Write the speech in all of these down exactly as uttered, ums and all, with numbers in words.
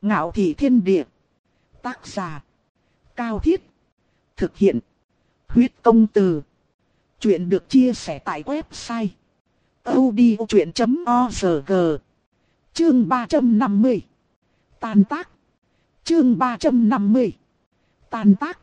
Ngạo thị thiên địa. Tác giả. Cao Thiết. Thực hiện. Huyết công từ. Chuyện được chia sẻ tại website audiochuyện chấm org. Chương ba trăm năm mươi. Tàn tác. Chương ba trăm năm mươi. Tàn tác.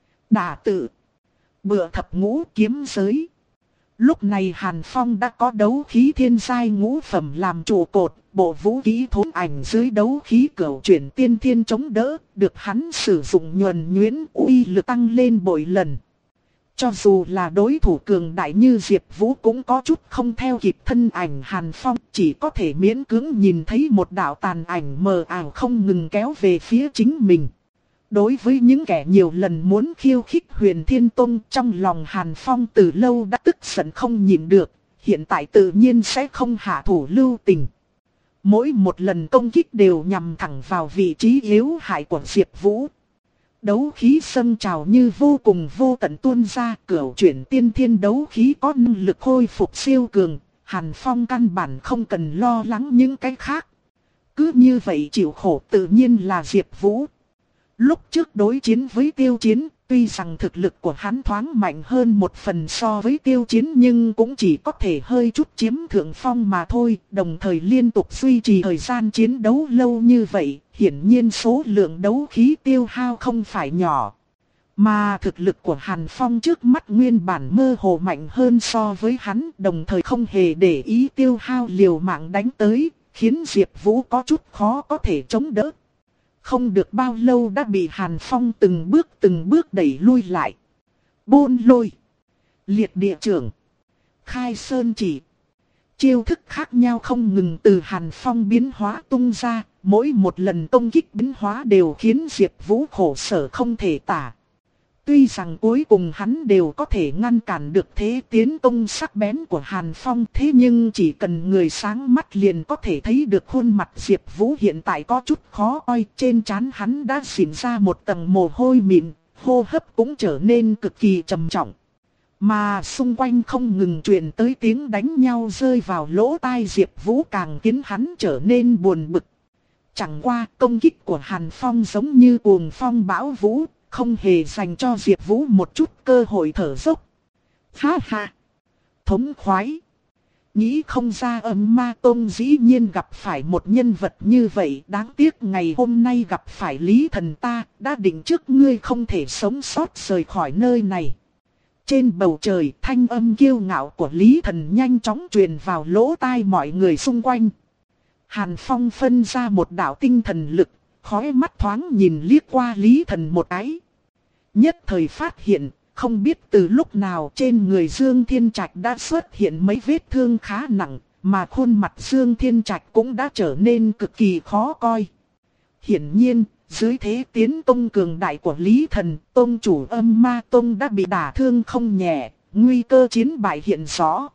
Đả tự. Bựa thập ngũ kiếm giới. Lúc này Hàn Phong đã có đấu khí thiên giai ngũ phẩm làm trụ cột, bộ vũ khí thốn ảnh dưới đấu khí cửu chuyển tiên thiên chống đỡ, được hắn sử dụng nhuần nhuyễn, uy lực tăng lên bội lần. Cho dù là đối thủ cường đại như Diệp Vũ cũng có chút không theo kịp thân ảnh Hàn Phong, chỉ có thể miễn cưỡng nhìn thấy một đạo tàn ảnh mờ ảo không ngừng kéo về phía chính mình. Đối với những kẻ nhiều lần muốn khiêu khích Huyền Thiên Tông, trong lòng Hàn Phong từ lâu đã tức giận không nhịn được, hiện tại tự nhiên sẽ không hạ thủ lưu tình. Mỗi một lần công kích đều nhằm thẳng vào vị trí yếu hại của Diệp Vũ. Đấu khí dâng trào như vô cùng vô tận tuôn ra, cửu chuyển tiên thiên đấu khí có năng lực khôi phục siêu cường, Hàn Phong căn bản không cần lo lắng những cái khác. Cứ như vậy chịu khổ tự nhiên là Diệp Vũ. Lúc trước đối chiến với Tiêu Chiến, tuy rằng thực lực của hắn thoáng mạnh hơn một phần so với Tiêu Chiến nhưng cũng chỉ có thể hơi chút chiếm thượng phong mà thôi, đồng thời liên tục duy trì thời gian chiến đấu lâu như vậy, hiển nhiên số lượng đấu khí tiêu hao không phải nhỏ. Mà thực lực của Hàn Phong trước mắt nguyên bản mơ hồ mạnh hơn so với hắn, đồng thời không hề để ý tiêu hao liều mạng đánh tới, khiến Diệp Vũ có chút khó có thể chống đỡ. Không được bao lâu đã bị Hàn Phong từng bước từng bước đẩy lui lại. Bôn lôi. Liệt địa trưởng. Khai sơn chỉ. Chiêu thức khác nhau không ngừng từ Hàn Phong biến hóa tung ra. Mỗi một lần công kích biến hóa đều khiến Diệp Vũ khổ sở không thể tả. Tuy rằng cuối cùng hắn đều có thể ngăn cản được thế tiến công sắc bén của Hàn Phong, thế nhưng chỉ cần người sáng mắt liền có thể thấy được khuôn mặt Diệp Vũ hiện tại có chút khó coi, trên trán hắn đã xỉn ra một tầng mồ hôi mịn, hô hấp cũng trở nên cực kỳ trầm trọng. Mà xung quanh không ngừng truyền tới tiếng đánh nhau rơi vào lỗ tai Diệp Vũ càng khiến hắn trở nên buồn bực. Chẳng qua công kích của Hàn Phong giống như cuồng phong bão vũ, không hề dành cho Diệp Vũ một chút cơ hội thở dốc. Ha ha! Thống khoái! Nghĩ không ra Âm Ma Tông dĩ nhiên gặp phải một nhân vật như vậy, đáng tiếc ngày hôm nay gặp phải Lý Thần ta, đã định trước ngươi không thể sống sót rời khỏi nơi này. Trên bầu trời, thanh âm kiêu ngạo của Lý Thần nhanh chóng truyền vào lỗ tai mọi người xung quanh. Hàn Phong phân ra một đạo tinh thần lực, khóe mắt thoáng nhìn liếc qua Lý Thần một cái. Nhất thời phát hiện, không biết từ lúc nào trên người Dương Thiên Trạch đã xuất hiện mấy vết thương khá nặng, mà khuôn mặt Dương Thiên Trạch cũng đã trở nên cực kỳ khó coi. Hiển nhiên, dưới thế tiến công cường đại của Lý Thần, tông chủ Âm Ma Tông đã bị đả thương không nhẹ, nguy cơ chiến bại hiện rõ.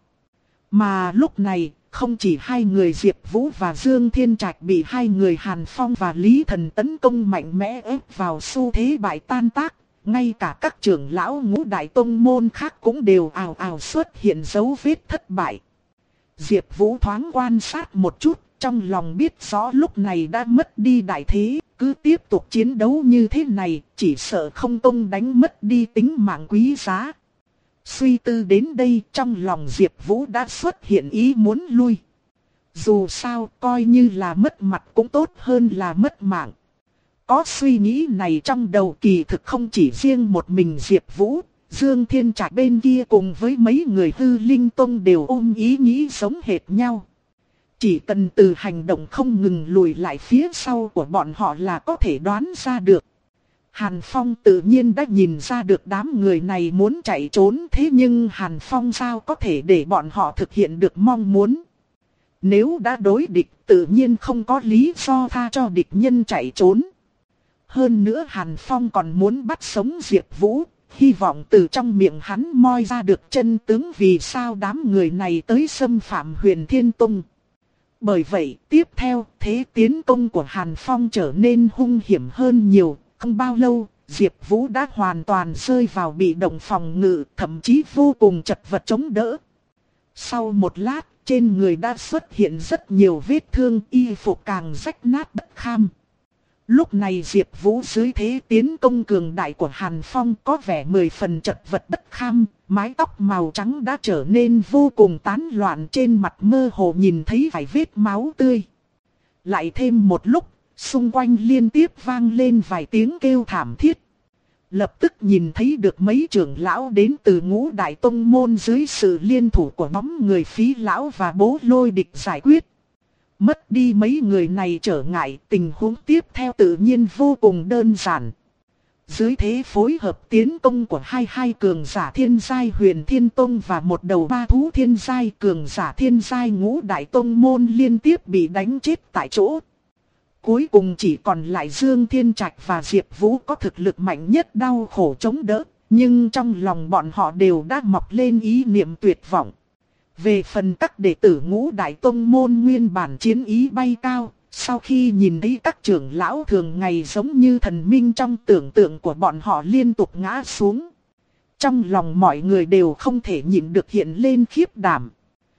Mà lúc này, không chỉ hai người Diệp Vũ và Dương Thiên Trạch bị hai người Hàn Phong và Lý Thần tấn công mạnh mẽ ép vào xu thế bại tan tác, ngay cả các trưởng lão ngũ đại tông môn khác cũng đều ào ào xuất hiện dấu vết thất bại. Diệp Vũ thoáng quan sát một chút, trong lòng biết rõ lúc này đã mất đi đại thế, cứ tiếp tục chiến đấu như thế này, chỉ sợ không tông đánh mất đi tính mạng quý giá. Suy tư đến đây, trong lòng Diệp Vũ đã xuất hiện ý muốn lui. Dù sao, coi như là mất mặt cũng tốt hơn là mất mạng. Có suy nghĩ này trong đầu kỳ thực không chỉ riêng một mình Diệp Vũ, Dương Thiên Trạch bên kia cùng với mấy người Hư Linh Tông đều ôm ý nghĩ giống hệt nhau. Chỉ cần từ hành động không ngừng lùi lại phía sau của bọn họ là có thể đoán ra được. Hàn Phong tự nhiên đã nhìn ra được đám người này muốn chạy trốn, thế nhưng Hàn Phong sao có thể để bọn họ thực hiện được mong muốn. Nếu đã đối địch tự nhiên không có lý do tha cho địch nhân chạy trốn. Hơn nữa Hàn Phong còn muốn bắt sống Diệp Vũ, hy vọng từ trong miệng hắn moi ra được chân tướng vì sao đám người này tới xâm phạm Huyền Thiên Tông. Bởi vậy, tiếp theo, thế tiến công của Hàn Phong trở nên hung hiểm hơn nhiều, không bao lâu, Diệp Vũ đã hoàn toàn rơi vào bị động phòng ngự, thậm chí vô cùng chật vật chống đỡ. Sau một lát, trên người đã xuất hiện rất nhiều vết thương, y phục càng rách nát bất kham. Lúc này Diệp Vũ dưới thế tiến công cường đại của Hàn Phong có vẻ mười phần chật vật bất kham, mái tóc màu trắng đã trở nên vô cùng tán loạn, trên mặt mơ hồ nhìn thấy vài vết máu tươi. Lại thêm một lúc, xung quanh liên tiếp vang lên vài tiếng kêu thảm thiết. Lập tức nhìn thấy được mấy trưởng lão đến từ Ngũ Đại Tông Môn dưới sự liên thủ của nhóm người Phí Lão và Bố Lôi Địch giải quyết. Mất đi mấy người này trở ngại, tình huống tiếp theo tự nhiên vô cùng đơn giản. Dưới thế phối hợp tiến công của hai hai cường giả thiên giai Huyền Thiên Tông và một đầu ba thú thiên giai cường giả thiên giai Ngũ Đại Tông Môn liên tiếp bị đánh chết tại chỗ. Cuối cùng chỉ còn lại Dương Thiên Trạch và Diệp Vũ có thực lực mạnh nhất đau khổ chống đỡ, nhưng trong lòng bọn họ đều đã mọc lên ý niệm tuyệt vọng. Về phần các đệ tử Ngũ Đại Tông Môn nguyên bản chiến ý bay cao, sau khi nhìn thấy các trưởng lão thường ngày giống như thần minh trong tưởng tượng của bọn họ liên tục ngã xuống. Trong lòng mọi người đều không thể nhịn được hiện lên khiếp đảm.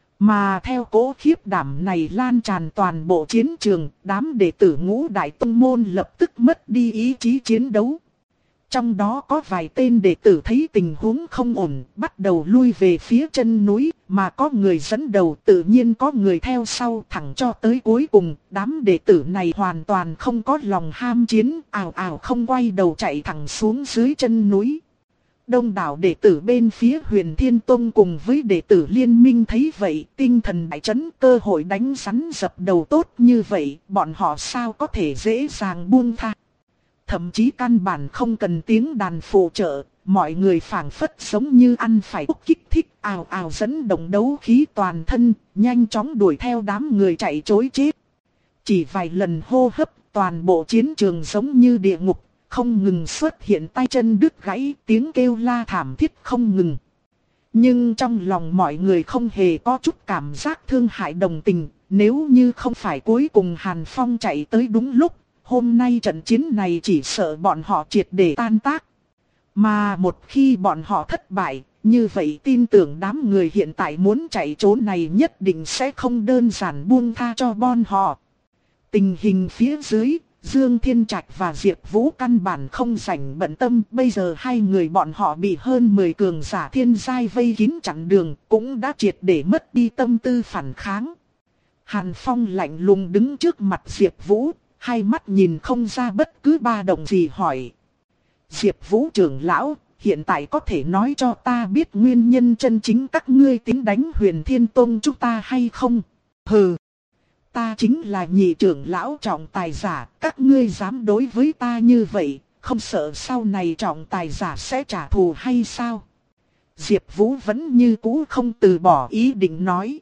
Mà theo cỗ khiếp đảm này lan tràn toàn bộ chiến trường, đám đệ tử Ngũ Đại Tông Môn lập tức mất đi ý chí chiến đấu. Trong đó có vài tên đệ tử thấy tình huống không ổn, bắt đầu lui về phía chân núi, mà có người dẫn đầu tự nhiên có người theo sau, thẳng cho tới cuối cùng, đám đệ tử này hoàn toàn không có lòng ham chiến, ào ào không quay đầu chạy thẳng xuống dưới chân núi. Đông đảo đệ tử bên phía Huyền Thiên Tông cùng với đệ tử liên minh thấy vậy, tinh thần đại chấn, cơ hội đánh rắn dập đầu tốt như vậy, bọn họ sao có thể dễ dàng buông tha. Thậm chí căn bản không cần tiếng đàn phụ trợ, mọi người phảng phất giống như ăn phải úc kích thích, ào ào dẫn động đấu khí toàn thân, nhanh chóng đuổi theo đám người chạy trối chết. Chỉ vài lần hô hấp, toàn bộ chiến trường giống như địa ngục, không ngừng xuất hiện tay chân đứt gãy, tiếng kêu la thảm thiết không ngừng. Nhưng trong lòng mọi người không hề có chút cảm giác thương hại đồng tình, nếu như không phải cuối cùng Hàn Phong chạy tới đúng lúc, hôm nay trận chiến này chỉ sợ bọn họ triệt để tan tác. Mà một khi bọn họ thất bại, như vậy tin tưởng đám người hiện tại muốn chạy trốn này nhất định sẽ không đơn giản buông tha cho bọn họ. Tình hình phía dưới, Dương Thiên Trạch và Diệp Vũ căn bản không rảnh bận tâm, bây giờ hai người bọn họ bị hơn mười cường giả thiên giai vây kín chặn đường, cũng đã triệt để mất đi tâm tư phản kháng. Hàn Phong lạnh lùng đứng trước mặt Diệp Vũ, hai mắt nhìn không ra bất cứ ba động gì hỏi. Diệp Vũ trưởng lão, hiện tại có thể nói cho ta biết nguyên nhân chân chính các ngươi tính đánh Huyền Thiên Tông chúng ta hay không? Hừ, ta chính là nhị trưởng lão trọng tài giả, các ngươi dám đối với ta như vậy, không sợ sau này trọng tài giả sẽ trả thù hay sao? Diệp Vũ vẫn như cũ không từ bỏ ý định nói.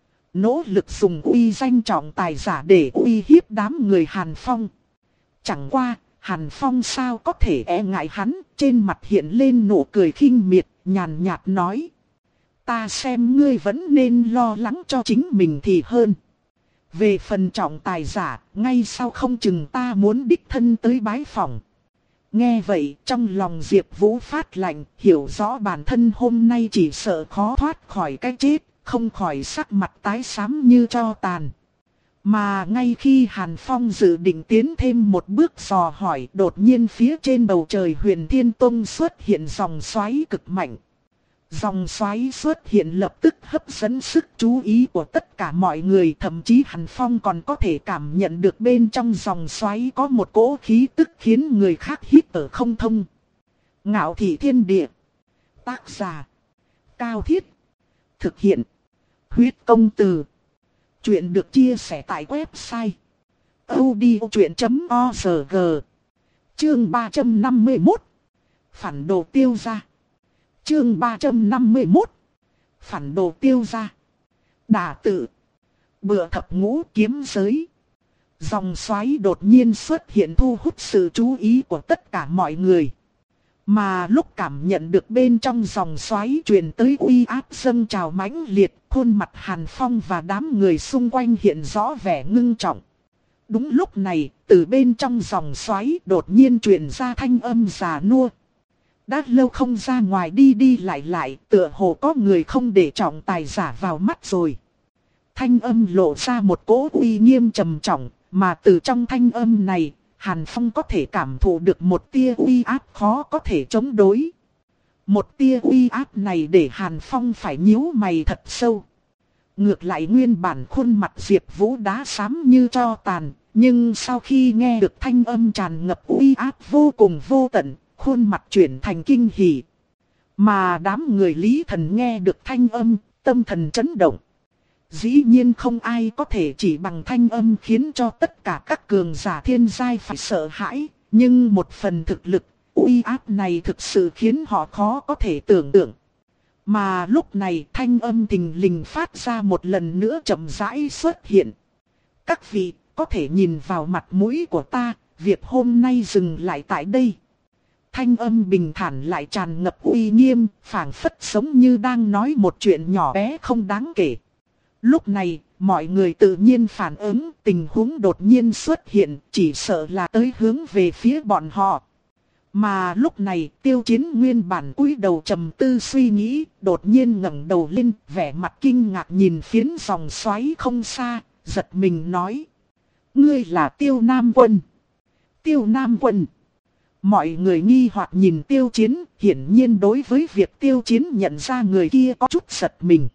Nỗ lực dùng uy danh trọng tài giả để uy hiếp đám người Hàn Phong. Chẳng qua, Hàn Phong sao có thể e ngại hắn, trên mặt hiện lên nụ cười khinh miệt, nhàn nhạt nói. Ta xem ngươi vẫn nên lo lắng cho chính mình thì hơn. Về phần trọng tài giả, ngay sau không chừng ta muốn đích thân tới bái phỏng. Nghe vậy, trong lòng Diệp Vũ phát lạnh, hiểu rõ bản thân hôm nay chỉ sợ khó thoát khỏi cái chết, không khỏi sắc mặt tái xám như tro tàn. Mà ngay khi Hàn Phong dự định tiến thêm một bước dò hỏi, đột nhiên phía trên bầu trời Huyền Thiên Tông xuất hiện dòng xoáy cực mạnh. Dòng xoáy xuất hiện lập tức hấp dẫn sức chú ý của tất cả mọi người, thậm chí Hàn Phong còn có thể cảm nhận được bên trong dòng xoáy có một cỗ khí tức khiến người khác hít thở không thông. Ngạo Thị Thiên Địa. Tác giả: Cao Thiết. Thực hiện: Huyết Công Từ. Chuyện được chia sẻ tại website audiochuyện chấm org. Chương ba trăm năm mươi mốt. Phản đồ tiêu gia. Chương ba trăm năm mươi mốt. Phản đồ tiêu gia. Đả tự. Bựa thập ngũ kiếm giới. Dòng xoáy đột nhiên xuất hiện thu hút sự chú ý của tất cả mọi người. Mà lúc cảm nhận được bên trong dòng xoáy truyền tới uy áp dâng trào mãnh liệt, khuôn mặt Hàn Phong và đám người xung quanh hiện rõ vẻ ngưng trọng. Đúng lúc này, từ bên trong dòng xoáy đột nhiên truyền ra thanh âm già nua. Đã lâu không ra ngoài đi đi lại lại, tựa hồ có người không để trọng tài giả vào mắt rồi. Thanh âm lộ ra một cỗ uy nghiêm trầm trọng, mà từ trong thanh âm này, Hàn Phong có thể cảm thụ được một tia uy áp khó có thể chống đối. Một tia uy áp này để Hàn Phong phải nhíu mày thật sâu. Ngược lại nguyên bản khuôn mặt Diệp Vũ đá xám như tro tàn, nhưng sau khi nghe được thanh âm tràn ngập uy áp vô cùng vô tận, khuôn mặt chuyển thành kinh hỉ. Mà đám người Lý Thần nghe được thanh âm, tâm thần chấn động. Dĩ nhiên không ai có thể chỉ bằng thanh âm khiến cho tất cả các cường giả thiên giai phải sợ hãi, nhưng một phần thực lực, uy áp này thực sự khiến họ khó có thể tưởng tượng. Mà lúc này thanh âm thình lình phát ra một lần nữa chậm rãi xuất hiện. Các vị có thể nhìn vào mặt mũi của ta, việc hôm nay dừng lại tại đây. Thanh âm bình thản lại tràn ngập uy nghiêm, phảng phất giống như đang nói một chuyện nhỏ bé không đáng kể. Lúc này, mọi người tự nhiên phản ứng, tình huống đột nhiên xuất hiện, chỉ sợ là tới hướng về phía bọn họ. Mà lúc này, Tiêu Chiến nguyên bản cúi đầu trầm tư suy nghĩ, đột nhiên ngẩng đầu lên, vẻ mặt kinh ngạc nhìn phiến dòng xoáy không xa, giật mình nói: "Ngươi là Tiêu Nam Quân." Tiêu Nam Quân. Mọi người nghi hoặc nhìn Tiêu Chiến, hiển nhiên đối với việc Tiêu Chiến nhận ra người kia có chút giật mình.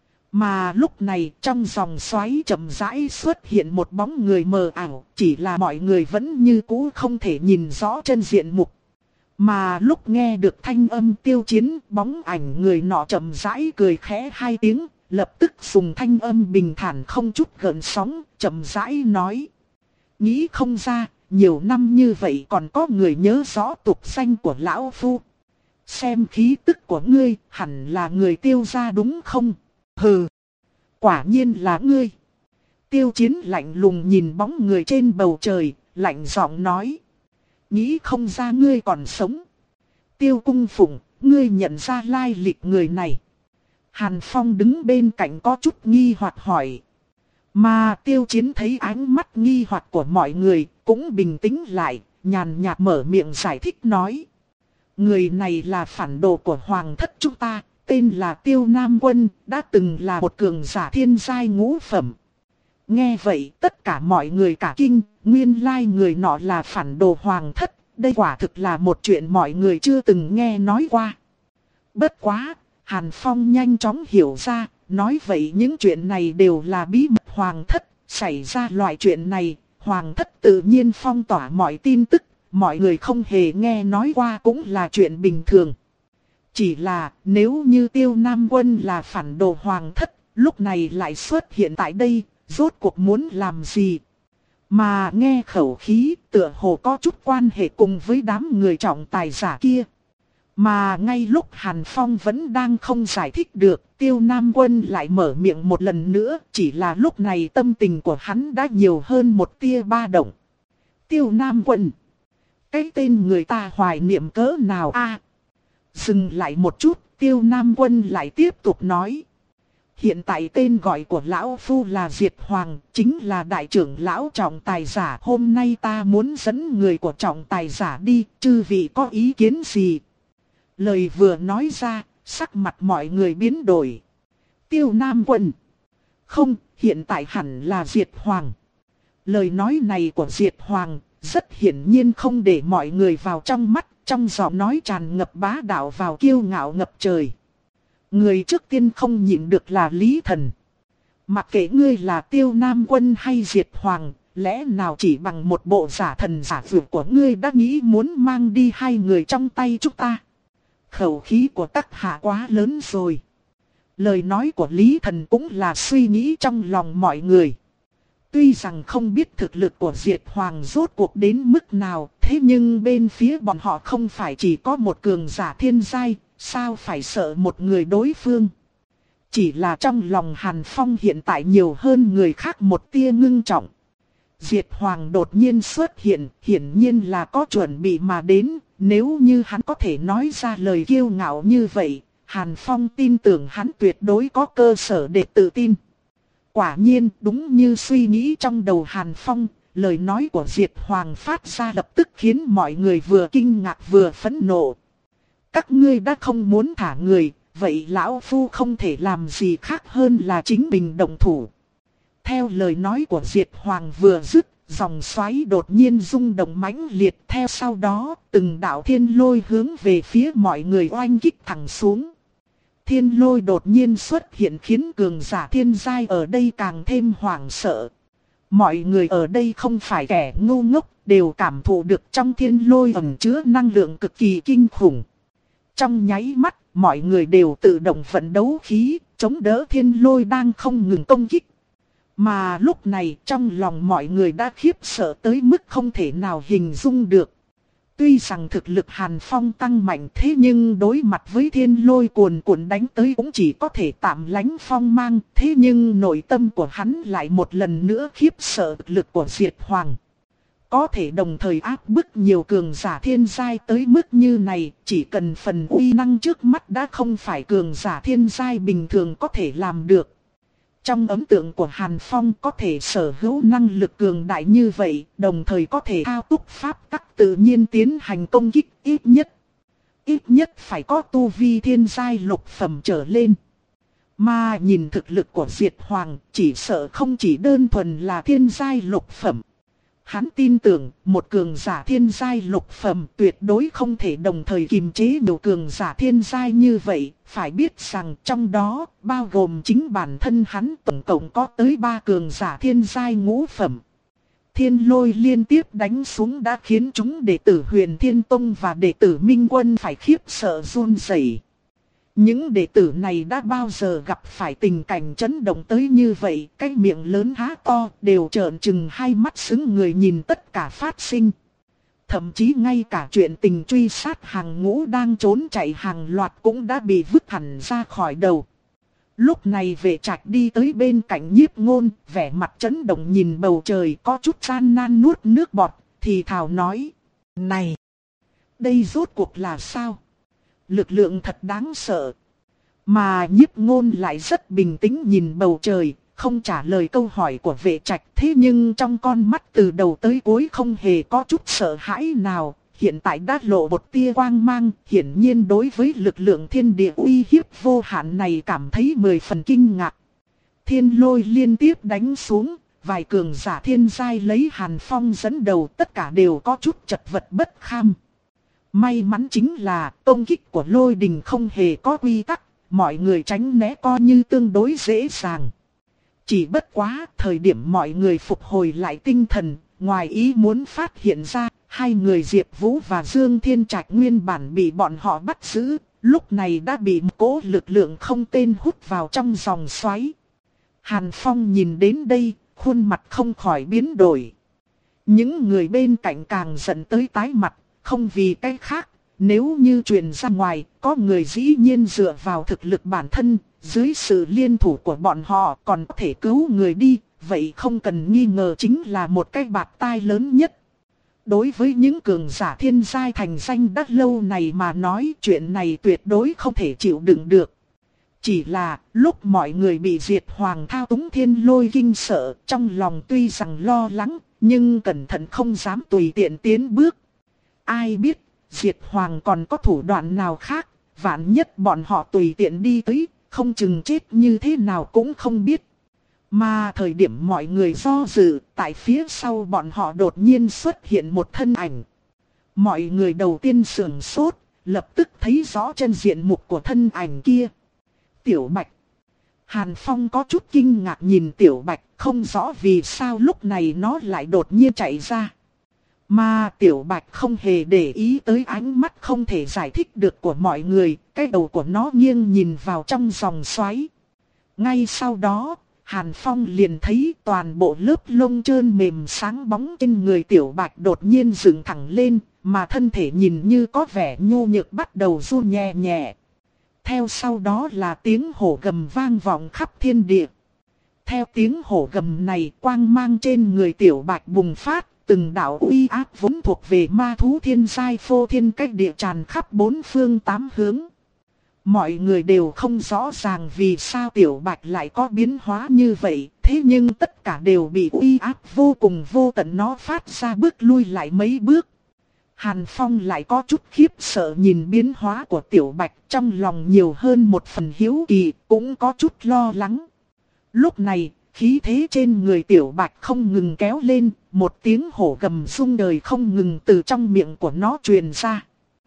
Mà lúc này trong dòng xoáy chậm rãi xuất hiện một bóng người mờ ảo, chỉ là mọi người vẫn như cũ không thể nhìn rõ chân diện mục. Mà lúc nghe được thanh âm Tiêu Chiến, bóng ảnh người nọ chậm rãi cười khẽ hai tiếng, lập tức dùng thanh âm bình thản không chút gợn sóng, chậm rãi nói: "Nghĩ không ra, nhiều năm như vậy còn có người nhớ rõ tục danh của lão phu. Xem khí tức của ngươi, hẳn là người Tiêu gia đúng không?" "Hừ, quả nhiên là ngươi." Tiêu Chiến lạnh lùng nhìn bóng người trên bầu trời, lạnh giọng nói: "Nghĩ không ra ngươi còn sống. Tiêu Cung Phụng, ngươi nhận ra lai lịch người này?" Hàn Phong đứng bên cạnh có chút nghi hoặc hỏi. Mà Tiêu Chiến thấy ánh mắt nghi hoặc của mọi người, cũng bình tĩnh lại, nhàn nhạt mở miệng giải thích nói: "Người này là phản đồ của hoàng thất chúng ta, tên là Tiêu Nam Quân, đã từng là một cường giả thiên giai ngũ phẩm." Nghe vậy tất cả mọi người cả kinh, nguyên lai người nọ là phản đồ hoàng thất, đây quả thực là một chuyện mọi người chưa từng nghe nói qua. Bất quá, Hàn Phong nhanh chóng hiểu ra, nói vậy những chuyện này đều là bí mật hoàng thất, xảy ra loại chuyện này, hoàng thất tự nhiên phong tỏa mọi tin tức, mọi người không hề nghe nói qua cũng là chuyện bình thường. Chỉ là nếu như Tiêu Nam Quân là phản đồ hoàng thất, lúc này lại xuất hiện tại đây, rốt cuộc muốn làm gì? Mà nghe khẩu khí tựa hồ có chút quan hệ cùng với đám người trọng tài giả kia. Mà ngay lúc Hàn Phong vẫn đang không giải thích được, Tiêu Nam Quân lại mở miệng một lần nữa, chỉ là lúc này tâm tình của hắn đã nhiều hơn một tia ba động. Tiêu Nam Quân. Cái tên người ta hoài niệm cỡ nào a? Dừng lại một chút, Tiêu Nam Quân lại tiếp tục nói: "Hiện tại tên gọi của lão phu là Diệt Hoàng, chính là đại trưởng lão trọng tài giả. Hôm nay ta muốn dẫn người của trọng tài giả đi, chư vị có ý kiến gì?" Lời vừa nói ra, sắc mặt mọi người biến đổi. Tiêu Nam Quân. Không, hiện tại hẳn là Diệt Hoàng. Lời nói này của Diệt Hoàng, rất hiển nhiên không để mọi người vào trong mắt, trong giọng nói tràn ngập bá đạo vào kiêu ngạo ngập trời. Người trước tiên không nhịn được là Lý Thần. Mặc kệ ngươi là Tiêu Nam Quân hay Diệt Hoàng, lẽ nào chỉ bằng một bộ giả thần giả vượt của ngươi đã nghĩ muốn mang đi hai người trong tay chúng ta? Khẩu khí của các hạ quá lớn rồi. Lời nói của Lý Thần cũng là suy nghĩ trong lòng mọi người. Tuy rằng không biết thực lực của Diệt Hoàng rốt cuộc đến mức nào, thế nhưng bên phía bọn họ không phải chỉ có một cường giả thiên giai, sao phải sợ một người đối phương. Chỉ là trong lòng Hàn Phong hiện tại nhiều hơn người khác một tia ngưng trọng. Diệt Hoàng đột nhiên xuất hiện, hiển nhiên là có chuẩn bị mà đến, nếu như hắn có thể nói ra lời kiêu ngạo như vậy, Hàn Phong tin tưởng hắn tuyệt đối có cơ sở để tự tin. Quả nhiên, đúng như suy nghĩ trong đầu Hàn Phong, lời nói của Diệt Hoàng phát ra lập tức khiến mọi người vừa kinh ngạc vừa phẫn nộ. Các ngươi đã không muốn thả người, vậy lão phu không thể làm gì khác hơn là chính mình động thủ. Theo lời nói của Diệt Hoàng vừa dứt, dòng xoáy đột nhiên rung động mãnh liệt, theo sau đó, từng đạo thiên lôi hướng về phía mọi người oanh kích thẳng xuống. Thiên lôi đột nhiên xuất hiện khiến cường giả thiên giai ở đây càng thêm hoảng sợ. Mọi người ở đây không phải kẻ ngu ngốc, đều cảm thụ được trong thiên lôi ẩn chứa năng lượng cực kỳ kinh khủng. Trong nháy mắt, mọi người đều tự động vận đấu khí, chống đỡ thiên lôi đang không ngừng công kích. Mà lúc này trong lòng mọi người đã khiếp sợ tới mức không thể nào hình dung được. Tuy rằng thực lực Hàn Phong tăng mạnh thế nhưng đối mặt với thiên lôi cuồn cuộn đánh tới cũng chỉ có thể tạm lánh phong mang. Thế nhưng nội tâm của hắn lại một lần nữa khiếp sợ thực lực của Diệt Hoàng. Có thể đồng thời áp bức nhiều cường giả thiên giai tới mức như này, chỉ cần phần uy năng trước mắt đã không phải cường giả thiên giai bình thường có thể làm được. Trong ấn tượng của Hàn Phong có thể sở hữu năng lực cường đại như vậy, đồng thời có thể thao túc pháp tắc tự nhiên tiến hành công kích ít nhất. Ít nhất phải có tu vi thiên giai lục phẩm trở lên. Mà nhìn thực lực của Diệt Hoàng, chỉ sợ không chỉ đơn thuần là thiên giai lục phẩm. Hắn tin tưởng một cường giả thiên giai lục phẩm tuyệt đối không thể đồng thời kiềm chế nhiều cường giả thiên giai như vậy. Phải biết rằng trong đó bao gồm chính bản thân hắn tổng cộng có tới ba cường giả thiên giai ngũ phẩm. Thiên lôi liên tiếp đánh xuống đã khiến chúng đệ tử Huyền Thiên Tông và đệ tử Minh Quân phải khiếp sợ run rẩy. Những đệ tử này đã bao giờ gặp phải tình cảnh chấn động tới như vậy, cái miệng lớn há to đều trợn trừng hai mắt sững người nhìn tất cả phát sinh. Thậm chí ngay cả chuyện tình truy sát hàng ngũ đang trốn chạy hàng loạt cũng đã bị vứt hẳn ra khỏi đầu. Lúc này Vệ Trạch đi tới bên cạnh Nhiếp Ngôn, vẻ mặt chấn động nhìn bầu trời có chút gian nan nuốt nước bọt, thì thào nói: "Này, đây rốt cuộc là sao? Lực lượng thật đáng sợ." Mà Nhiếp Ngôn lại rất bình tĩnh nhìn bầu trời, không trả lời câu hỏi của Vệ Trạch. Thế nhưng trong con mắt từ đầu tới cuối không hề có chút sợ hãi nào, hiện tại đã lộ một tia quang mang. Hiển nhiên đối với lực lượng thiên địa uy hiếp vô hạn này cảm thấy mười phần kinh ngạc. Thiên lôi liên tiếp đánh xuống, vài cường giả thiên giai lấy Hàn Phong dẫn đầu tất cả đều có chút chật vật bất kham. May mắn chính là công kích của lôi đình không hề có quy tắc, mọi người tránh né coi như tương đối dễ dàng. Chỉ bất quá thời điểm mọi người phục hồi lại tinh thần, ngoài ý muốn phát hiện ra, hai người Diệp Vũ và Dương Thiên Trạch nguyên bản bị bọn họ bắt giữ, lúc này đã bị một cỗ lực lượng không tên hút vào trong dòng xoáy. Hàn Phong nhìn đến đây, khuôn mặt không khỏi biến đổi. Những người bên cạnh càng giận tới tái mặt, không vì cái khác. Nếu như truyền ra ngoài, có người dĩ nhiên dựa vào thực lực bản thân, dưới sự liên thủ của bọn họ còn có thể cứu người đi, vậy không cần nghi ngờ chính là một cái bạt tai lớn nhất. Đối với những cường giả thiên giai thành danh đã lâu này mà nói, chuyện này tuyệt đối không thể chịu đựng được. Chỉ là lúc mọi người bị Diệt Hoàng thao túng thiên lôi kinh sợ, trong lòng tuy rằng lo lắng, nhưng cẩn thận không dám tùy tiện tiến bước. Ai biết Diệt Hoàng còn có thủ đoạn nào khác, vạn nhất bọn họ tùy tiện đi tới, không chừng chết như thế nào cũng không biết. Mà thời điểm mọi người do dự, tại phía sau bọn họ đột nhiên xuất hiện một thân ảnh. Mọi người đầu tiên sửng sốt, lập tức thấy rõ chân diện mục của thân ảnh kia. Tiểu Bạch. Hàn Phong có chút kinh ngạc nhìn Tiểu Bạch, không rõ vì sao lúc này nó lại đột nhiên chạy ra. Mà Tiểu Bạch không hề để ý tới ánh mắt không thể giải thích được của mọi người, cái đầu của nó nghiêng nhìn vào trong dòng xoáy. Ngay sau đó, Hàn Phong liền thấy toàn bộ lớp lông trơn mềm sáng bóng trên người Tiểu Bạch đột nhiên dựng thẳng lên, mà thân thể nhìn như có vẻ nhô nhược bắt đầu run nhẹ nhẹ. Theo sau đó là tiếng hổ gầm vang vọng khắp thiên địa. Theo tiếng hổ gầm này, quang mang trên người Tiểu Bạch bùng phát. Từng đạo uy áp vốn thuộc về ma thú thiên giai phô thiên cách địa tràn khắp bốn phương tám hướng. Mọi người đều không rõ ràng vì sao Tiểu Bạch lại có biến hóa như vậy, thế nhưng tất cả đều bị uy áp vô cùng vô tận nó phát ra bước lui lại mấy bước. Hàn Phong lại có chút khiếp sợ nhìn biến hóa của Tiểu Bạch, trong lòng nhiều hơn một phần hiếu kỳ, cũng có chút lo lắng. Lúc này, khí thế trên người Tiểu Bạch không ngừng kéo lên, một tiếng hổ gầm rung trời không ngừng từ trong miệng của nó truyền ra.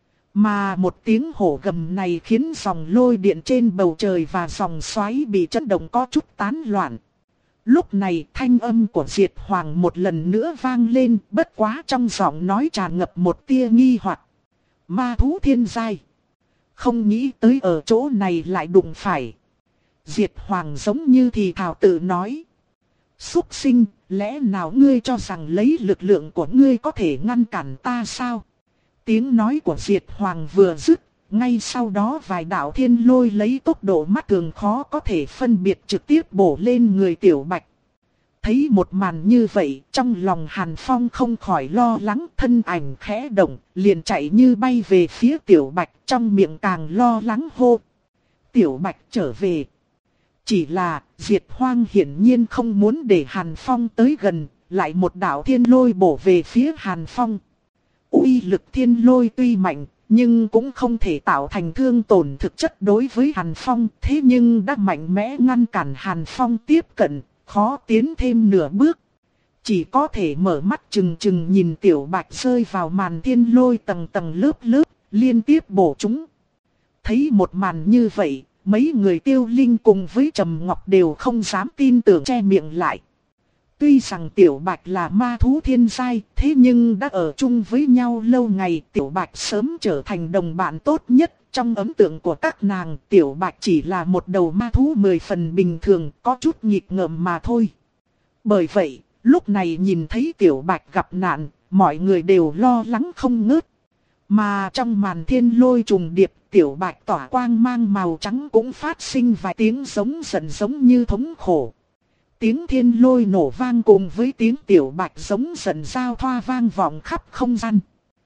Mà một tiếng hổ gầm này khiến dòng lôi điện trên bầu trời và dòng xoáy bị chấn động có chút tán loạn. Lúc này thanh âm của Diệt Hoàng một lần nữa vang lên, bất quá trong giọng nói tràn ngập một tia nghi hoặc. Ma thú thiên giai. Không nghĩ tới ở chỗ này lại đụng phải. Diệt Hoàng giống như thì thảo tự nói. Súc sinh, lẽ nào ngươi cho rằng lấy lực lượng của ngươi có thể ngăn cản ta sao? Tiếng nói của Diệt Hoàng vừa dứt, ngay sau đó vài đạo thiên lôi lấy tốc độ mắt thường khó có thể phân biệt trực tiếp bổ lên người Tiểu Bạch. Thấy một màn như vậy, trong lòng Hàn Phong không khỏi lo lắng, thân ảnh khẽ động, liền chạy như bay về phía Tiểu Bạch, trong miệng càng lo lắng hô. Tiểu Bạch trở về. Chỉ là, Diệt Hoang hiển nhiên không muốn để Hàn Phong tới gần, lại một đạo thiên lôi bổ về phía Hàn Phong. Uy lực thiên lôi tuy mạnh, nhưng cũng không thể tạo thành thương tổn thực chất đối với Hàn Phong, thế nhưng đã mạnh mẽ ngăn cản Hàn Phong tiếp cận, khó tiến thêm nửa bước. Chỉ có thể mở mắt chừng chừng nhìn Tiểu Bạch rơi vào màn thiên lôi tầng tầng lớp lớp, liên tiếp bổ chúng. Thấy một màn như vậy, mấy người Tiêu Linh cùng với Trầm Ngọc đều không dám tin tưởng, che miệng lại. Tuy rằng Tiểu Bạch là ma thú thiên giai, thế nhưng đã ở chung với nhau lâu ngày, Tiểu Bạch sớm trở thành đồng bạn tốt nhất. Trong ấn tượng của các nàng, Tiểu Bạch chỉ là một đầu ma thú mười phần bình thường, có chút nghịch ngợm mà thôi. Bởi vậy, lúc này nhìn thấy Tiểu Bạch gặp nạn, mọi người đều lo lắng không ngớt. Mà trong màn thiên lôi trùng điệp, Tiểu Bạch tỏa quang mang màu trắng cũng phát sinh vài tiếng giống giận giống như thống khổ. Tiếng thiên lôi nổ vang cùng với tiếng Tiểu Bạch giống giận giao thoa vang vọng khắp không gian.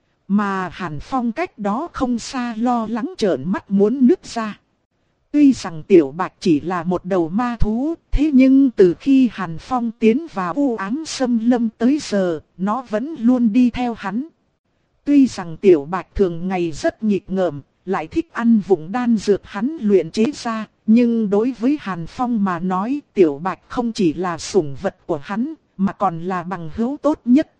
Mà Hàn Phong cách đó không xa lo lắng trợn mắt muốn nứt ra. Tuy rằng Tiểu Bạch chỉ là một đầu ma thú, thế nhưng từ khi Hàn Phong tiến vào u ám xâm lâm tới giờ, nó vẫn luôn đi theo hắn. Tuy rằng Tiểu Bạch thường ngày rất nghịch ngợm, lại thích ăn vụng đan dược hắn luyện chế ra, nhưng đối với Hàn Phong mà nói, Tiểu Bạch không chỉ là sủng vật của hắn, mà còn là bằng hữu tốt nhất.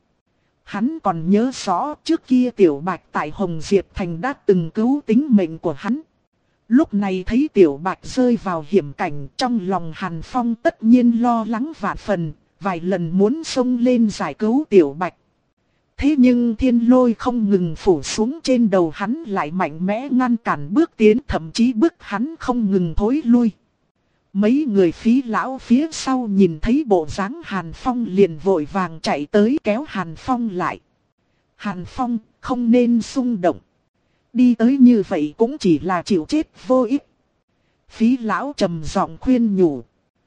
Hắn còn nhớ rõ trước kia Tiểu Bạch tại Hồng Diệp Thành đã từng cứu tính mệnh của hắn. Lúc này thấy Tiểu Bạch rơi vào hiểm cảnh, trong lòng Hàn Phong tất nhiên lo lắng vạn phần, vài lần muốn xông lên giải cứu Tiểu Bạch. Thế nhưng thiên lôi không ngừng phủ xuống trên đầu hắn lại mạnh mẽ ngăn cản bước tiến, thậm chí bước hắn không ngừng thối lui. Mấy người Phí lão phía sau nhìn thấy bộ dáng Hàn Phong liền vội vàng chạy tới kéo Hàn Phong lại. Hàn Phong, không nên xung động. Đi tới như vậy cũng chỉ là chịu chết vô ích. Phí lão trầm giọng khuyên nhủ.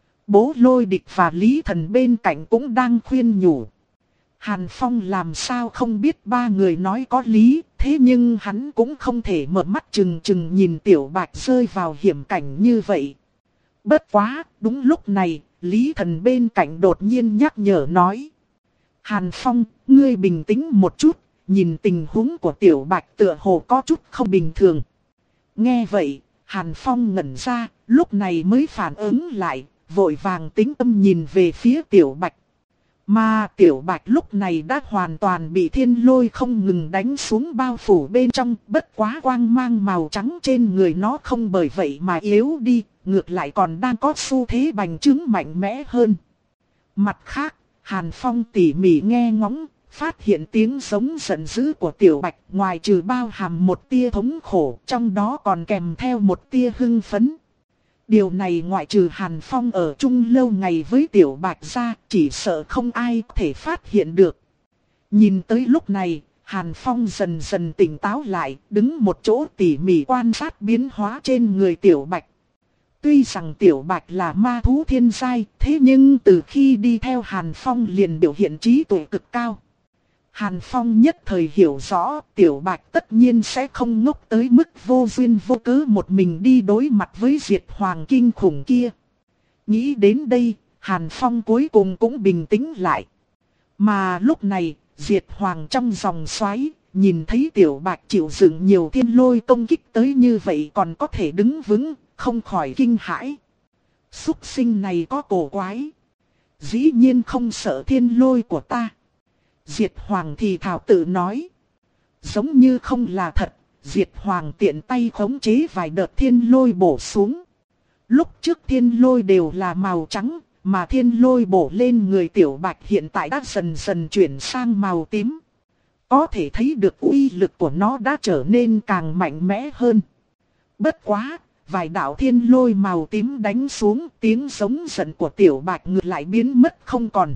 Bố Lôi Địch và Lý Thần bên cạnh cũng đang khuyên nhủ. Hàn Phong làm sao không biết ba người nói có lý, thế nhưng hắn cũng không thể mở mắt chừng chừng nhìn Tiểu Bạch rơi vào hiểm cảnh như vậy. Bất quá, đúng lúc này, Lý Thần bên cạnh đột nhiên nhắc nhở nói. Hàn Phong, ngươi bình tĩnh một chút, nhìn tình huống của Tiểu Bạch tựa hồ có chút không bình thường. Nghe vậy, Hàn Phong ngẩn ra, lúc này mới phản ứng lại, vội vàng tĩnh tâm nhìn về phía Tiểu Bạch. Mà Tiểu Bạch lúc này đã hoàn toàn bị thiên lôi không ngừng đánh xuống bao phủ bên trong, bất quá quang mang màu trắng trên người nó không bởi vậy mà yếu đi, ngược lại còn đang có xu thế bành trướng mạnh mẽ hơn. Mặt khác, Hàn Phong tỉ mỉ nghe ngóng, phát hiện tiếng giống giận dữ của Tiểu Bạch ngoài trừ bao hàm một tia thống khổ, trong đó còn kèm theo một tia hưng phấn. Điều này ngoại trừ Hàn Phong ở chung lâu ngày với Tiểu Bạch ra, chỉ sợ không ai có thể phát hiện được. Nhìn tới lúc này, Hàn Phong dần dần tỉnh táo lại, đứng một chỗ tỉ mỉ quan sát biến hóa trên người Tiểu Bạch. Tuy rằng Tiểu Bạch là ma thú thiên giai, thế nhưng từ khi đi theo Hàn Phong liền biểu hiện trí tuệ cực cao. Hàn Phong nhất thời hiểu rõ Tiểu Bạch tất nhiên sẽ không ngốc tới mức vô duyên vô cớ một mình đi đối mặt với Diệt Hoàng kinh khủng kia. Nghĩ đến đây, Hàn Phong cuối cùng cũng bình tĩnh lại. Mà lúc này, Diệt Hoàng trong dòng xoáy, nhìn thấy Tiểu Bạch chịu đựng nhiều thiên lôi công kích tới như vậy còn có thể đứng vững, không khỏi kinh hãi. Súc sinh này có cổ quái. dĩ nhiên không sợ thiên lôi của ta. Diệt Hoàng thì thảo tự nói. Giống như không là thật, Diệt Hoàng tiện tay khống chế vài đợt thiên lôi bổ xuống. Lúc trước thiên lôi đều là màu trắng, mà thiên lôi bổ lên người Tiểu Bạch hiện tại đã dần dần chuyển sang màu tím. Có thể thấy được uy lực của nó đã trở nên càng mạnh mẽ hơn. Bất quá, vài đạo thiên lôi màu tím đánh xuống, tiếng giống giận của Tiểu Bạch ngược lại biến mất không còn.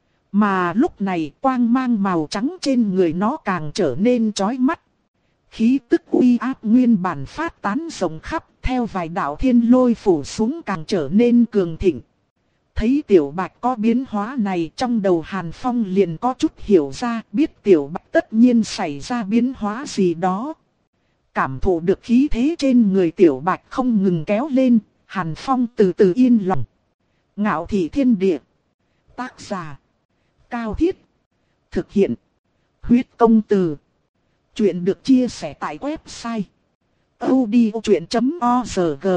Mà lúc này quang mang màu trắng trên người nó càng trở nên chói mắt. Khí tức uy áp nguyên bản phát tán rộng khắp, theo vài đạo thiên lôi phủ xuống càng trở nên cường thịnh. Thấy Tiểu Bạch có biến hóa này, trong đầu Hàn Phong liền có chút hiểu ra, biết Tiểu Bạch tất nhiên xảy ra biến hóa gì đó. Cảm thụ được khí thế trên người Tiểu Bạch không ngừng kéo lên, Hàn Phong từ từ yên lòng. Ngạo Thị Thiên Địa. Tác giả: Cao Thiết. Thực hiện: Huyết Công Từ. Chuyện được chia sẻ tại website audiochuyện chấm org.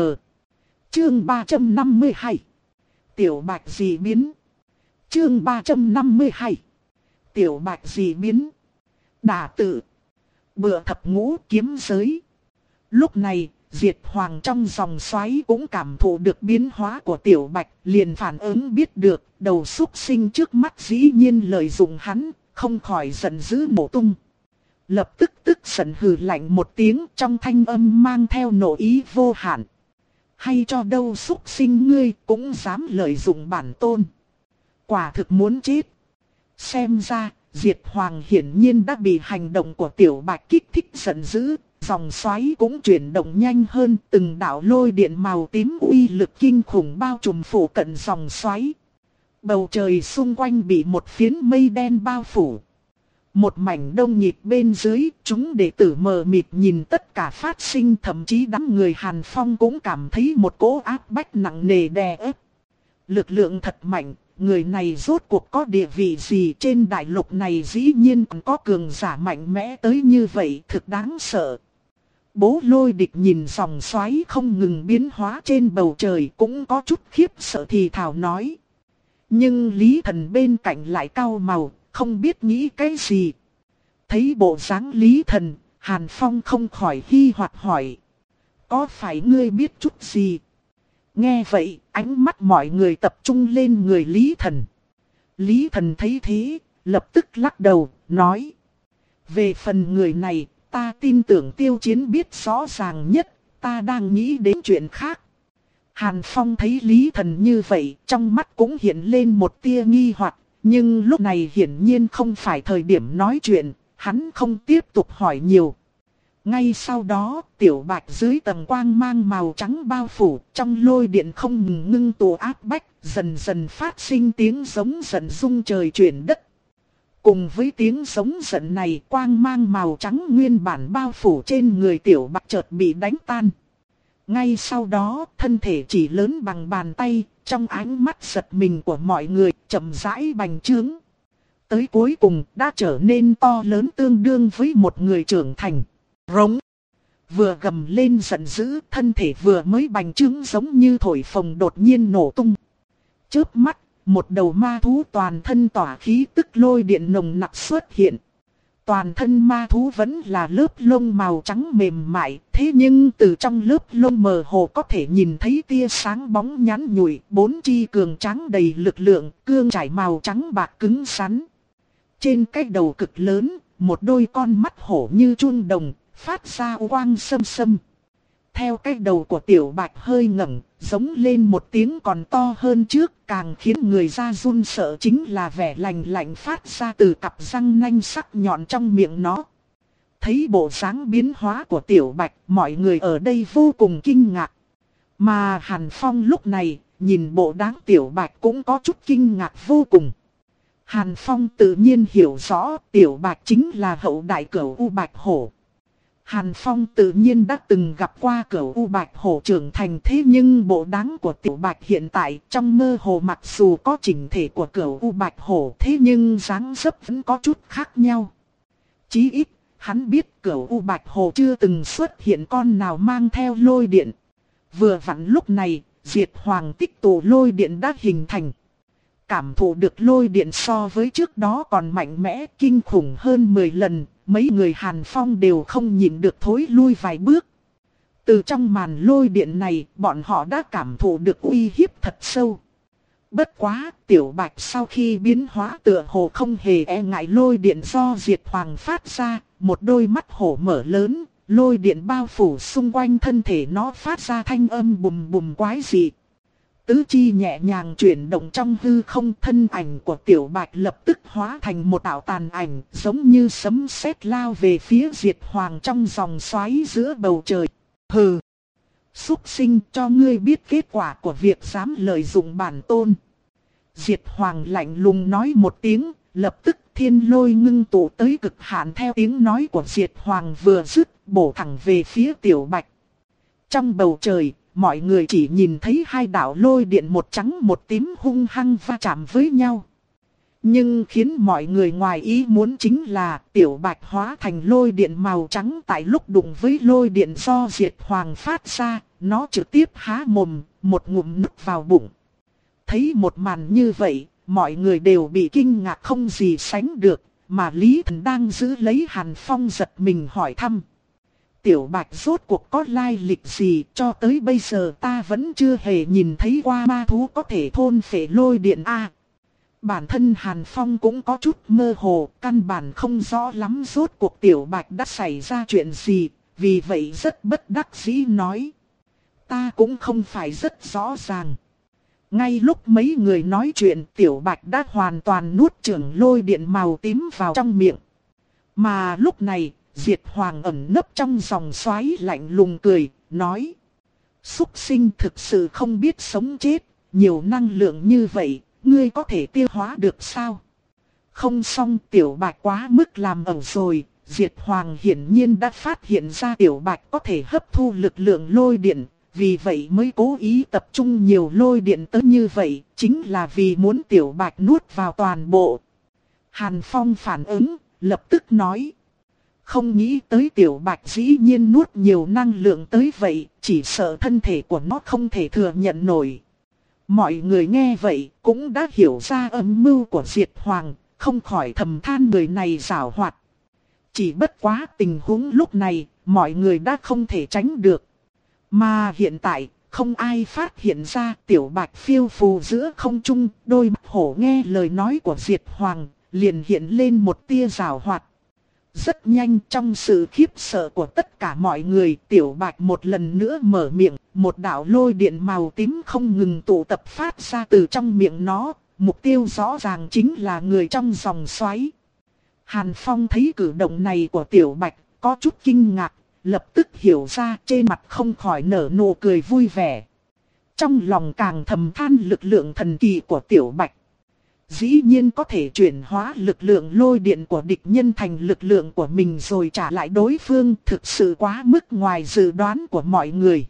Chương ba trăm năm mươi hai. Tiểu Bạch dị biến. Chương ba trăm năm mươi hai. Tiểu Bạch dị biến. Đả tự. Bựa thập ngũ kiếm giới. Lúc này, Diệt Hoàng trong dòng xoáy cũng cảm thụ được biến hóa của Tiểu Bạch, liền phản ứng biết được, đầu súc sinh trước mắt dĩ nhiên lợi dụng hắn, không khỏi giận dữ nổ tung. Lập tức tức giận hừ lạnh một tiếng, trong thanh âm mang theo nộ ý vô hạn. Hay cho đâu súc sinh ngươi cũng dám lợi dụng bản tôn. Quả thực muốn chết. Xem ra, Diệt Hoàng hiển nhiên đã bị hành động của Tiểu Bạch kích thích giận dữ. Dòng xoáy cũng chuyển động nhanh hơn, từng đạo lôi điện màu tím uy lực kinh khủng bao trùm phủ cận dòng xoáy. Bầu trời xung quanh bị một phiến mây đen bao phủ. Một mảnh đông nhịp bên dưới, chúng đệ tử mờ mịt nhìn tất cả phát sinh, thậm chí đám người Hàn Phong cũng cảm thấy một cỗ áp bách nặng nề đè ép. Lực lượng thật mạnh, người này rốt cuộc có địa vị gì trên đại lục này, dĩ nhiên còn có cường giả mạnh mẽ tới như vậy, thực đáng sợ. Bố Lôi Địch nhìn dòng xoáy không ngừng biến hóa trên bầu trời cũng có chút khiếp sợ thì thào nói. Nhưng Lý Thần bên cạnh lại cau mày, không biết nghĩ cái gì. Thấy bộ dáng Lý Thần, Hàn Phong không khỏi hi hoặc hỏi. Có phải ngươi biết chút gì? Nghe vậy, ánh mắt mọi người tập trung lên người Lý Thần. Lý Thần thấy thế, lập tức lắc đầu, nói. Về phần người này, ta tin tưởng Tiêu Chiến biết rõ ràng nhất, ta đang nghĩ đến chuyện khác. Hàn Phong thấy Lý Thần như vậy, trong mắt cũng hiện lên một tia nghi hoặc, nhưng lúc này hiển nhiên không phải thời điểm nói chuyện, hắn không tiếp tục hỏi nhiều. Ngay sau đó, Tiểu Bạch dưới tầng quang mang màu trắng bao phủ, trong lôi điện không ngừng ngưng tụ áp bách, dần dần phát sinh tiếng giống giận rung trời chuyển đất. Cùng với tiếng giống giận này, quang mang màu trắng nguyên bản bao phủ trên người Tiểu Bạch chợt bị đánh tan. Ngay sau đó, thân thể chỉ lớn bằng bàn tay, trong ánh mắt giật mình của mọi người, chậm rãi bành trướng. Tới cuối cùng, đã trở nên to lớn tương đương với một người trưởng thành. Rống. Vừa gầm lên giận dữ, thân thể vừa mới bành trướng giống như thổi phồng đột nhiên nổ tung. Chớp mắt, một đầu ma thú toàn thân tỏa khí tức lôi điện nồng nặc xuất hiện. Toàn thân ma thú vẫn là lớp lông màu trắng mềm mại, thế nhưng từ trong lớp lông mờ hồ có thể nhìn thấy tia sáng bóng nhắn nhủi, bốn chi cường tráng đầy lực lượng, cương trải màu trắng bạc cứng rắn. Trên cái đầu cực lớn, một đôi con mắt hổ như chuông đồng, phát ra quang sâm sâm. Theo cái đầu của Tiểu Bạch hơi ngẩng, giống lên một tiếng còn to hơn trước, càng khiến người ta run sợ chính là vẻ lạnh lạnh phát ra từ cặp răng nanh sắc nhọn trong miệng nó. Thấy bộ dáng biến hóa của Tiểu Bạch, mọi người ở đây vô cùng kinh ngạc. Mà Hàn Phong lúc này, nhìn bộ dáng Tiểu Bạch cũng có chút kinh ngạc vô cùng. Hàn Phong tự nhiên hiểu rõ Tiểu Bạch chính là hậu đại cửu U Bạch Hổ. Hàn Phong tự nhiên đã từng gặp qua cửu U Bạch Hổ trưởng thành, thế nhưng bộ dáng của Tiểu Bạch hiện tại trong mơ hồ mặc dù có chỉnh thể của cửu U Bạch Hổ, thế nhưng dáng dấp vẫn có chút khác nhau. Chí ít, hắn biết cửu U Bạch Hổ chưa từng xuất hiện con nào mang theo lôi điện. Vừa vặn lúc này, Diệt Hoàng tích tụ lôi điện đã hình thành. cảm thụ được lôi điện so với trước đó còn mạnh mẽ kinh khủng hơn mười lần, mấy người Hàn Phong đều không nhịn được thối lui vài bước. Từ trong màn lôi điện này, bọn họ đã cảm thụ được uy hiếp thật sâu. Bất quá, Tiểu Bạch sau khi biến hóa tựa hồ không hề e ngại lôi điện do Diệt Hoàng phát ra, một đôi mắt hổ mở lớn, lôi điện bao phủ xung quanh thân thể nó phát ra thanh âm bùm bùm quái dị. Tứ chi nhẹ nhàng chuyển động trong hư không, thân ảnh của Tiểu Bạch lập tức hóa thành một đạo tàn ảnh, giống như sấm sét lao về phía Diệt Hoàng trong dòng xoáy giữa bầu trời. Hừ! Súc sinh, cho ngươi biết kết quả của việc dám lợi dụng bản tôn. Diệt Hoàng lạnh lùng nói một tiếng, lập tức thiên lôi ngưng tụ tới cực hạn theo tiếng nói của Diệt Hoàng vừa dứt, bổ thẳng về phía Tiểu Bạch. Trong bầu trời, mọi người chỉ nhìn thấy hai đạo lôi điện một trắng một tím hung hăng va chạm với nhau. Nhưng khiến mọi người ngoài ý muốn chính là Tiểu Bạch hóa thành lôi điện màu trắng, tại lúc đụng với lôi điện do Diệt Hoàng phát ra, nó trực tiếp há mồm, một ngụm nuốt vào bụng. Thấy một màn như vậy, mọi người đều bị kinh ngạc không gì sánh được, mà Lý Thần đang giữ lấy Hàn Phong giật mình hỏi thăm. Tiểu Bạch rốt cuộc có lai lịch gì, cho tới bây giờ ta vẫn chưa hề nhìn thấy qua ma thú có thể thôn phệ lôi điện a. Bản thân Hàn Phong cũng có chút mơ hồ, căn bản không rõ lắm rốt cuộc Tiểu Bạch đã xảy ra chuyện gì, vì vậy rất bất đắc dĩ nói. Ta cũng không phải rất rõ ràng. Ngay lúc mấy người nói chuyện, Tiểu Bạch đã hoàn toàn nuốt chửng lôi điện màu tím vào trong miệng. Mà lúc này, Diệt Hoàng ẩn nấp trong dòng xoáy lạnh lùng cười, nói. Súc sinh thực sự không biết sống chết, nhiều năng lượng như vậy, ngươi có thể tiêu hóa được sao? Không xong, Tiểu Bạch quá mức làm ẩu rồi. Diệt Hoàng hiển nhiên đã phát hiện ra Tiểu Bạch có thể hấp thu lực lượng lôi điện, vì vậy mới cố ý tập trung nhiều lôi điện tới như vậy, chính là vì muốn Tiểu Bạch nuốt vào toàn bộ. Hàn Phong phản ứng, lập tức nói. Không nghĩ tới Tiểu Bạch dĩ nhiên nuốt nhiều năng lượng tới vậy, chỉ sợ thân thể của nó không thể thừa nhận nổi. Mọi người nghe vậy cũng đã hiểu ra âm mưu của Diệt Hoàng, không khỏi thầm than người này giảo hoạt. Chỉ bất quá tình huống lúc này, mọi người đã không thể tránh được. Mà hiện tại, không ai phát hiện ra Tiểu Bạch phiêu phù giữa không trung, đôi mắt hổ nghe lời nói của Diệt Hoàng, liền hiện lên một tia giảo hoạt. Rất nhanh, trong sự khiếp sợ của tất cả mọi người, Tiểu Bạch một lần nữa mở miệng, một đạo lôi điện màu tím không ngừng tụ tập phát ra từ trong miệng nó, mục tiêu rõ ràng chính là người trong dòng xoáy. Hàn Phong thấy cử động này của Tiểu Bạch, có chút kinh ngạc, lập tức hiểu ra, trên mặt không khỏi nở nụ cười vui vẻ. Trong lòng càng thầm than lực lượng thần kỳ của Tiểu Bạch. Dĩ nhiên có thể chuyển hóa lực lượng lôi điện của địch nhân thành lực lượng của mình rồi trả lại đối phương, thực sự quá mức ngoài dự đoán của mọi người.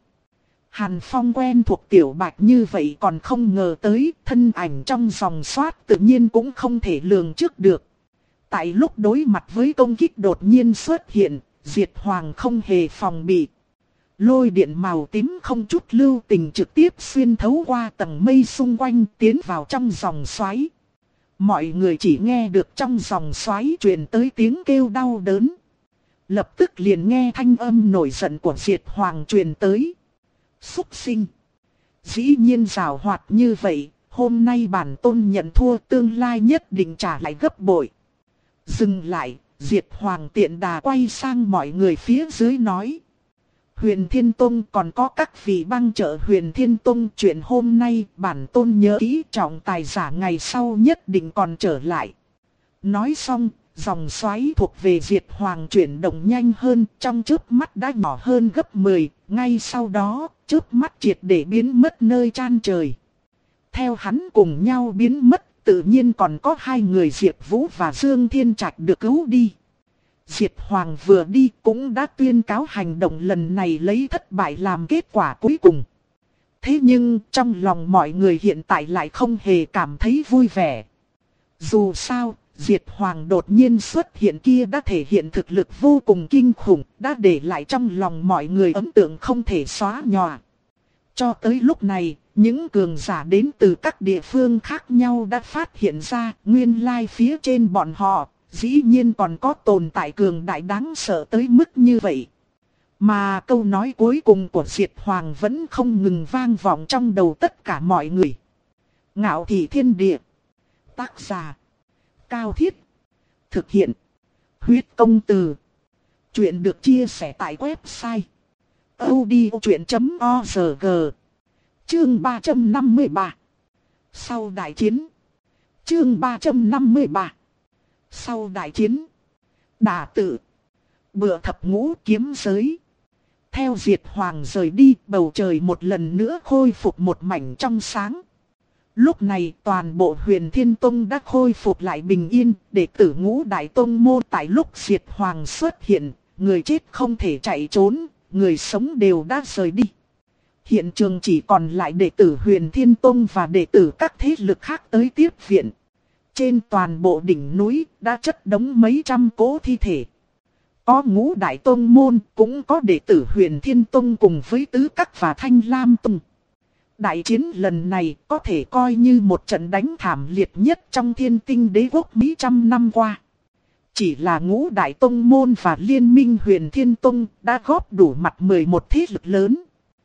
Hàn Phong quen thuộc Tiểu Bạch như vậy còn không ngờ tới, thân ảnh trong dòng xoát tự nhiên cũng không thể lường trước được. Tại lúc đối mặt với công kích đột nhiên xuất hiện, Diệt Hoàng không hề phòng bị. Lôi điện màu tím không chút lưu tình trực tiếp xuyên thấu qua tầng mây xung quanh tiến vào trong dòng xoáy. Mọi người chỉ nghe được trong dòng xoáy truyền tới tiếng kêu đau đớn. Lập tức liền nghe thanh âm nổi giận của Diệt Hoàng truyền tới. Súc sinh! Dĩ nhiên giảo hoạt như vậy, hôm nay bản tôn nhận thua, tương lai nhất định trả lại gấp bội. Dừng lại, Diệt Hoàng tiện đà quay sang mọi người phía dưới nói. Huyền Thiên Tông còn có các vị băng trợ Huyền Thiên Tông, chuyện hôm nay bản tôn nhớ kỹ, trọng tài giả ngày sau nhất định còn trở lại. Nói xong, dòng xoáy thuộc về Diệt Hoàng chuyển động nhanh hơn, trong chớp mắt đã nhỏ hơn gấp mười, ngay sau đó, chớp mắt triệt để biến mất nơi chan trời. Theo hắn cùng nhau biến mất, tự nhiên còn có hai người Diệp Vũ và Dương Thiên Trạch được cứu đi. Diệt Hoàng vừa đi cũng đã tuyên cáo hành động lần này lấy thất bại làm kết quả cuối cùng. Thế nhưng trong lòng mọi người hiện tại lại không hề cảm thấy vui vẻ. Dù sao, Diệt Hoàng đột nhiên xuất hiện kia đã thể hiện thực lực vô cùng kinh khủng, đã để lại trong lòng mọi người ấn tượng không thể xóa nhòa. Cho tới lúc này, Những cường giả đến từ các địa phương khác nhau đã phát hiện ra nguyên lai phía trên bọn họ, dĩ nhiên còn có tồn tại cường đại đáng sợ tới mức như vậy. Mà câu nói cuối cùng của Diệt Hoàng vẫn không ngừng vang vọng trong đầu tất cả mọi người. Ngạo thị thiên địa. Tác giả. Cao Thiết. Thực hiện. Huyết công từ. Chuyện được chia sẻ tại website audiochuyện chấm org. Chương ba trăm năm mươi ba. Sau đại chiến. Chương ba trăm năm mươi ba. Sau đại chiến. Đả tự. Bựa thập ngũ kiếm giới. Theo Diệt Hoàng rời đi, bầu trời một lần nữa khôi phục một mảnh trong sáng. Lúc này toàn bộ Huyền Thiên Tông đã khôi phục lại bình yên, đệ tử Ngũ Đại Tông môn tại lúc Diệt Hoàng xuất hiện, người chết không thể chạy trốn, người sống đều đã rời đi. Hiện trường chỉ còn lại đệ tử Huyền Thiên Tông và đệ tử các thế lực khác tới tiếp viện. Trên toàn bộ đỉnh núi đã chất đống mấy trăm cỗ thi thể. Có Ngũ Đại Tông môn, cũng có đệ tử Huyền Thiên Tông cùng với Tứ Các và Thanh Lam Tông. Đại chiến lần này có thể coi như một trận đánh thảm liệt nhất trong Thiên Tinh Đế quốc mấy trăm năm qua. Chỉ là Ngũ Đại Tông môn và Liên minh Huyền Thiên Tông đã góp đủ mặt mười một thế lực lớn.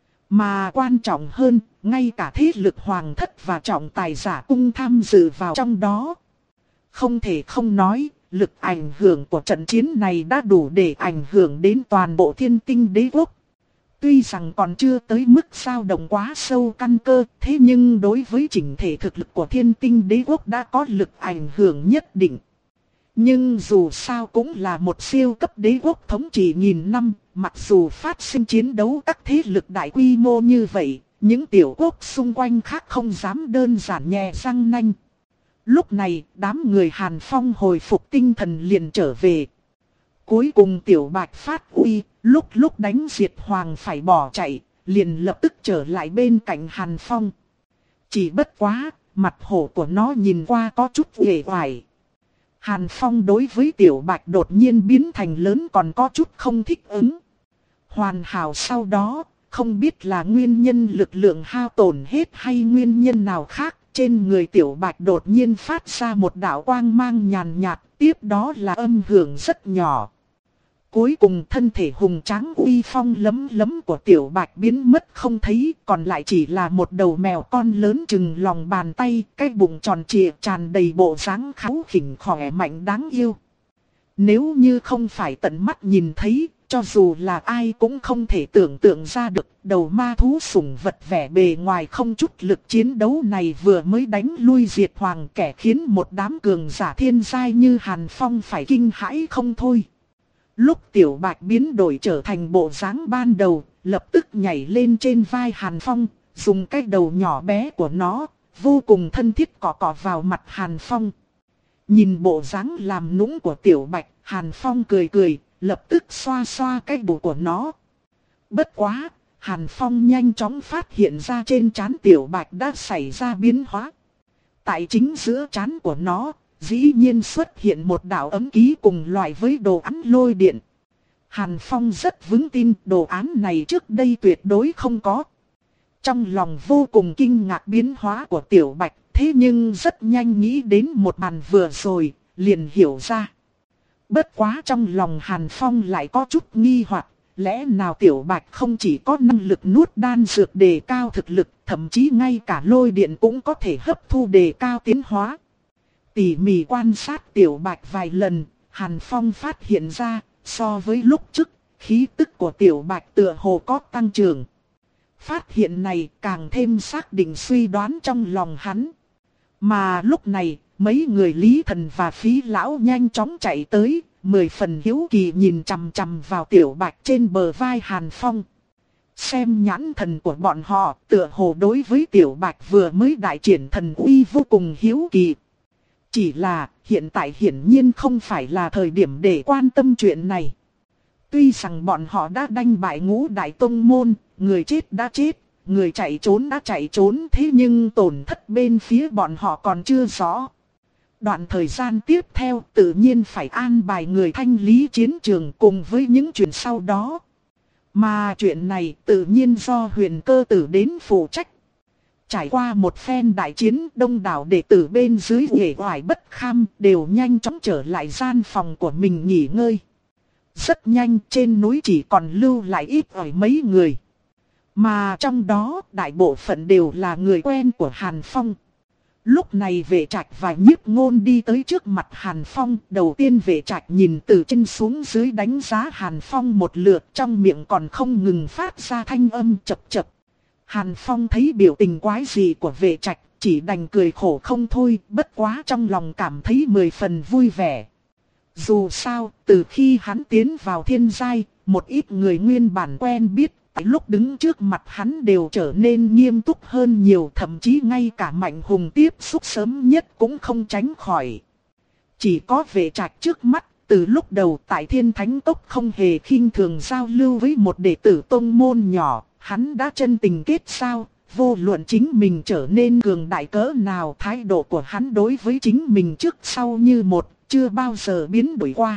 Mà quan trọng hơn, ngay cả thế lực hoàng thất và trọng tài giả cung tham dự vào trong đó. Không thể không nói, lực ảnh hưởng của trận chiến này đã đủ để ảnh hưởng đến toàn bộ Thiên Tinh Đế quốc. Tuy rằng còn chưa tới mức dao động quá sâu căn cơ, thế nhưng đối với chỉnh thể thực lực của Thiên Tinh Đế quốc đã có lực ảnh hưởng nhất định. Nhưng dù sao cũng là một siêu cấp đế quốc thống trị nghìn năm, mặc dù phát sinh chiến đấu các thế lực đại quy mô như vậy, những tiểu quốc xung quanh khác không dám đơn giản nhè răng nanh. Lúc này, đám người Hàn Phong hồi phục tinh thần liền trở về. Cuối cùng Tiểu Bạch phát uy, lúc lúc đánh Diệt Hoàng phải bỏ chạy, liền lập tức trở lại bên cạnh Hàn Phong. Chỉ bất quá, mặt hổ của nó nhìn qua có chút uể oải. Hàn Phong đối với Tiểu Bạch đột nhiên biến thành lớn còn có chút không thích ứng. Hoàn hảo sau đó, không biết là nguyên nhân lực lượng hao tổn hết hay nguyên nhân nào khác, trên người Tiểu Bạch đột nhiên phát ra một đạo quang mang nhàn nhạt, tiếp đó là âm hưởng rất nhỏ. Cuối cùng thân thể hùng tráng uy phong lấm lấm của Tiểu Bạch biến mất không thấy, còn lại chỉ là một đầu mèo con lớn chừng lòng bàn tay, cái bụng tròn trịa tràn đầy bộ dáng kháu khỉnh khỏe mạnh đáng yêu. Nếu như không phải tận mắt nhìn thấy, cho dù là ai cũng không thể tưởng tượng ra được đầu ma thú sủng vật vẻ bề ngoài không chút lực chiến đấu này vừa mới đánh lui Diệt Hoàng, kẻ khiến một đám cường giả thiên giai như Hàn Phong phải kinh hãi không thôi. Lúc Tiểu Bạch biến đổi trở thành bộ dáng ban đầu, lập tức nhảy lên trên vai Hàn Phong, dùng cái đầu nhỏ bé của nó, vô cùng thân thiết cọ cọ vào mặt Hàn Phong. Nhìn bộ dáng làm nũng của Tiểu Bạch, Hàn Phong cười cười, lập tức xoa xoa cái bụng của nó. Bất quá, Hàn Phong nhanh chóng phát hiện ra trên trán Tiểu Bạch đã xảy ra biến hóa. Tại chính giữa trán của nó, dĩ nhiên xuất hiện một đạo ấm ký cùng loại với đồ án lôi điện. Hàn Phong rất vững tin đồ án này trước đây tuyệt đối không có. Trong lòng vô cùng kinh ngạc biến hóa của Tiểu Bạch, thế nhưng rất nhanh nghĩ đến một màn vừa rồi, liền hiểu ra. Bất quá trong lòng Hàn Phong lại có chút nghi hoặc, lẽ nào Tiểu Bạch không chỉ có năng lực nuốt đan dược đề cao thực lực, thậm chí ngay cả lôi điện cũng có thể hấp thu đề cao tiến hóa. Tỉ mỉ quan sát Tiểu Bạch vài lần, Hàn Phong phát hiện ra, so với lúc trước, khí tức của Tiểu Bạch tựa hồ có tăng trưởng. Phát hiện này càng thêm xác định suy đoán trong lòng hắn. Mà lúc này, mấy người Lý Thần và Phí Lão nhanh chóng chạy tới, mười phần hiếu kỳ nhìn chằm chằm vào Tiểu Bạch trên bờ vai Hàn Phong. Xem nhãn thần của bọn họ, tựa hồ đối với Tiểu Bạch vừa mới đại triển thần uy vô cùng hiếu kỳ. Chỉ là, hiện tại hiển nhiên không phải là thời điểm để quan tâm chuyện này. Tuy rằng bọn họ đã đánh bại Ngũ Đại Tông môn, người chết đã chết, người chạy trốn đã chạy trốn, thế nhưng tổn thất bên phía bọn họ còn chưa rõ. Đoạn thời gian tiếp theo tự nhiên phải an bài người thanh lý chiến trường cùng với những chuyện sau đó. Mà chuyện này tự nhiên do Huyền Cơ Tử đến phụ trách. Trải qua một phen đại chiến, đông đảo đệ tử bên dưới uể oải bất kham đều nhanh chóng trở lại gian phòng của mình nghỉ ngơi. Rất nhanh trên núi chỉ còn lưu lại ít ỏi mấy người. Mà trong đó đại bộ phận đều là người quen của Hàn Phong. Lúc này Vệ Trạch và Nhiếp Ngôn đi tới trước mặt Hàn Phong. Đầu tiên Vệ Trạch nhìn từ trên xuống dưới đánh giá Hàn Phong một lượt, trong miệng còn không ngừng phát ra thanh âm chập chập. Hàn Phong thấy biểu tình quái dị của Vệ Trạch, chỉ đành cười khổ không thôi, bất quá trong lòng cảm thấy mười phần vui vẻ. Dù sao, từ khi hắn tiến vào thiên giai, một ít người nguyên bản quen biết, tại lúc đứng trước mặt hắn đều trở nên nghiêm túc hơn nhiều, thậm chí ngay cả Mạnh Hùng tiếp xúc sớm nhất cũng không tránh khỏi. Chỉ có Vệ Trạch trước mắt, từ lúc đầu tại Thiên Thánh Tốc không hề khinh thường giao lưu với một đệ tử tông môn nhỏ, hắn đã chân tình kết giao. Vô luận chính mình trở nên cường đại cỡ nào, thái độ của hắn đối với chính mình trước sau như một, chưa bao giờ biến đổi qua.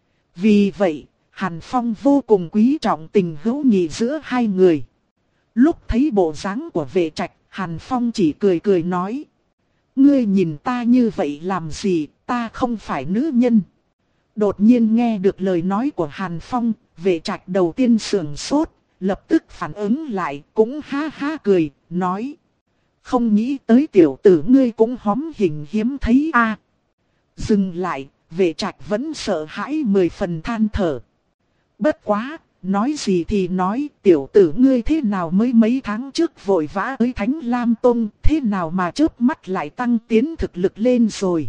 Vì vậy, Hàn Phong vô cùng quý trọng tình hữu nghị giữa hai người. Lúc thấy bộ dáng của Vệ Trạch, Hàn Phong chỉ cười cười nói: ngươi nhìn ta như vậy làm gì, ta không phải nữ nhân. Đột nhiên nghe được lời nói của Hàn Phong, Vệ Trạch đầu tiên sườn sốt, lập tức phản ứng lại, cũng ha ha cười, nói: không nghĩ tới tiểu tử ngươi cũng hóm hình hiếm thấy a. À. Dừng lại, Vệ Trạch vẫn sợ hãi mười phần than thở. Bất quá, nói gì thì nói, tiểu tử ngươi thế nào mới mấy tháng trước vội vã tới Thánh Lam Tông, thế nào mà chớp mắt lại tăng tiến thực lực lên rồi.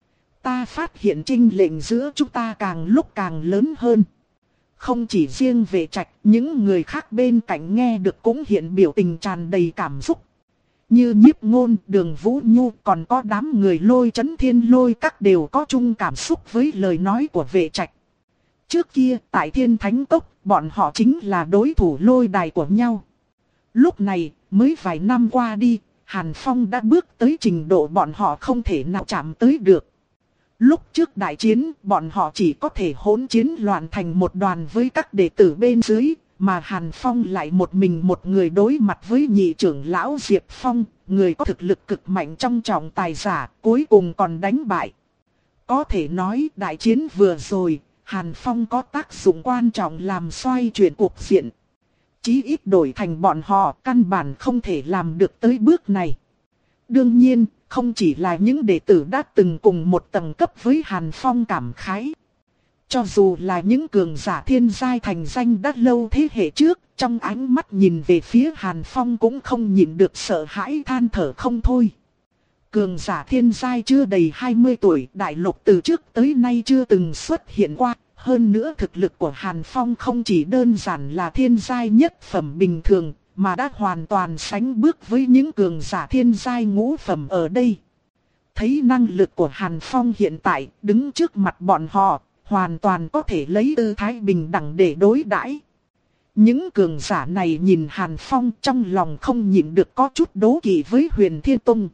Ta phát hiện chênh lệch giữa chúng ta càng lúc càng lớn hơn. Không chỉ riêng Vệ Trạch, những người khác bên cạnh nghe được cũng hiện biểu tình tràn đầy cảm xúc. Như Nhiếp Ngôn, Đường Vũ Nhu, còn có đám người Lôi Chấn Thiên Lôi các đều có chung cảm xúc với lời nói của Vệ Trạch. Trước kia, tại Thiên Thánh Cốc, bọn họ chính là đối thủ lôi đài của nhau. Lúc này, mới vài năm qua đi, Hàn Phong đã bước tới trình độ bọn họ không thể nào chạm tới được. Lúc trước đại chiến, bọn họ chỉ có thể hỗn chiến loạn thành một đoàn với các đệ tử bên dưới, mà Hàn Phong lại một mình một người đối mặt với nhị trưởng lão Diệp Phong, người có thực lực cực mạnh trong trọng tài giả, cuối cùng còn đánh bại. Có thể nói đại chiến vừa rồi, Hàn Phong có tác dụng quan trọng làm xoay chuyển cuộc diện. Chí ít đổi thành bọn họ căn bản không thể làm được tới bước này. Đương nhiên, không chỉ là những đệ tử đã từng cùng một tầng cấp với Hàn Phong cảm khái. Cho dù là những cường giả thiên giai thành danh đã lâu thế hệ trước, trong ánh mắt nhìn về phía Hàn Phong cũng không nhịn được sợ hãi than thở không thôi. Cường giả thiên giai chưa đầy hai mươi tuổi, đại lục từ trước tới nay chưa từng xuất hiện qua. Hơn nữa thực lực của Hàn Phong không chỉ đơn giản là thiên giai nhất phẩm bình thường, mà đã hoàn toàn sánh bước với những cường giả thiên giai ngũ phẩm ở đây. Thấy năng lực của Hàn Phong hiện tại, đứng trước mặt bọn họ, hoàn toàn có thể lấy tư thái bình đẳng để đối đãi. Những cường giả này nhìn Hàn Phong trong lòng không nhịn được có chút đố kỵ với Huyền Thiên Tông.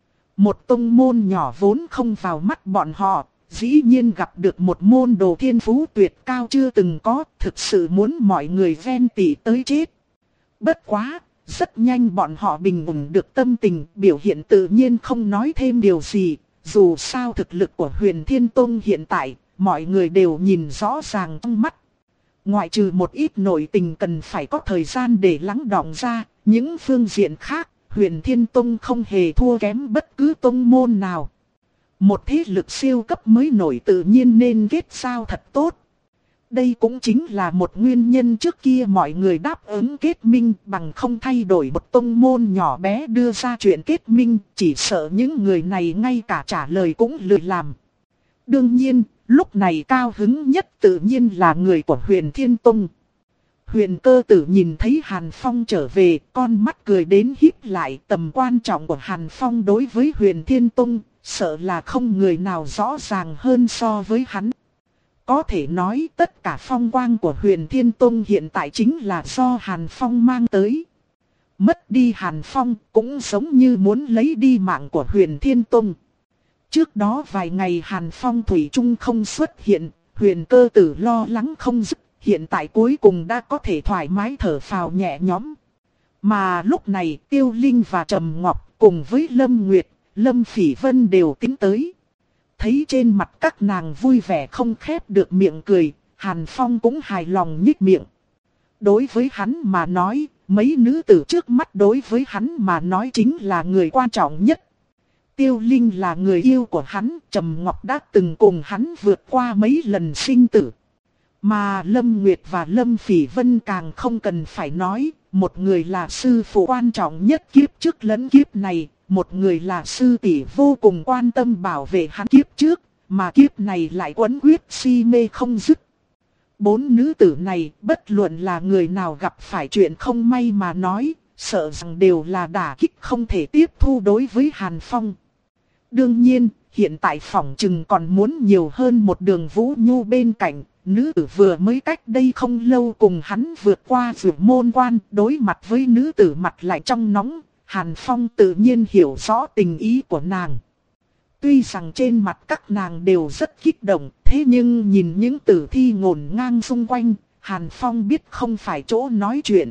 Một tông môn nhỏ vốn không vào mắt bọn họ, dĩ nhiên gặp được một môn đồ thiên phú tuyệt cao chưa từng có, thực sự muốn mọi người ven tỉ tới chết. Bất quá, rất nhanh bọn họ bình ổn được tâm tình, biểu hiện tự nhiên không nói thêm điều gì. Dù sao thực lực của Huyền Thiên Tông hiện tại, mọi người đều nhìn rõ ràng trong mắt. Ngoại trừ một ít nội tình cần phải có thời gian để lắng đọng ra, những phương diện khác, Huyền Thiên Tông không hề thua kém bất cứ tông môn nào. Một thế lực siêu cấp mới nổi tự nhiên nên kết giao thật tốt. Đây cũng chính là một nguyên nhân trước kia mọi người đáp ứng kết minh bằng không thay đổi một tông môn nhỏ bé đưa ra chuyện kết minh, chỉ sợ những người này ngay cả trả lời cũng lười làm. Đương nhiên, lúc này cao hứng nhất tự nhiên là người của Huyền Thiên Tông. Huyền Cơ Tử nhìn thấy Hàn Phong trở về, con mắt cười đến híp lại, tầm quan trọng của Hàn Phong đối với Huyền Thiên Tông, sợ là không người nào rõ ràng hơn so với hắn. Có thể nói tất cả phong quang của Huyền Thiên Tông hiện tại chính là do Hàn Phong mang tới. Mất đi Hàn Phong cũng giống như muốn lấy đi mạng của Huyền Thiên Tông. Trước đó vài ngày Hàn Phong thủy chung không xuất hiện, Huyền Cơ Tử lo lắng không dứt, hiện tại cuối cùng đã có thể thoải mái thở phào nhẹ nhõm. Mà lúc này Tiêu Linh và Trầm Ngọc, cùng với Lâm Nguyệt, Lâm Phỉ Vân đều tiến tới. Thấy trên mặt các nàng vui vẻ không khép được miệng cười, Hàn Phong cũng hài lòng nhếch miệng. Đối với hắn mà nói, mấy nữ tử trước mắt đối với hắn mà nói chính là người quan trọng nhất. Tiêu Linh là người yêu của hắn, Trầm Ngọc đã từng cùng hắn vượt qua mấy lần sinh tử. Mà Lâm Nguyệt và Lâm Phỉ Vân càng không cần phải nói, một người là sư phụ quan trọng nhất kiếp trước lẫn kiếp này, một người là sư tỷ vô cùng quan tâm bảo vệ hắn kiếp trước, mà kiếp này lại quấn quyết si mê không dứt. Bốn nữ tử này, bất luận là người nào gặp phải chuyện không may mà nói, sợ rằng đều là đả kích không thể tiếp thu đối với Hàn Phong. Đương nhiên, hiện tại phỏng chừng còn muốn nhiều hơn một Đường Vũ Nhu bên cạnh, nữ tử vừa mới cách đây không lâu cùng hắn vượt qua vượt môn quan, đối mặt với nữ tử mặt lại trong nóng, Hàn Phong tự nhiên hiểu rõ tình ý của nàng. Tuy rằng trên mặt các nàng đều rất kích động, thế nhưng nhìn những tử thi ngổn ngang xung quanh, Hàn Phong biết không phải chỗ nói chuyện.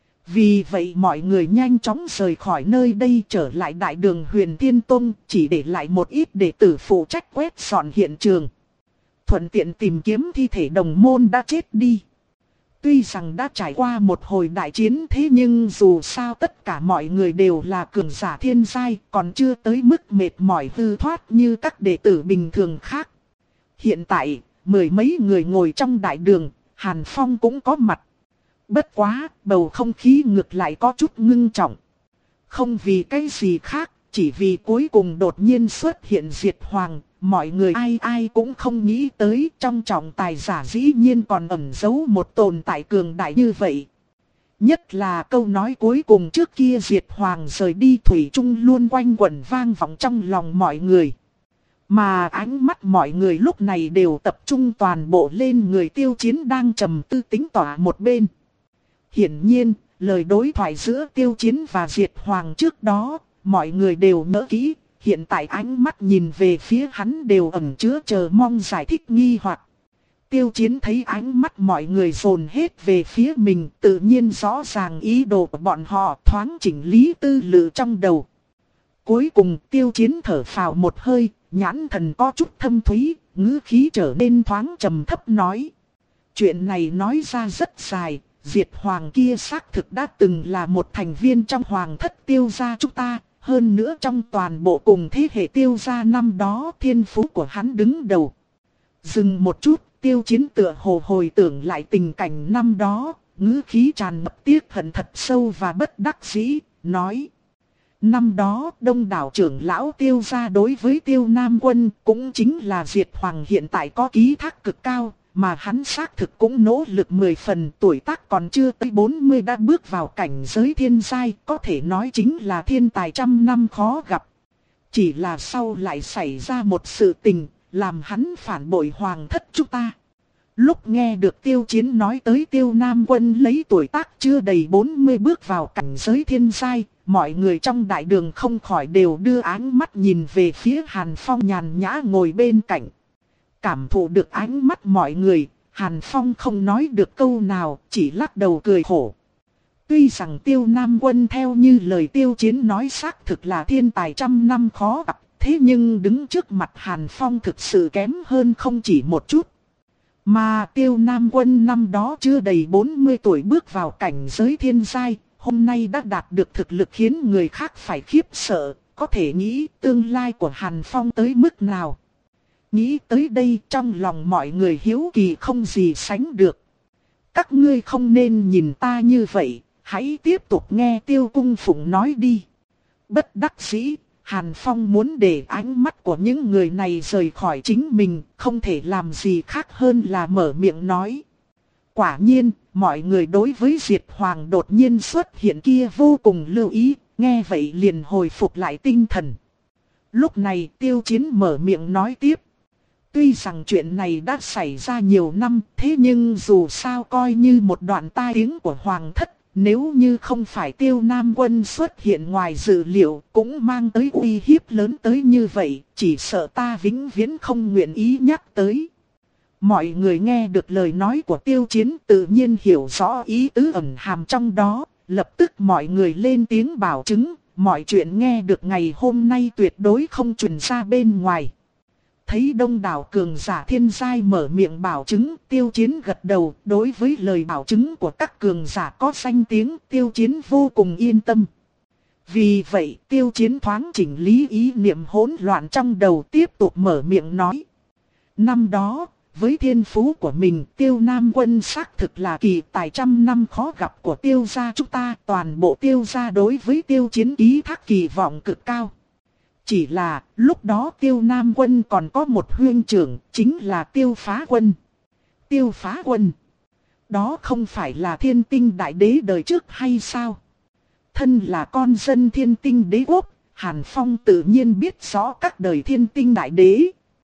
Vì vậy mọi người nhanh chóng rời khỏi nơi đây trở lại đại đường Huyền Thiên Tông, chỉ để lại một ít đệ tử phụ trách quét dọn hiện trường. Thuận tiện tìm kiếm thi thể đồng môn đã chết đi. Tuy rằng đã trải qua một hồi đại chiến thế nhưng dù sao tất cả mọi người đều là cường giả thiên giai, còn chưa tới mức mệt mỏi hư thoát như các đệ tử bình thường khác. Hiện tại, mười mấy người ngồi trong đại đường, Hàn Phong cũng có mặt. Bất quá, bầu không khí ngược lại có chút ngưng trọng. Không vì cái gì khác, chỉ vì cuối cùng đột nhiên xuất hiện Diệt Hoàng. Mọi người ai ai cũng không nghĩ tới trong trọng tài giả dĩ nhiên còn ẩn giấu một tồn tại cường đại như vậy. Nhất là câu nói cuối cùng trước kia Diệt Hoàng rời đi thủy chung luôn quanh quẩn vang vọng trong lòng mọi người. Mà ánh mắt mọi người lúc này đều tập trung toàn bộ lên người Tiêu Chiến đang trầm tư tính tỏa một bên. Hiển nhiên, lời đối thoại giữa Tiêu Chiến và Diệt Hoàng trước đó, mọi người đều nhớ kỹ. Hiện tại ánh mắt nhìn về phía hắn đều ẩn chứa chờ mong giải thích nghi hoặc. Tiêu Chiến thấy ánh mắt mọi người dồn hết về phía mình, tự nhiên rõ ràng ý đồ của bọn họ, thoáng chỉnh lý tư lự trong đầu. Cuối cùng Tiêu Chiến thở phào một hơi, nhãn thần có chút thâm thúy, ngữ khí trở nên thoáng trầm thấp nói. Chuyện này nói ra rất dài, Diệt Hoàng kia xác thực đã từng là một thành viên trong Hoàng thất Tiêu gia chúng ta. Hơn nữa trong toàn bộ cùng thế hệ Tiêu gia năm đó thiên phú của hắn đứng đầu. Dừng một chút, Tiêu Chiến tựa hồ hồi tưởng lại tình cảnh năm đó, ngữ khí tràn ngập tiếc hận thật sâu và bất đắc dĩ, nói. Năm đó đông đảo trưởng lão Tiêu gia đối với Tiêu Nam Quân cũng chính là Diệt Hoàng hiện tại có ký thác cực cao. Mà hắn xác thực cũng nỗ lực mười phần, tuổi tác còn chưa tới bốn mươi đã bước vào cảnh giới thiên giai, có thể nói chính là thiên tài trăm năm khó gặp. Chỉ là sau lại xảy ra một sự tình, làm hắn phản bội Hoàng thất chúng ta. Lúc nghe được Tiêu Chiến nói tới Tiêu Nam Quân lấy tuổi tác chưa đầy bốn mươi bước vào cảnh giới thiên giai, mọi người trong đại đường không khỏi đều đưa ánh mắt nhìn về phía Hàn Phong nhàn nhã ngồi bên cạnh. Cảm thụ được ánh mắt mọi người, Hàn Phong không nói được câu nào, chỉ lắc đầu cười khổ. Tuy rằng Tiêu Nam Quân theo như lời Tiêu Chiến nói xác thực là thiên tài trăm năm khó gặp, thế nhưng đứng trước mặt Hàn Phong thực sự kém hơn không chỉ một chút. Mà Tiêu Nam Quân năm đó chưa đầy bốn mươi tuổi bước vào cảnh giới thiên giai, hôm nay đã đạt được thực lực khiến người khác phải khiếp sợ, có thể nghĩ tương lai của Hàn Phong tới mức nào. Nghĩ tới đây trong lòng mọi người hiếu kỳ không gì sánh được. Các ngươi không nên nhìn ta như vậy, hãy tiếp tục nghe Tiêu Cung Phụng nói đi. Bất đắc dĩ, Hàn Phong muốn để ánh mắt của những người này rời khỏi chính mình, không thể làm gì khác hơn là mở miệng nói. Quả nhiên, mọi người đối với Diệt Hoàng đột nhiên xuất hiện kia vô cùng lưu ý, nghe vậy liền hồi phục lại tinh thần. Lúc này Tiêu Chiến mở miệng nói tiếp. Tuy rằng chuyện này đã xảy ra nhiều năm, thế nhưng dù sao coi như một đoạn tai tiếng của Hoàng thất, nếu như không phải Tiêu Nam Quân xuất hiện ngoài dự liệu, cũng mang tới uy hiếp lớn tới như vậy, chỉ sợ ta vĩnh viễn không nguyện ý nhắc tới. Mọi người nghe được lời nói của Tiêu Chiến tự nhiên hiểu rõ ý tứ ẩn hàm trong đó, lập tức mọi người lên tiếng bảo chứng, mọi chuyện nghe được ngày hôm nay tuyệt đối không truyền ra bên ngoài. Thấy đông đảo cường giả thiên giai mở miệng bảo chứng, Tiêu Chiến gật đầu. Đối với lời bảo chứng của các cường giả có danh tiếng, Tiêu Chiến vô cùng yên tâm. Vì vậy, Tiêu Chiến thoáng chỉnh lý ý niệm hỗn loạn trong đầu, tiếp tục mở miệng nói. Năm đó, với thiên phú của mình, Tiêu Nam Quân xác thực là kỳ tài trăm năm khó gặp của Tiêu gia chúng ta. Toàn bộ Tiêu gia đối với Tiêu Chiến ký thác kỳ vọng cực cao. Chỉ là, lúc đó Tiêu Nam Quân còn có một huynh trưởng, chính là Tiêu Phá Quân. Tiêu Phá Quân, đó không phải là Thiên Tinh Đại Đế đời trước hay sao? Thân là con dân Thiên Tinh Đế Quốc, Hàn Phong tự nhiên biết rõ các đời Thiên Tinh Đại Đế.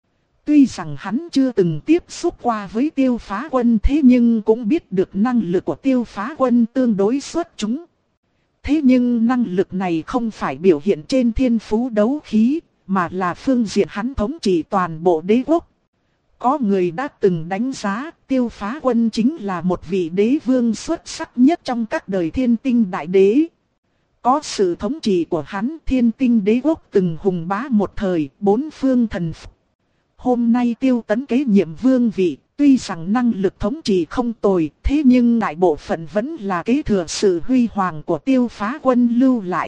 Tuy rằng hắn chưa từng tiếp xúc qua với Tiêu Phá Quân, thế nhưng cũng biết được năng lực của Tiêu Phá Quân tương đối xuất chúng. Thế nhưng năng lực này không phải biểu hiện trên thiên phú đấu khí, mà là phương diện hắn thống trị toàn bộ đế quốc. Có người đã từng đánh giá Tiêu Phá Quân chính là một vị đế vương xuất sắc nhất trong các đời Thiên Tinh Đại Đế. Có sự thống trị của hắn, Thiên Tinh Đế Quốc từng hùng bá một thời, bốn phương thần phục. Hôm nay Tiêu Tấn kế nhiệm vương vị, tuy rằng năng lực thống trị không tồi, thế nhưng đại bộ phận vẫn là kế thừa sự huy hoàng của Tiêu Phá Quân lưu lại.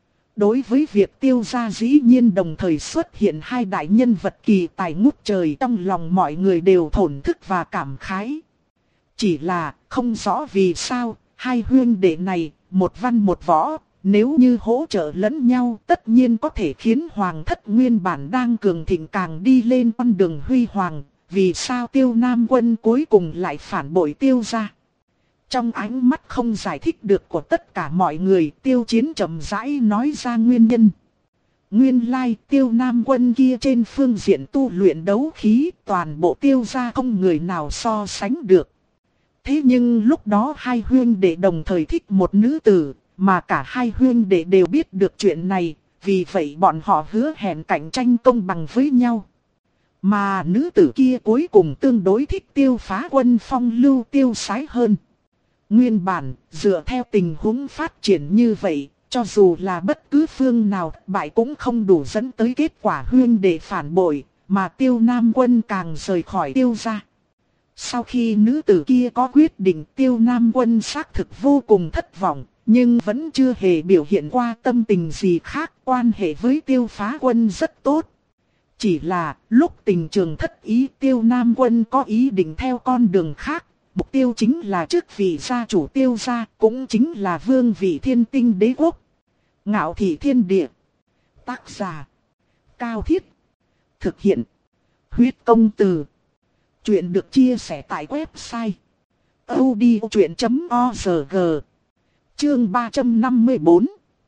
Đối với việc Tiêu gia dĩ nhiên đồng thời xuất hiện hai đại nhân vật kỳ tài ngút trời, trong lòng mọi người đều thổn thức và cảm khái. Chỉ là không rõ vì sao, hai huynh đệ này, một văn một võ, nếu như hỗ trợ lẫn nhau tất nhiên có thể khiến hoàng thất nguyên bản đang cường thịnh càng đi lên con đường huy hoàng. Vì sao Tiêu Nam Quân cuối cùng lại phản bội Tiêu gia? Trong ánh mắt không giải thích được của tất cả mọi người, Tiêu Chiến chậm rãi nói ra nguyên nhân. Nguyên lai Tiêu Nam Quân kia trên phương diện tu luyện đấu khí, toàn bộ Tiêu gia không người nào so sánh được. Thế nhưng lúc đó hai huynh đệ đồng thời thích một nữ tử, mà cả hai huynh đệ đều biết được chuyện này, vì vậy bọn họ hứa hẹn cạnh tranh công bằng với nhau. Mà nữ tử kia cuối cùng tương đối thích Tiêu Phá Quân phong lưu tiêu sái hơn. Nguyên bản, dựa theo tình huống phát triển như vậy, cho dù là bất cứ phương nào bại cũng không đủ dẫn tới kết quả huynh đệ phản bội, mà Tiêu Nam Quân càng rời khỏi Tiêu gia. Sau khi nữ tử kia có quyết định, Tiêu Nam Quân xác thực vô cùng thất vọng, nhưng vẫn chưa hề biểu hiện qua tâm tình gì khác, quan hệ với Tiêu Phá Quân rất tốt. Chỉ là lúc tình trường thất ý, Tiêu Nam Quân có ý định theo con đường khác, mục tiêu chính là chức vị gia chủ Tiêu gia, cũng chính là vương vị Thiên Tinh Đế Quốc. Ngạo thị thiên địa. Tác giả Cao Thiết. Thực hiện Huyết Công Từ. Chuyện được chia sẻ tại website audiochuyện chấm org. Chương ba trăm năm mươi tư.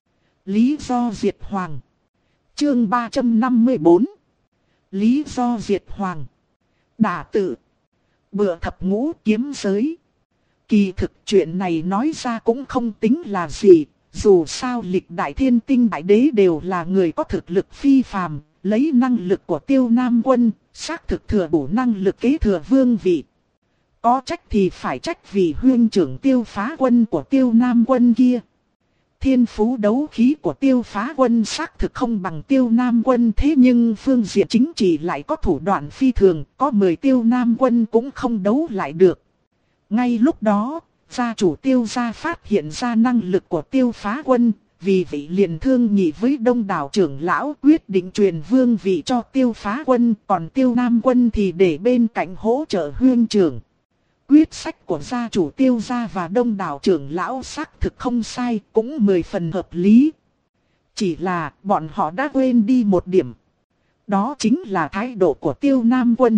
Lý do diệt hoàng. Chương ba trăm năm mươi tư. Lý do diệt hoàng. Đả tự. Bựa thập ngũ kiếm giới. Kỳ thực chuyện này nói ra cũng không tính là gì. Dù sao lịch đại Thiên Tinh Đại Đế đều là người có thực lực phi phàm. Lấy năng lực của Tiêu Nam Quân, xác thực thừa đủ năng lực kế thừa vương vị. Có trách thì phải trách vì huynh trưởng Tiêu Phá Quân của Tiêu Nam Quân kia. Thiên phú đấu khí của Tiêu Phá Quân xác thực không bằng Tiêu Nam Quân, thế nhưng phương diện chính trị lại có thủ đoạn phi thường, có mười Tiêu Nam Quân cũng không đấu lại được. Ngay lúc đó, gia chủ Tiêu gia phát hiện ra năng lực của Tiêu Phá Quân, vì vậy liền thương nghị với đông đảo trưởng lão quyết định truyền vương vị cho Tiêu Phá Quân, còn Tiêu Nam Quân thì để bên cạnh hỗ trợ huynh trưởng. Quyết sách của gia chủ Tiêu gia và đông đảo trưởng lão xác thực không sai, cũng mười phần hợp lý. Chỉ là bọn họ đã quên đi một điểm. Đó chính là thái độ của Tiêu Nam Quân.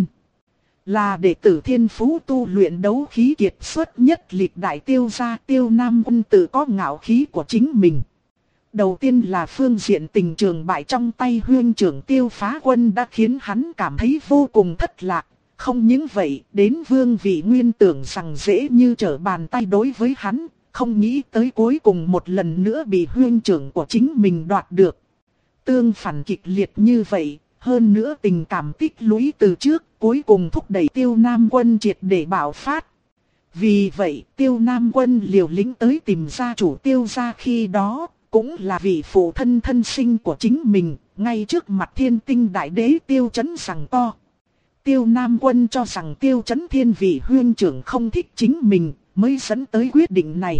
Là đệ tử thiên phú tu luyện đấu khí kiệt xuất nhất lịch đại Tiêu gia, Tiêu Nam Quân tự có ngạo khí của chính mình. Đầu tiên là phương diện tình trường bại trong tay huynh trưởng Tiêu Phá Quân đã khiến hắn cảm thấy vô cùng thất lạc. Không những vậy, đến vương vị nguyên tưởng rằng dễ như trở bàn tay đối với hắn, không nghĩ tới cuối cùng một lần nữa bị huynh trưởng của chính mình đoạt được. Tương phản kịch liệt như vậy, hơn nữa tình cảm tích lũy từ trước, cuối cùng thúc đẩy Tiêu Nam Quân triệt để bạo phát. Vì vậy, Tiêu Nam Quân liều lĩnh tới tìm gia chủ Tiêu gia khi đó, cũng là vị phụ thân thân sinh của chính mình, ngay trước mặt thiên tinh đại đế Tiêu Chấn rằng co. Tiêu Nam Quân cho rằng Tiêu Chấn thiên vị huynh trưởng không thích chính mình, mới dẫn tới quyết định này.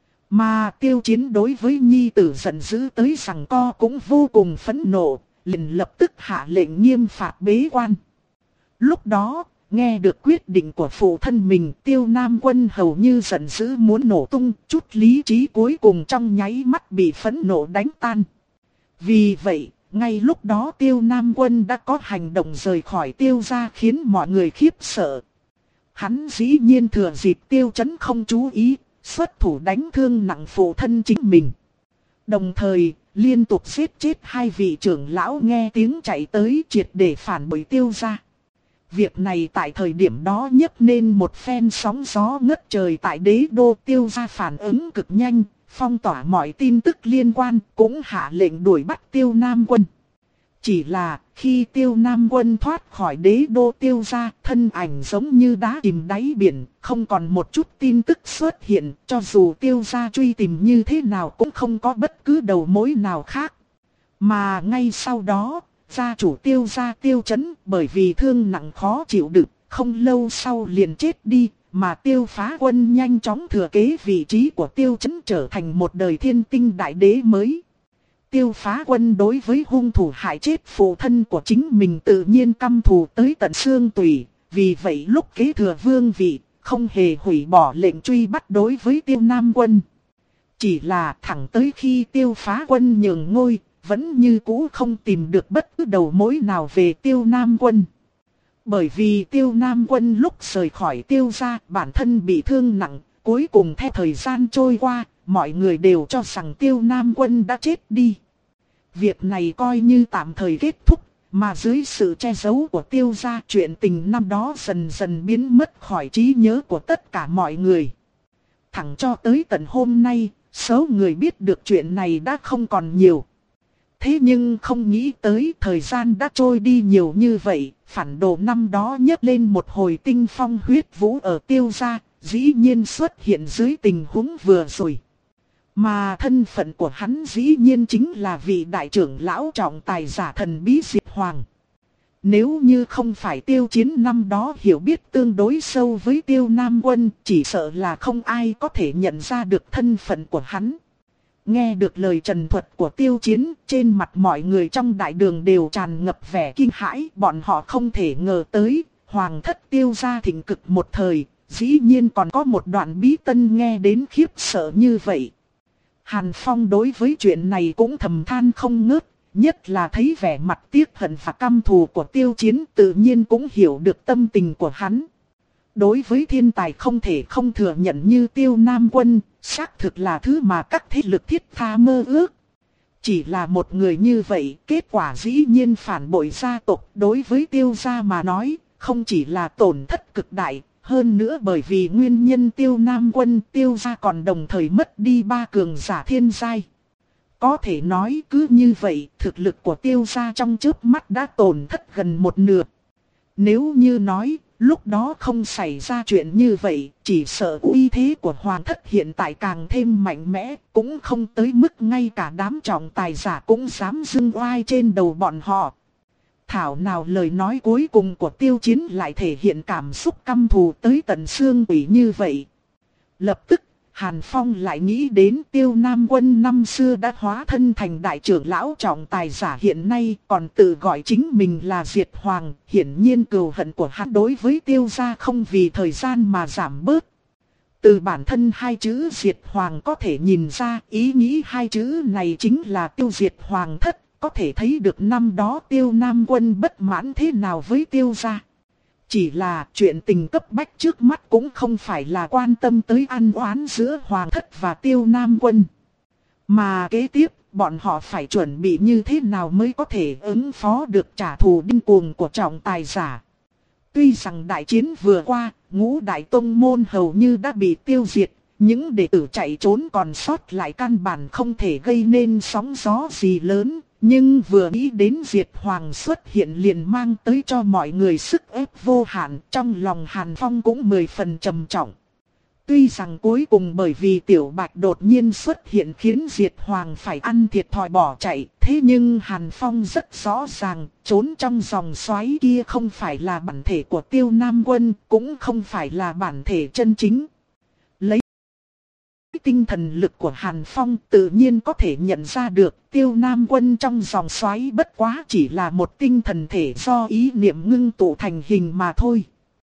Mà Tiêu Chiến đối với nhi tử giận dữ tới rằng co cũng vô cùng phẫn nộ, liền lập tức hạ lệnh nghiêm phạt bế quan. Lúc đó, nghe được quyết định của phụ thân mình, Tiêu Nam Quân hầu như giận dữ muốn nổ tung, chút lý trí cuối cùng trong nháy mắt bị phẫn nộ đánh tan. Vì vậy, ngay lúc đó Tiêu Nam Quân đã có hành động rời khỏi Tiêu gia khiến mọi người khiếp sợ. Hắn dĩ nhiên thừa dịp Tiêu Chấn không chú ý, xuất thủ đánh thương nặng phụ thân chính mình. Đồng thời, liên tục giết chết hai vị trưởng lão nghe tiếng chạy tới triệt để phản bội Tiêu gia. Việc này tại thời điểm đó nhấc nên một phen sóng gió ngất trời tại đế đô. Tiêu gia phản ứng cực nhanh, phong tỏa mọi tin tức liên quan, cũng hạ lệnh đuổi bắt Tiêu Nam Quân. Chỉ là khi Tiêu Nam Quân thoát khỏi đế đô Tiêu gia, thân ảnh giống như đá chìm đáy biển, không còn một chút tin tức xuất hiện, cho dù Tiêu gia truy tìm như thế nào cũng không có bất cứ đầu mối nào khác. Mà ngay sau đó, gia chủ Tiêu gia Tiêu Chấn bởi vì thương nặng khó chịu đựng, không lâu sau liền chết đi, mà Tiêu Phá Quân nhanh chóng thừa kế vị trí của Tiêu Chấn trở thành một đời thiên tinh đại đế mới. Tiêu Phá Quân đối với hung thủ hại chết phụ thân của chính mình tự nhiên căm thù tới tận xương tủy, vì vậy lúc kế thừa vương vị, không hề hủy bỏ lệnh truy bắt đối với Tiêu Nam Quân. Chỉ là thẳng tới khi Tiêu Phá Quân nhường ngôi, vẫn như cũ không tìm được bất cứ đầu mối nào về Tiêu Nam Quân. Bởi vì Tiêu Nam Quân lúc rời khỏi Tiêu gia bản thân bị thương nặng, cuối cùng theo thời gian trôi qua, mọi người đều cho rằng Tiêu Nam Quân đã chết đi. Việc này coi như tạm thời kết thúc, mà dưới sự che giấu của Tiêu gia, chuyện tình năm đó dần dần biến mất khỏi trí nhớ của tất cả mọi người. Thẳng cho tới tận hôm nay, số người biết được chuyện này đã không còn nhiều. Thế nhưng không nghĩ tới thời gian đã trôi đi nhiều như vậy, phản đồ năm đó nhấc lên một hồi tinh phong huyết vũ ở Tiêu gia, dĩ nhiên xuất hiện dưới tình huống vừa rồi. Mà thân phận của hắn dĩ nhiên chính là vị đại trưởng lão trọng tài giả thần bí Diệt Hoàng. Nếu như không phải Tiêu Chiến năm đó hiểu biết tương đối sâu với Tiêu Nam Quân, chỉ sợ là không ai có thể nhận ra được thân phận của hắn. Nghe được lời trần thuật của Tiêu Chiến, trên mặt mọi người trong đại đường đều tràn ngập vẻ kinh hãi. Bọn họ không thể ngờ tới, hoàng thất Tiêu gia thịnh cực một thời, dĩ nhiên còn có một đoạn bí tân nghe đến khiếp sợ như vậy. Hàn Phong đối với chuyện này cũng thầm than không ngớt, nhất là thấy vẻ mặt tiếc hận và căm thù của Tiêu Chiến, tự nhiên cũng hiểu được tâm tình của hắn. Đối với thiên tài không thể không thừa nhận như Tiêu Nam Quân, xác thực là thứ mà các thế lực thiết tha mơ ước. Chỉ là một người như vậy, kết quả dĩ nhiên phản bội gia tộc. Đối với Tiêu gia mà nói, không chỉ là tổn thất cực đại, hơn nữa bởi vì nguyên nhân Tiêu Nam Quân, Tiêu gia còn đồng thời mất đi ba cường giả thiên giai. Có thể nói cứ như vậy, thực lực của Tiêu gia trong chớp mắt đã tổn thất gần một nửa. Nếu như nói, lúc đó không xảy ra chuyện như vậy, chỉ sợ uy thế của hoàng thất hiện tại càng thêm mạnh mẽ, cũng không tới mức ngay cả đám trọng tài giả cũng dám dưng oai trên đầu bọn họ. Thảo nào lời nói cuối cùng của Tiêu Chiến lại thể hiện cảm xúc căm thù tới tận xương tủy như vậy. Lập tức, Hàn Phong lại nghĩ đến Tiêu Nam Quân năm xưa đã hóa thân thành đại trưởng lão trọng tài giả, hiện nay còn tự gọi chính mình là Diệt Hoàng. Hiển nhiên cừu hận của hắn đối với Tiêu gia không vì thời gian mà giảm bớt. Từ bản thân hai chữ Diệt Hoàng có thể nhìn ra, ý nghĩ hai chữ này chính là tiêu diệt hoàng thất. Có thể thấy được năm đó Tiêu Nam Quân bất mãn thế nào với Tiêu gia. Chỉ là chuyện tình cấp bách trước mắt cũng không phải là quan tâm tới ăn oán giữa hoàng thất và Tiêu Nam Quân. Mà kế tiếp, bọn họ phải chuẩn bị như thế nào mới có thể ứng phó được trả thù điên cuồng của trọng tài giả. Tuy rằng đại chiến vừa qua, ngũ đại tông môn hầu như đã bị tiêu diệt, những đệ tử chạy trốn còn sót lại căn bản không thể gây nên sóng gió gì lớn. Nhưng vừa nghĩ đến Diệt Hoàng xuất hiện liền mang tới cho mọi người sức ép vô hạn, trong lòng Hàn Phong cũng mười phần trầm trọng. Tuy rằng cuối cùng bởi vì Tiểu Bạch đột nhiên xuất hiện khiến Diệt Hoàng phải ăn thiệt thòi bỏ chạy, thế nhưng Hàn Phong rất rõ ràng, trốn trong dòng xoáy kia không phải là bản thể của Tiêu Nam Quân, cũng không phải là bản thể chân chính. Lấy tinh thần lực của Hàn Phong tự nhiên có thể nhận ra được Tiêu Nam Quân trong dòng xoáy bất quá chỉ là một tinh thần thể do ý niệm ngưng tụ thành hình mà thôi.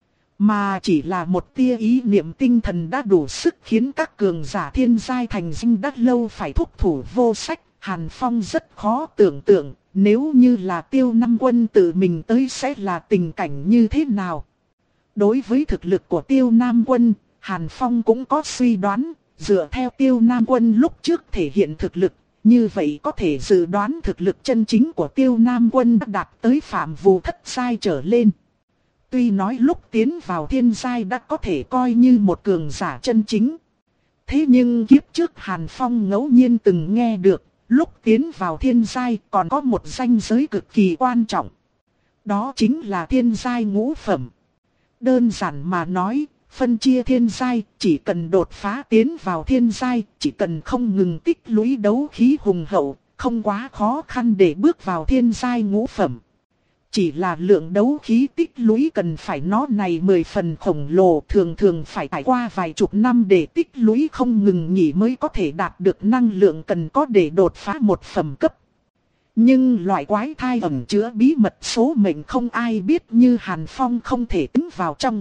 Mà chỉ là một tia ý niệm tinh thần đã đủ sức khiến các cường giả thiên giai thành danh đã lâu phải thúc thủ vô sách. Hàn Phong rất khó tưởng tượng nếu như là Tiêu Nam Quân tự mình tới sẽ là tình cảnh như thế nào. Đối với thực lực của Tiêu Nam Quân, Hàn Phong cũng có suy đoán. Dựa theo Tiêu Nam Quân lúc trước thể hiện thực lực, như vậy có thể dự đoán thực lực chân chính của Tiêu Nam Quân đã đạt tới phạm vu thất giai trở lên. Tuy nói lúc tiến vào thiên giai đã có thể coi như một cường giả chân chính. Thế nhưng kiếp trước Hàn Phong ngẫu nhiên từng nghe được, lúc tiến vào thiên giai còn có một ranh giới cực kỳ quan trọng. Đó chính là thiên giai ngũ phẩm. Đơn giản mà nói, phân chia thiên giai, chỉ cần đột phá tiến vào thiên giai, chỉ cần không ngừng tích lũy đấu khí hùng hậu, không quá khó khăn để bước vào thiên giai ngũ phẩm. Chỉ là lượng đấu khí tích lũy cần phải nó này mười phần khổng lồ, thường thường phải trải qua vài chục năm để tích lũy không ngừng nghỉ mới có thể đạt được năng lượng cần có để đột phá một phẩm cấp. Nhưng loại quái thai ẩn chứa bí mật số mệnh không ai biết như Hàn Phong không thể tính vào trong.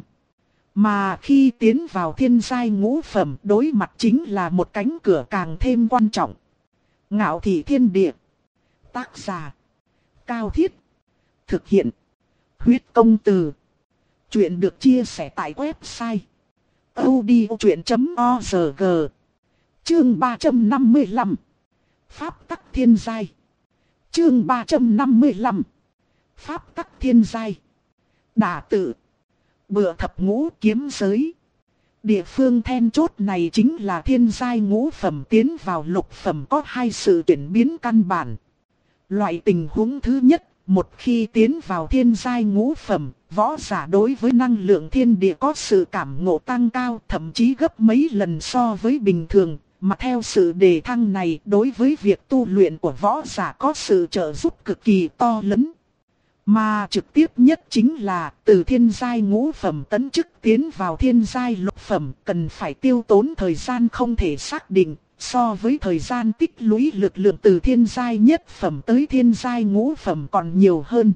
Mà khi tiến vào thiên giai ngũ phẩm đối mặt chính là một cánh cửa càng thêm quan trọng. Ngạo thị thiên địa. Tác giả Cao Thiết. Thực hiện huyết công từ. Chuyện được chia sẻ tại website audiochuyện chấm org. Chương ba trăm năm mươi lăm. Pháp tắc thiên giai. Chương ba trăm năm mươi lăm. Pháp tắc thiên giai. Đả tự. Bựa thập ngũ kiếm giới. Địa phương then chốt này chính là thiên giai ngũ phẩm tiến vào lục phẩm có hai sự chuyển biến căn bản. Loại tình huống thứ nhất, một khi tiến vào thiên giai ngũ phẩm, võ giả đối với năng lượng thiên địa có sự cảm ngộ tăng cao, thậm chí gấp mấy lần so với bình thường. Mà theo sự đề thăng này, đối với việc tu luyện của võ giả có sự trợ giúp cực kỳ to lớn. Mà trực tiếp nhất chính là từ thiên giai ngũ phẩm tấn chức tiến vào thiên giai lục phẩm cần phải tiêu tốn thời gian không thể xác định, so với thời gian tích lũy lực lượng từ thiên giai nhất phẩm tới thiên giai ngũ phẩm còn nhiều hơn.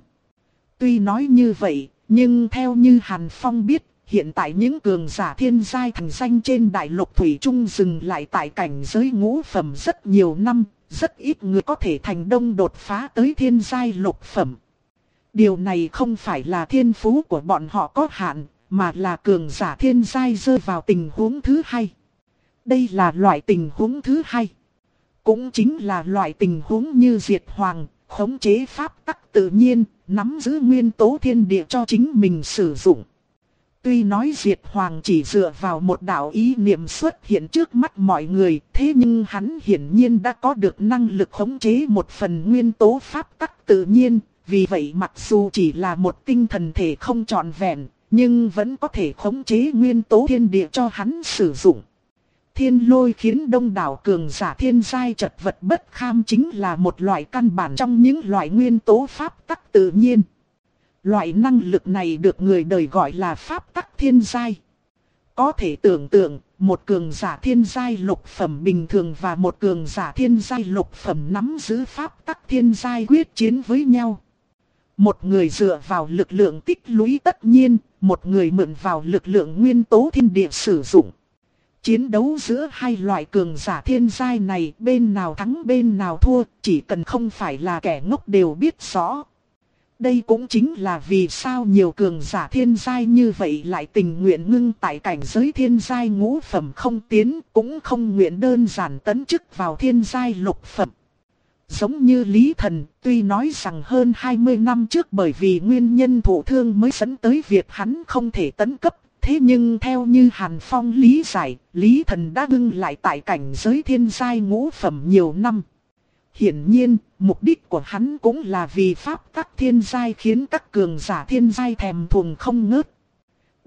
Tuy nói như vậy, nhưng theo như Hàn Phong biết, hiện tại những cường giả thiên giai thành danh trên đại lục thủy chung dừng lại tại cảnh giới ngũ phẩm rất nhiều năm, rất ít người có thể thành công đột phá tới thiên giai lục phẩm. Điều này không phải là thiên phú của bọn họ có hạn, mà là cường giả thiên giai rơi vào tình huống thứ hai. Đây là loại tình huống thứ hai. Cũng chính là loại tình huống như Diệt Hoàng, khống chế pháp tắc tự nhiên, nắm giữ nguyên tố thiên địa cho chính mình sử dụng. Tuy nói Diệt Hoàng chỉ dựa vào một đạo ý niệm xuất hiện trước mắt mọi người, thế nhưng hắn hiển nhiên đã có được năng lực khống chế một phần nguyên tố pháp tắc tự nhiên. Vì vậy mặc dù chỉ là một tinh thần thể không trọn vẹn, nhưng vẫn có thể khống chế nguyên tố thiên địa cho hắn sử dụng. Thiên lôi khiến đông đảo cường giả thiên giai chật vật bất kham chính là một loại căn bản trong những loại nguyên tố pháp tắc tự nhiên. Loại năng lực này được người đời gọi là pháp tắc thiên giai. Có thể tưởng tượng, một cường giả thiên giai lục phẩm bình thường và một cường giả thiên giai lục phẩm nắm giữ pháp tắc thiên giai quyết chiến với nhau. Một người dựa vào lực lượng tích lũy tất nhiên, một người mượn vào lực lượng nguyên tố thiên địa sử dụng. Chiến đấu giữa hai loại cường giả thiên giai này, bên nào thắng bên nào thua, chỉ cần không phải là kẻ ngốc đều biết rõ. Đây cũng chính là vì sao nhiều cường giả thiên giai như vậy lại tình nguyện ngưng tại cảnh giới thiên giai ngũ phẩm không tiến, cũng không nguyện đơn giản tấn chức vào thiên giai lục phẩm. Giống như Lý Thần, tuy nói rằng hơn hai mươi năm trước bởi vì nguyên nhân thụ thương mới dẫn tới việc hắn không thể tấn cấp, thế nhưng theo như Hàn Phong lý giải, Lý Thần đã ngưng lại tại cảnh giới thiên giai ngũ phẩm nhiều năm. Hiển nhiên, mục đích của hắn cũng là vì pháp tắc thiên giai khiến các cường giả thiên giai thèm thuồng không ngớt.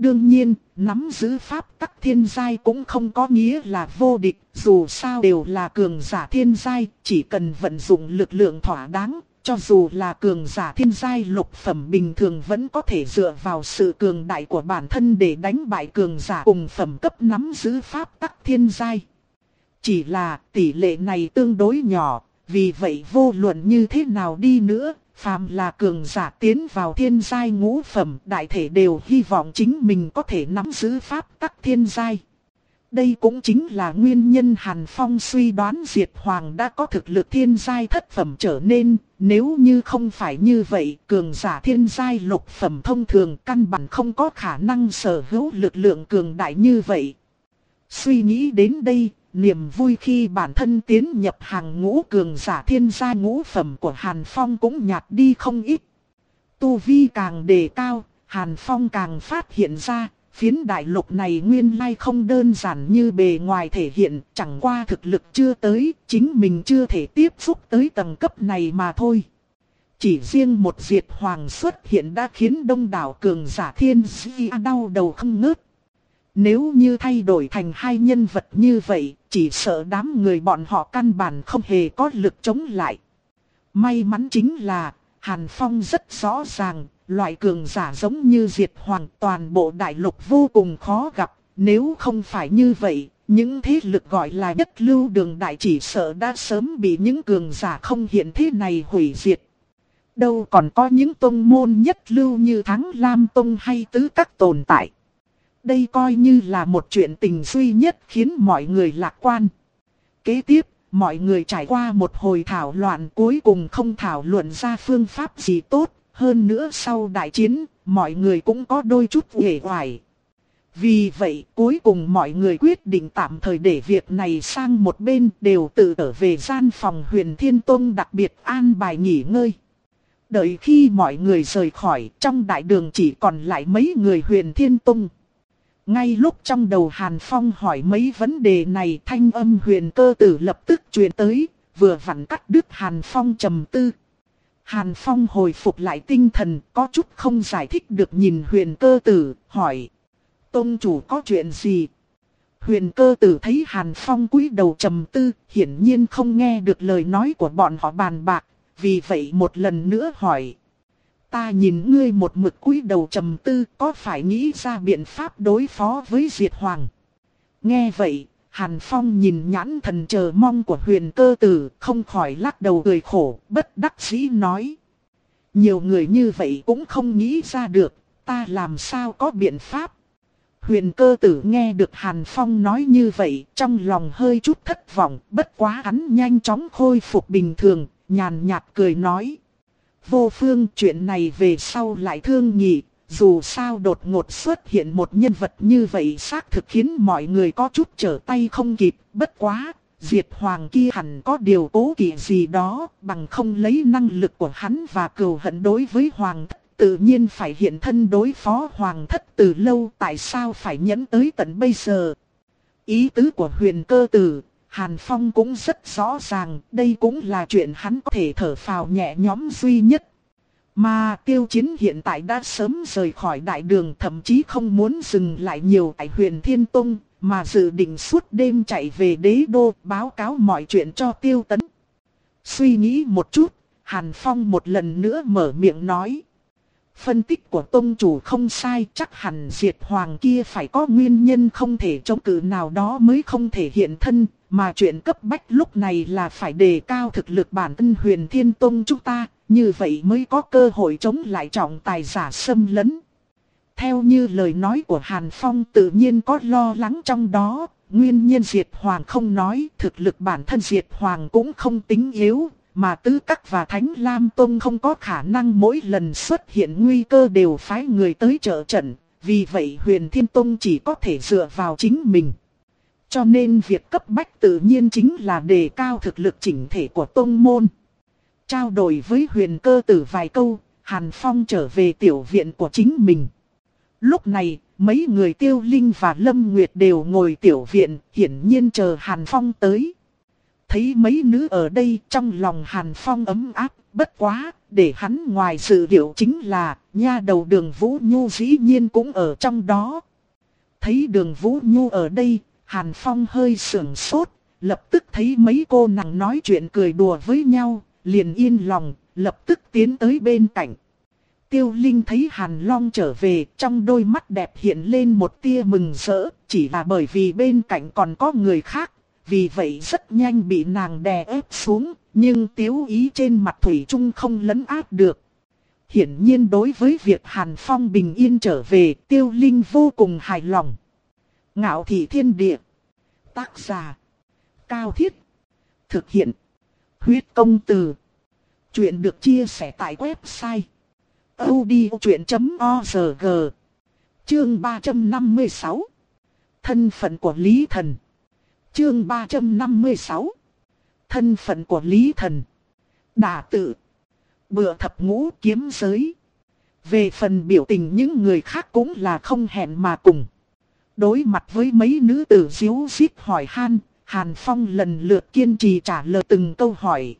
Đương nhiên, nắm giữ pháp tắc thiên giai cũng không có nghĩa là vô địch, dù sao đều là cường giả thiên giai, chỉ cần vận dụng lực lượng thỏa đáng, cho dù là cường giả thiên giai lục phẩm bình thường vẫn có thể dựa vào sự cường đại của bản thân để đánh bại cường giả cùng phẩm cấp nắm giữ pháp tắc thiên giai. Chỉ là tỷ lệ này tương đối nhỏ, vì vậy vô luận như thế nào đi nữa, phàm là cường giả tiến vào thiên giai ngũ phẩm, đại thể đều hy vọng chính mình có thể nắm giữ pháp tắc thiên giai. Đây cũng chính là nguyên nhân Hàn Phong suy đoán Diệt Hoàng đã có thực lực thiên giai thất phẩm trở nên, nếu như không phải như vậy, cường giả thiên giai lục phẩm thông thường căn bản không có khả năng sở hữu lực lượng cường đại như vậy. Suy nghĩ đến đây, niềm vui khi bản thân tiến nhập hàng ngũ cường giả thiên giai ngũ phẩm của Hàn Phong cũng nhạt đi không ít. Tu vi càng đề cao, Hàn Phong càng phát hiện ra, phiến đại lục này nguyên lai không đơn giản như bề ngoài thể hiện, chẳng qua thực lực chưa tới, chính mình chưa thể tiếp xúc tới tầng cấp này mà thôi. Chỉ riêng một Diệt Hoàng xuất hiện đã khiến đông đảo cường giả thiên giai đau đầu không ngớt. Nếu như thay đổi thành hai nhân vật như vậy, chỉ sợ đám người bọn họ căn bản không hề có lực chống lại. May mắn chính là, Hàn Phong rất rõ ràng, loại cường giả giống như Diệt Hoàng toàn bộ đại lục vô cùng khó gặp. Nếu không phải như vậy, những thế lực gọi là nhất lưu đường đại chỉ sợ đã sớm bị những cường giả không hiện thế này hủy diệt. Đâu còn có những tông môn nhất lưu như Thắng Lam Tông hay Tứ Các tồn tại. Đây coi như là một chuyện tình duy nhất khiến mọi người lạc quan. Kế tiếp, mọi người trải qua một hồi thảo luận cuối cùng không thảo luận ra phương pháp gì tốt. Hơn nữa sau đại chiến, mọi người cũng có đôi chút uể oải. Vì vậy, cuối cùng mọi người quyết định tạm thời để việc này sang một bên, đều tự trở về gian phòng Huyền Thiên Tông đặc biệt an bài nghỉ ngơi. Đợi khi mọi người rời khỏi, trong đại đường chỉ còn lại mấy người Huyền Thiên Tông. Ngay lúc trong đầu Hàn Phong hỏi mấy vấn đề này, thanh âm Huyền Cơ Tử lập tức truyền tới, vừa vặn cắt đứt Hàn Phong trầm tư. Hàn Phong hồi phục lại tinh thần, có chút không giải thích được nhìn Huyền Cơ Tử, hỏi: Tông chủ có chuyện gì? Huyền Cơ Tử thấy Hàn Phong cúi đầu trầm tư, hiển nhiên không nghe được lời nói của bọn họ bàn bạc, vì vậy một lần nữa hỏi: Ta nhìn ngươi một mực cúi đầu trầm tư, có phải nghĩ ra biện pháp đối phó với Diệt Hoàng? Nghe vậy, Hàn Phong nhìn nhãn thần chờ mong của Huyền Cơ Tử, không khỏi lắc đầu cười khổ, bất đắc dĩ nói: Nhiều người như vậy cũng không nghĩ ra được, ta làm sao có biện pháp? Huyền Cơ Tử nghe được Hàn Phong nói như vậy, trong lòng hơi chút thất vọng, bất quá hắn nhanh chóng khôi phục bình thường, nhàn nhạt cười nói: Vô Phương, chuyện này về sau lại thương nghị, dù sao đột ngột xuất hiện một nhân vật như vậy xác thực khiến mọi người có chút trở tay không kịp, bất quá, Diệt Hoàng kia hẳn có điều cố kỵ gì đó, bằng không lấy năng lực của hắn và cừu hận đối với Hoàng thất, tự nhiên phải hiện thân đối phó Hoàng thất từ lâu, tại sao phải nhẫn tới tận bây giờ? Ý tứ của Huyền Cơ Tử, Hàn Phong cũng rất rõ ràng, đây cũng là chuyện hắn có thể thở phào nhẹ nhõm duy nhất. Mà Tiêu Chiến hiện tại đã sớm rời khỏi đại đường, thậm chí không muốn dừng lại nhiều tại Huyền Thiên Tông, mà dự định suốt đêm chạy về đế đô báo cáo mọi chuyện cho Tiêu Tấn. Suy nghĩ một chút, Hàn Phong một lần nữa mở miệng nói: Phân tích của tông chủ không sai, chắc hẳn Diệt Hoàng kia phải có nguyên nhân không thể chống cự nào đó mới không thể hiện thân, mà chuyện cấp bách lúc này là phải đề cao thực lực bản thân Huyền Thiên Tông chúng ta, như vậy mới có cơ hội chống lại trọng tài giả xâm lấn. Theo như lời nói của Hàn Phong tự nhiên có lo lắng trong đó, nguyên nhân Diệt Hoàng không nói, thực lực bản thân Diệt Hoàng cũng không tính yếu. Mà Tứ Các và Thánh Lam Tông không có khả năng mỗi lần xuất hiện nguy cơ đều phái người tới trợ trận, vì vậy Huyền Thiên Tông chỉ có thể dựa vào chính mình. Cho nên việc cấp bách tự nhiên chính là đề cao thực lực chỉnh thể của tông môn. Trao đổi với Huyền Cơ Tử vài câu, Hàn Phong trở về tiểu viện của chính mình. Lúc này, mấy người Tiêu Linh và Lâm Nguyệt đều ngồi tiểu viện, hiển nhiên chờ Hàn Phong tới. Thấy mấy nữ ở đây, trong lòng Hàn Phong ấm áp, Bất quá, để hắn ngoài dự liệu chính là, nha đầu Đường Vũ Nhu dĩ nhiên cũng ở trong đó. Thấy Đường Vũ Nhu ở đây, Hàn Phong hơi sưởng sốt, lập tức thấy mấy cô nàng nói chuyện cười đùa với nhau, liền yên lòng, lập tức tiến tới bên cạnh. Tiêu Linh thấy Hàn Long trở về, trong đôi mắt đẹp hiện lên một tia mừng rỡ, chỉ là bởi vì bên cạnh còn có người khác, vì vậy rất nhanh bị nàng đè ép xuống, nhưng tiếu ý trên mặt thủy chung không lấn át được. Hiển nhiên đối với việc Hàn Phong bình yên trở về, Tiêu Linh vô cùng hài lòng. Ngạo thị thiên địa. Tác giả. Cao Thiết. Thực hiện. Huyết công từ. Chuyện được chia sẻ tại website odchuyện chấm org. Chương ba trăm năm mươi sáu. Thân phận của Lý Thần. Chương ba trăm năm mươi sáu. Thân phận của Lý Thần. Đả tự. Bựa thập ngũ kiếm giới. Về phần biểu tình những người khác cũng là không hẹn mà cùng. Đối mặt với mấy nữ tử díu dít hỏi han, Hàn Phong lần lượt kiên trì trả lời từng câu hỏi.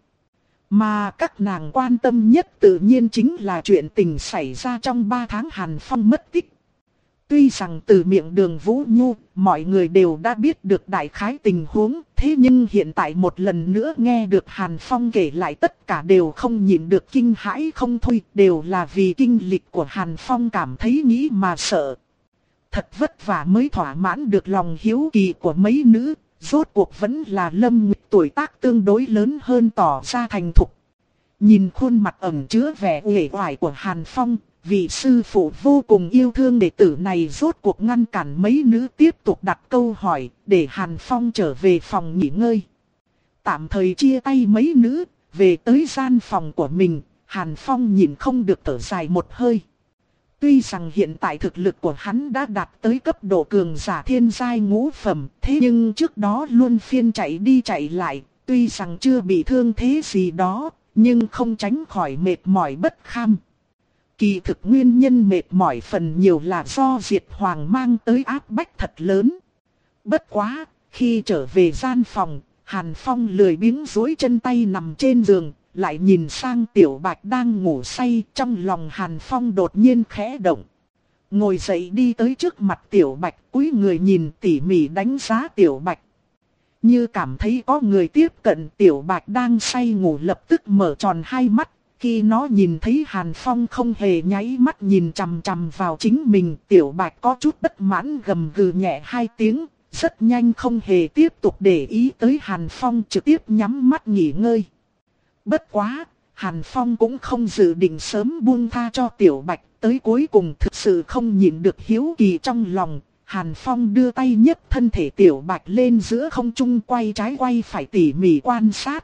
Mà các nàng quan tâm nhất tự nhiên chính là chuyện tình xảy ra trong ba tháng Hàn Phong mất tích. Tuy rằng từ miệng Đường Vũ Nhu, mọi người đều đã biết được đại khái tình huống, thế nhưng hiện tại một lần nữa nghe được Hàn Phong kể lại tất cả đều không nhịn được kinh hãi không thôi, đều là vì kinh lịch của Hàn Phong cảm thấy nghĩ mà sợ. Thật vất vả mới thỏa mãn được lòng hiếu kỳ của mấy nữ, rốt cuộc vẫn là Lâm Nguyệt tuổi tác tương đối lớn hơn tỏ ra thành thục. Nhìn khuôn mặt ẩn chứa vẻ uể oải của Hàn Phong, vị sư phụ vô cùng yêu thương đệ tử này rốt cuộc ngăn cản mấy nữ tiếp tục đặt câu hỏi, để Hàn Phong trở về phòng nghỉ ngơi. Tạm thời chia tay mấy nữ, về tới gian phòng của mình, Hàn Phong nhìn không được thở dài một hơi. Tuy rằng hiện tại thực lực của hắn đã đạt tới cấp độ cường giả thiên giai ngũ phẩm, thế nhưng trước đó luôn phiên chạy đi chạy lại, tuy rằng chưa bị thương thế gì đó, nhưng không tránh khỏi mệt mỏi bất kham. Kỳ thực nguyên nhân mệt mỏi phần nhiều là do Diệt Hoàng mang tới áp bách thật lớn. Bất quá, khi trở về gian phòng, Hàn Phong lười biếng duỗi chân tay nằm trên giường, lại nhìn sang Tiểu Bạch đang ngủ say, trong lòng Hàn Phong đột nhiên khẽ động. Ngồi dậy đi tới trước mặt Tiểu Bạch, cúi người nhìn tỉ mỉ đánh giá Tiểu Bạch. Như cảm thấy có người tiếp cận, Tiểu Bạch đang say ngủ lập tức mở tròn hai mắt. Khi nó nhìn thấy Hàn Phong không hề nháy mắt nhìn chằm chằm vào chính mình, Tiểu Bạch có chút bất mãn gầm gừ nhẹ hai tiếng, rất nhanh không hề tiếp tục để ý tới Hàn Phong, trực tiếp nhắm mắt nghỉ ngơi. Bất quá, Hàn Phong cũng không dự định sớm buông tha cho Tiểu Bạch, tới cuối cùng thực sự không nhịn được hiếu kỳ trong lòng. Hàn Phong đưa tay nhấc thân thể Tiểu Bạch lên giữa không trung, quay trái quay phải tỉ mỉ quan sát.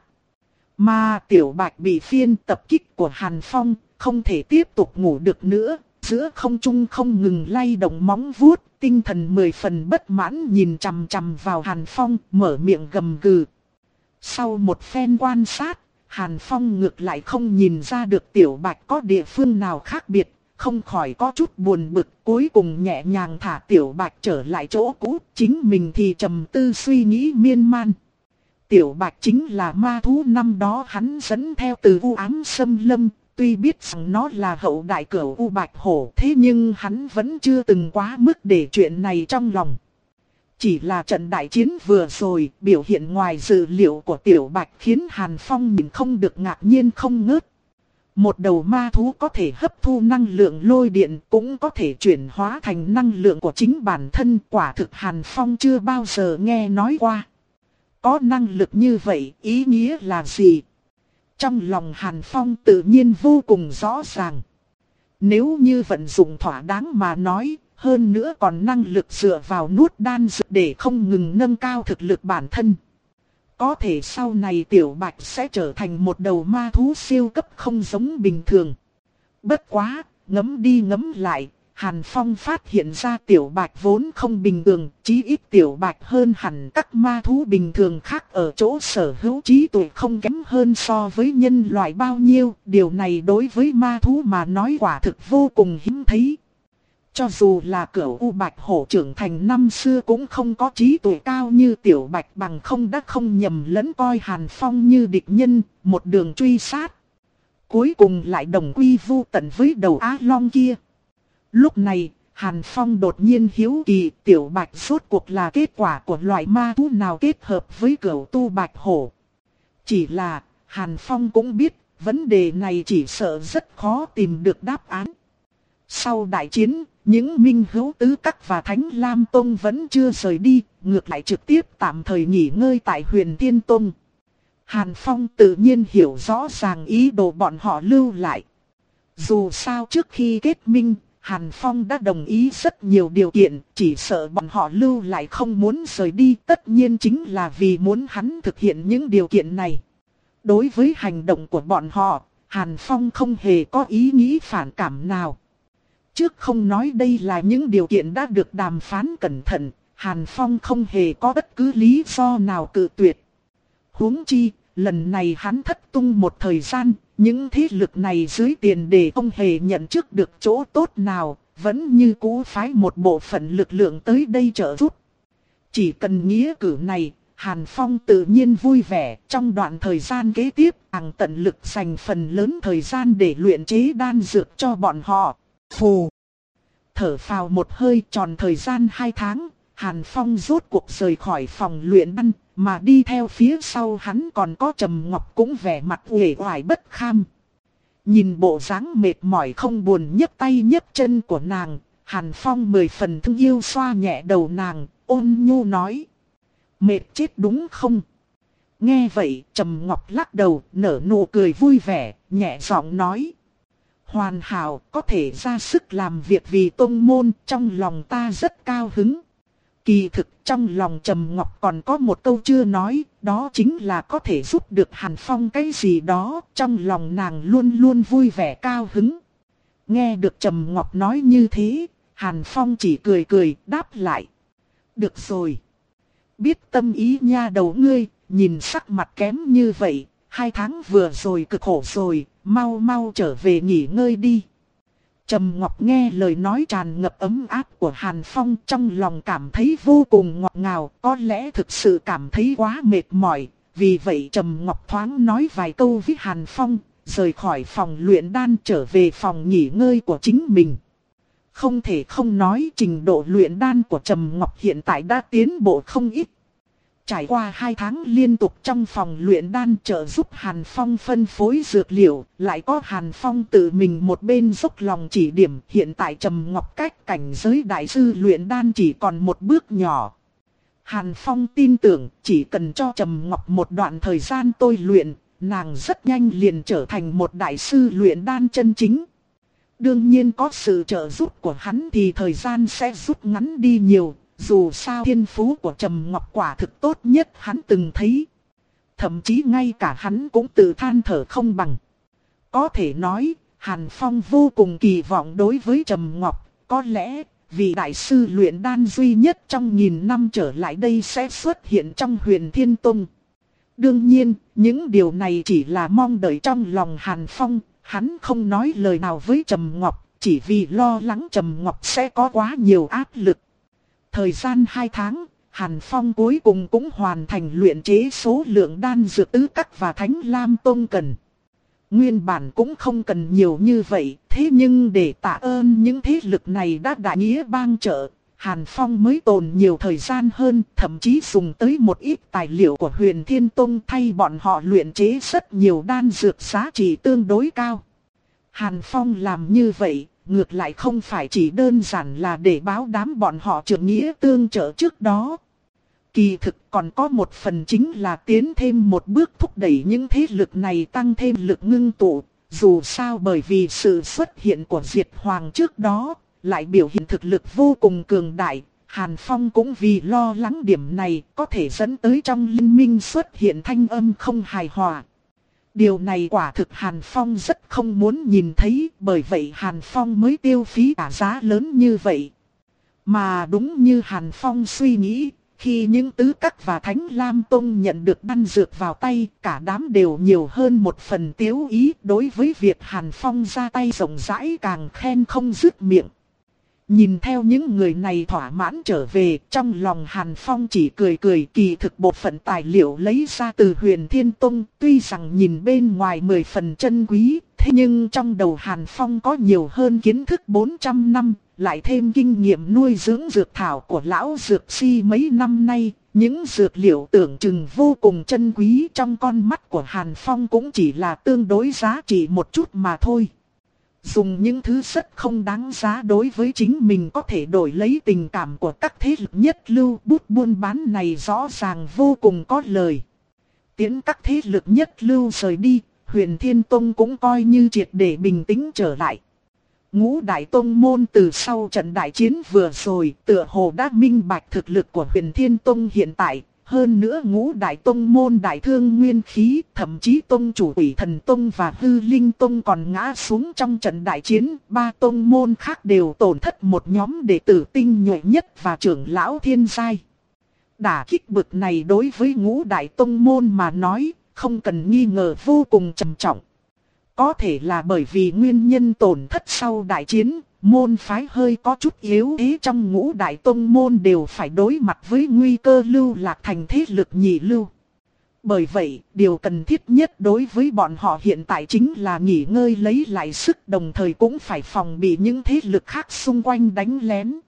Mà Tiểu Bạch bị phiên tập kích của Hàn Phong, không thể tiếp tục ngủ được nữa, giữa không trung không ngừng lay động móng vuốt, tinh thần mười phần bất mãn nhìn chằm chằm vào Hàn Phong, mở miệng gầm gừ. Sau một phen quan sát, Hàn Phong ngược lại không nhìn ra được Tiểu Bạch có địa phương nào khác biệt, không khỏi có chút buồn bực, cuối cùng nhẹ nhàng thả Tiểu Bạch trở lại chỗ cũ, chính mình thì trầm tư suy nghĩ miên man. Tiểu Bạch chính là ma thú năm đó hắn dẫn theo từ U Ám Xâm Lâm, tuy biết rằng nó là hậu đại cửu U Bạch Hổ, thế nhưng hắn vẫn chưa từng quá mức để chuyện này trong lòng. Chỉ là trận đại chiến vừa rồi, biểu hiện ngoài dự liệu của Tiểu Bạch khiến Hàn Phong nhìn không được ngạc nhiên không ngớt. Một đầu ma thú có thể hấp thu năng lượng lôi điện, cũng có thể chuyển hóa thành năng lượng của chính bản thân, quả thực Hàn Phong chưa bao giờ nghe nói qua. Có năng lực như vậy, ý nghĩa là gì? Trong lòng Hàn Phong tự nhiên vô cùng rõ ràng. Nếu như vận dụng thỏa đáng mà nói, hơn nữa còn năng lực dựa vào nuốt đan dược để không ngừng nâng cao thực lực bản thân. Có thể sau này Tiểu Bạch sẽ trở thành một đầu ma thú siêu cấp không giống bình thường. Bất quá, ngẫm đi ngẫm lại, Hàn Phong phát hiện ra Tiểu Bạch vốn không bình thường, chí ít Tiểu Bạch hơn hẳn các ma thú bình thường khác ở chỗ sở hữu trí tuệ không kém hơn so với nhân loại bao nhiêu. Điều này đối với ma thú mà nói quả thực vô cùng hiếm thấy. Cho dù là cửu U Bạch Hổ trưởng thành năm xưa cũng không có trí tuệ cao như Tiểu Bạch, bằng không đã không nhầm lẫn coi Hàn Phong như địch nhân, một đường truy sát. cuối cùng lại đồng quy vu tận với đầu Á Long kia. Lúc này, Hàn Phong đột nhiên hiếu kỳ tiểu bạch rốt cuộc là kết quả của loại ma thú nào kết hợp với cửu tu bạch hổ. Chỉ là, Hàn Phong cũng biết, vấn đề này chỉ sợ rất khó tìm được đáp án. Sau đại chiến, những minh hữu tứ các và Thánh Lam Tông vẫn chưa rời đi, ngược lại trực tiếp tạm thời nghỉ ngơi tại Huyền Thiên Tông. Hàn Phong tự nhiên hiểu rõ ràng ý đồ bọn họ lưu lại. Dù sao trước khi kết minh, Hàn Phong đã đồng ý rất nhiều điều kiện, chỉ sợ bọn họ lưu lại không muốn rời đi, tất nhiên chính là vì muốn hắn thực hiện những điều kiện này. Đối với hành động của bọn họ, Hàn Phong không hề có ý nghĩ phản cảm nào. Trước không nói đây là những điều kiện đã được đàm phán cẩn thận, Hàn Phong không hề có bất cứ lý do nào cự tuyệt. Huống chi, lần này hắn thất tung một thời gian, những thế lực này dưới tiền đề không hề nhận trước được chỗ tốt nào, vẫn như cũ phái một bộ phận lực lượng tới đây trợ giúp. Chỉ cần nghĩa cử này, Hàn Phong tự nhiên vui vẻ, trong đoạn thời gian kế tiếp, hàng tận lực dành phần lớn thời gian để luyện chế đan dược cho bọn họ. Phù! Thở phào một hơi, tròn thời gian hai tháng, Hàn Phong rốt cuộc rời khỏi phòng luyện đan, mà đi theo phía sau hắn còn có Trầm Ngọc cũng vẻ mặt uể oải bất kham. Nhìn bộ dáng mệt mỏi không buồn nhấc tay nhấc chân của nàng, Hàn Phong mười phần thương yêu xoa nhẹ đầu nàng, ôn nhu nói. Mệt chết đúng không? Nghe vậy, Trầm Ngọc lắc đầu, nở nụ cười vui vẻ, nhẹ giọng nói. Hoàn hảo, có thể ra sức làm việc vì tông môn, trong lòng ta rất cao hứng. Kỳ thực trong lòng Trầm Ngọc còn có một câu chưa nói, đó chính là có thể giúp được Hàn Phong cái gì đó, trong lòng nàng luôn luôn vui vẻ cao hứng. Nghe được Trầm Ngọc nói như thế, Hàn Phong chỉ cười cười, đáp lại. Được rồi. Biết tâm ý nha đầu ngươi, nhìn sắc mặt kém như vậy, hai tháng vừa rồi cực khổ rồi, mau mau trở về nghỉ ngơi đi. Trầm Ngọc nghe lời nói tràn ngập ấm áp của Hàn Phong, trong lòng cảm thấy vô cùng ngọt ngào, có lẽ thực sự cảm thấy quá mệt mỏi, vì vậy Trầm Ngọc thoáng nói vài câu với Hàn Phong, rời khỏi phòng luyện đan trở về phòng nghỉ ngơi của chính mình. Không thể không nói trình độ luyện đan của Trầm Ngọc hiện tại đã tiến bộ không ít. Trải qua hai tháng liên tục trong phòng luyện đan trợ giúp Hàn Phong phân phối dược liệu, lại có Hàn Phong tự mình một bên dốc lòng chỉ điểm, hiện tại Trầm Ngọc cách cảnh giới đại sư luyện đan chỉ còn một bước nhỏ. Hàn Phong tin tưởng chỉ cần cho Trầm Ngọc một đoạn thời gian tôi luyện, nàng rất nhanh liền trở thành một đại sư luyện đan chân chính. Đương nhiên có sự trợ giúp của hắn thì thời gian sẽ rút ngắn đi nhiều. Dù sao thiên phú của Trầm Ngọc quả thực tốt nhất hắn từng thấy. Thậm chí ngay cả hắn cũng tự than thở không bằng. Có thể nói, Hàn Phong vô cùng kỳ vọng đối với Trầm Ngọc. Có lẽ, vì đại sư luyện đan duy nhất trong nghìn năm trở lại đây sẽ xuất hiện trong Huyền Thiên Tông. Đương nhiên, những điều này chỉ là mong đợi trong lòng Hàn Phong. Hắn không nói lời nào với Trầm Ngọc, chỉ vì lo lắng Trầm Ngọc sẽ có quá nhiều áp lực. Thời gian hai tháng, Hàn Phong cuối cùng cũng hoàn thành luyện chế số lượng đan dược tứ các và Thánh Lam Tông cần. Nguyên bản cũng không cần nhiều như vậy, thế nhưng để tạ ơn những thế lực này đã đại nghĩa bang trợ, Hàn Phong mới tồn nhiều thời gian hơn, thậm chí dùng tới một ít tài liệu của Huyền Thiên Tông thay bọn họ luyện chế rất nhiều đan dược giá trị tương đối cao. Hàn Phong làm như vậy, ngược lại không phải chỉ đơn giản là để báo đám bọn họ trưởng nghĩa tương trợ trước đó. Kỳ thực còn có một phần chính là tiến thêm một bước thúc đẩy những thế lực này tăng thêm lực ngưng tụ. Dù sao bởi vì sự xuất hiện của Diệt Hoàng trước đó, lại biểu hiện thực lực vô cùng cường đại. Hàn Phong cũng vì lo lắng điểm này có thể dẫn tới trong liên minh xuất hiện thanh âm không hài hòa. Điều này quả thực Hàn Phong rất không muốn nhìn thấy, bởi vậy Hàn Phong mới tiêu phí cả giá lớn như vậy. Mà đúng như Hàn Phong suy nghĩ, khi những tứ các và Thánh Lam Tông nhận được đan dược vào tay, cả đám đều nhiều hơn một phần tiếu ý, đối với việc Hàn Phong ra tay rộng rãi càng khen không dứt miệng. Nhìn theo những người này thỏa mãn trở về, trong lòng Hàn Phong chỉ cười cười. Kỳ thực bộ phận tài liệu lấy ra từ Huyền Thiên Tông, tuy rằng nhìn bên ngoài mười phần chân quý, Thế nhưng trong đầu Hàn Phong có nhiều hơn kiến thức bốn trăm năm, lại thêm kinh nghiệm nuôi dưỡng dược thảo của lão dược si mấy năm nay. Những dược liệu tưởng chừng vô cùng chân quý trong con mắt của Hàn Phong cũng chỉ là tương đối giá trị một chút mà thôi. Dùng những thứ rất không đáng giá đối với chính mình có thể đổi lấy tình cảm của các thế lực nhất lưu, bút buôn bán này rõ ràng vô cùng có lời. Tiễn các thế lực nhất lưu rời đi, Huyền Thiên Tông cũng coi như triệt để bình tĩnh trở lại. Ngũ Đại Tông môn từ sau trận đại chiến vừa rồi tựa hồ đã minh bạch thực lực của Huyền Thiên Tông hiện tại. Hơn nữa Ngũ Đại Tông môn đại thương nguyên khí, thậm chí Tông chủ Quỷ Thần Tông và Hư Linh Tông còn ngã xuống trong trận đại chiến. Ba tông môn khác đều tổn thất một nhóm đệ tử tinh nhuệ nhất và trưởng lão thiên giai. Đả kích bực này đối với Ngũ Đại Tông môn mà nói, không cần nghi ngờ vô cùng trầm trọng. Có thể là bởi vì nguyên nhân tổn thất sau đại chiến, môn phái hơi có chút yếu ế trong Ngũ Đại Tông môn đều phải đối mặt với nguy cơ lưu lạc thành thế lực nhị lưu. Bởi vậy, điều cần thiết nhất đối với bọn họ hiện tại chính là nghỉ ngơi lấy lại sức, đồng thời cũng phải phòng bị những thế lực khác xung quanh đánh lén.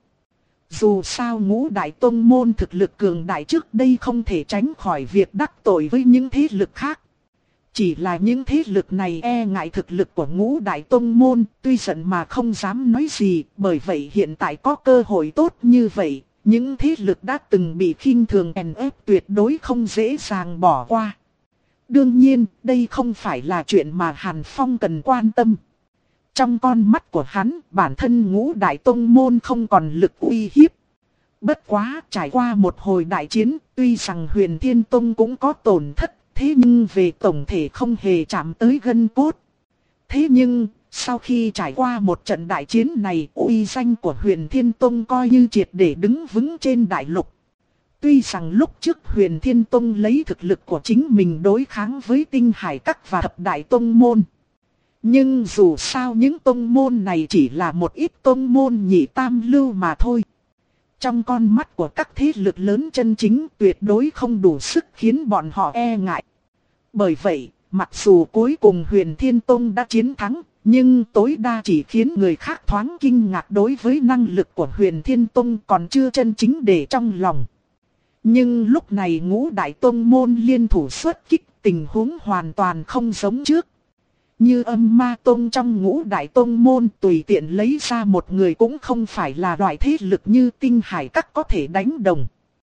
Dù sao Ngũ Đại Tông môn thực lực cường đại trước đây không thể tránh khỏi việc đắc tội với những thế lực khác. Chỉ là những thế lực này e ngại thực lực của Ngũ Đại Tông môn, tuy giận mà không dám nói gì, bởi vậy hiện tại có cơ hội tốt như vậy, những thế lực đã từng bị khinh thường èn ép tuyệt đối không dễ dàng bỏ qua. Đương nhiên, đây không phải là chuyện mà Hàn Phong cần quan tâm. Trong con mắt của hắn, bản thân Ngũ Đại Tông môn không còn lực uy hiếp. Bất quá, trải qua một hồi đại chiến, tuy rằng Huyền Thiên Tông cũng có tổn thất, thế nhưng về tổng thể không hề chạm tới gân cốt. Thế nhưng, sau khi trải qua một trận đại chiến này, uy danh của Huyền Thiên Tông coi như triệt để đứng vững trên đại lục. Tuy rằng lúc trước Huyền Thiên Tông lấy thực lực của chính mình đối kháng với Tinh Hải Các và Thập Đại Tông môn. Nhưng dù sao những tông môn này chỉ là một ít tông môn nhị tam lưu mà thôi. Trong con mắt của các thế lực lớn chân chính tuyệt đối không đủ sức khiến bọn họ e ngại. Bởi vậy, mặc dù cuối cùng Huyền Thiên Tông đã chiến thắng, nhưng tối đa chỉ khiến người khác thoáng kinh ngạc đối với năng lực của Huyền Thiên Tông còn chưa chân chính để trong lòng. Nhưng lúc này Ngũ Đại Tông môn liên thủ xuất kích, tình huống hoàn toàn không giống trước. Như Âm Ma Tông trong Ngũ Đại Tông môn tùy tiện lấy ra một người cũng không phải là loại thế lực như Tinh Hải Các có thể đánh đồng.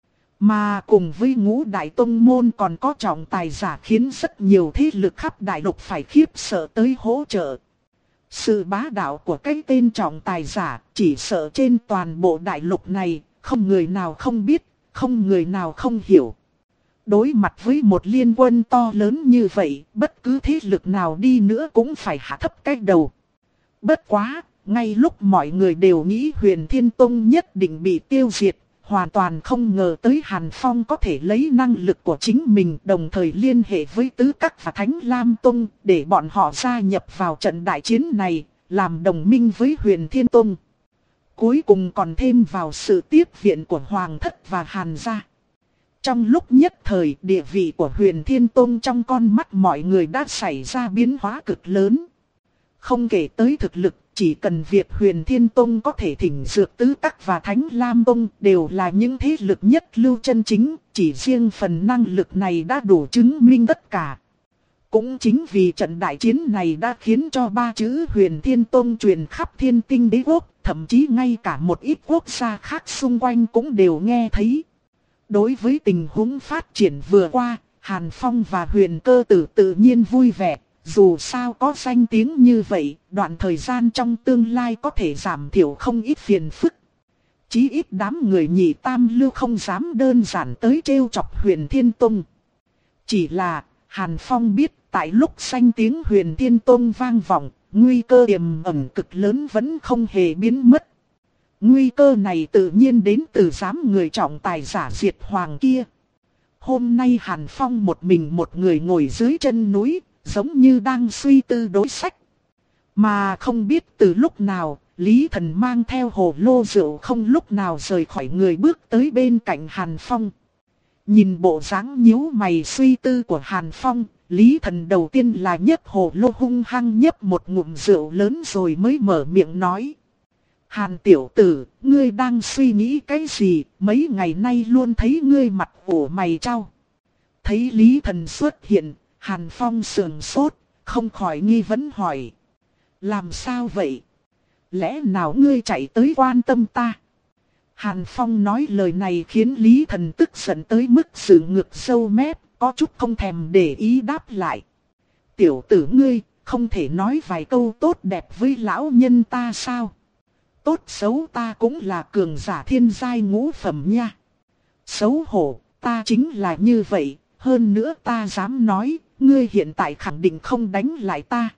Mà cùng với Ngũ Đại Tông môn còn có trọng tài giả khiến rất nhiều thế lực khắp đại lục phải khiếp sợ tới hỗ trợ. Sự bá đạo của cái tên trọng tài giả chỉ sợ trên toàn bộ đại lục này, không người nào không biết, không người nào không hiểu. Đối mặt với một liên quân to lớn như vậy, bất cứ thế lực nào đi nữa cũng phải hạ thấp cái đầu. Bất quá, ngay lúc mọi người đều nghĩ Huyền Thiên Tông nhất định bị tiêu diệt, hoàn toàn không ngờ tới Hàn Phong có thể lấy năng lực của chính mình đồng thời liên hệ với Tứ Các và Thánh Lam Tông để bọn họ gia nhập vào trận đại chiến này, làm đồng minh với Huyền Thiên Tông. Cuối cùng còn thêm vào sự tiếp viện của Hoàng Thất và Hàn gia. Trong lúc nhất thời, địa vị của Huyền Thiên Tông trong con mắt mọi người đã xảy ra biến hóa cực lớn. Không kể tới thực lực, chỉ cần việc Huyền Thiên Tông có thể thỉnh Dược Tứ Các và Thánh Lam Tông đều là những thế lực nhất lưu chân chính, chỉ riêng phần năng lực này đã đủ chứng minh tất cả. Cũng chính vì trận đại chiến này đã khiến cho ba chữ Huyền Thiên Tông truyền khắp Thiên Tinh Đế Quốc, thậm chí ngay cả một ít quốc gia khác xung quanh cũng đều nghe thấy. Đối với tình huống phát triển vừa qua, Hàn Phong và Huyền Cơ Tử tự nhiên vui vẻ, dù sao có danh tiếng như vậy, đoạn thời gian trong tương lai có thể giảm thiểu không ít phiền phức. Chí ít đám người nhị tam lưu không dám đơn giản tới trêu chọc Huyền Thiên Tông. Chỉ là, Hàn Phong biết tại lúc danh tiếng Huyền Thiên Tông vang vọng, nguy cơ tiềm ẩn cực lớn vẫn không hề biến mất. Nguy cơ này tự nhiên đến từ đám người trọng tài giả diệt hoàng kia. Hôm nay Hàn Phong một mình một người ngồi dưới chân núi, giống như đang suy tư đối sách. Mà không biết từ lúc nào, Lý Thần mang theo hồ lô rượu không lúc nào rời khỏi người bước tới bên cạnh Hàn Phong. Nhìn bộ dáng nhíu mày suy tư của Hàn Phong, Lý Thần đầu tiên là nhấp hồ lô hung hăng nhấp một ngụm rượu lớn rồi mới mở miệng nói. Hàn tiểu tử, ngươi đang suy nghĩ cái gì, mấy ngày nay luôn thấy ngươi mặt ủ mày trao. Thấy Lý Thần xuất hiện, Hàn Phong sườn sốt, không khỏi nghi vấn hỏi. Làm sao vậy? Lẽ nào ngươi chạy tới quan tâm ta? Hàn Phong nói lời này khiến Lý Thần tức giận tới mức sượng ngực sâu mép, có chút không thèm để ý đáp lại. Tiểu tử ngươi, không thể nói vài câu tốt đẹp với lão nhân ta sao? Tốt xấu ta cũng là cường giả thiên giai ngũ phẩm nha. Xấu hổ, ta chính là như vậy, hơn nữa ta dám nói, ngươi hiện tại khẳng định không đánh lại ta.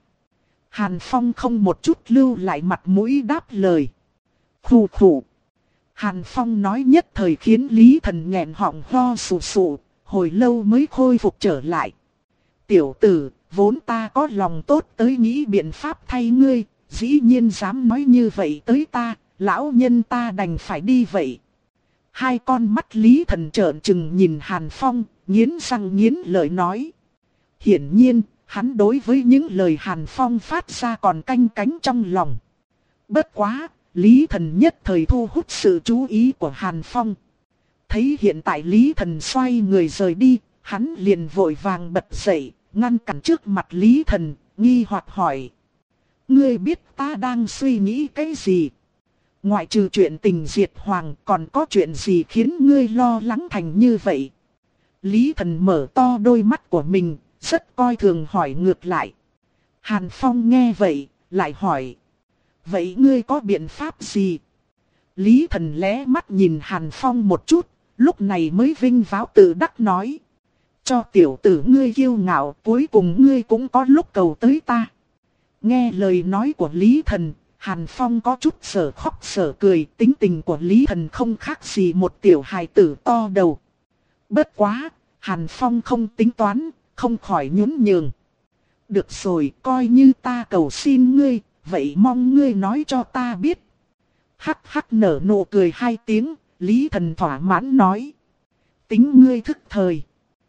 Hàn Phong không một chút lưu lại mặt mũi đáp lời. Khủ khủ. Hàn Phong nói nhất thời khiến Lý Thần nghẹn họng ho sù sù, hồi lâu mới khôi phục trở lại. Tiểu tử, vốn ta có lòng tốt tới nghĩ biện pháp thay ngươi, dĩ nhiên dám nói như vậy tới ta, lão nhân ta đành phải đi vậy. Hai con mắt Lý Thần trợn trừng nhìn Hàn Phong, nghiến răng nghiến lợi nói. Hiển nhiên, hắn đối với những lời Hàn Phong phát ra còn canh cánh trong lòng. Bất quá, Lý Thần nhất thời thu hút sự chú ý của Hàn Phong. Thấy hiện tại Lý Thần xoay người rời đi, hắn liền vội vàng bật dậy, ngăn cản trước mặt Lý Thần, nghi hoặc hỏi. Ngươi biết ta đang suy nghĩ cái gì? Ngoại trừ chuyện tình diệt hoàng còn có chuyện gì khiến ngươi lo lắng thành như vậy? Lý Thần mở to đôi mắt của mình, rất coi thường hỏi ngược lại. Hàn Phong nghe vậy, lại hỏi. Vậy ngươi có biện pháp gì? Lý Thần lé mắt nhìn Hàn Phong một chút, lúc này mới vinh váo tự đắc nói. Cho tiểu tử ngươi kiêu ngạo, cuối cùng ngươi cũng có lúc cầu tới ta. Nghe lời nói của Lý Thần, Hàn Phong có chút sở khóc sở cười, tính tình của Lý Thần không khác gì một tiểu hài tử to đầu. Bất quá, Hàn Phong không tính toán, không khỏi nhún nhường. Được rồi, coi như ta cầu xin ngươi, vậy mong ngươi nói cho ta biết. Hắc hắc nở nụ cười hai tiếng, Lý Thần thỏa mãn nói. Tính ngươi thức thời.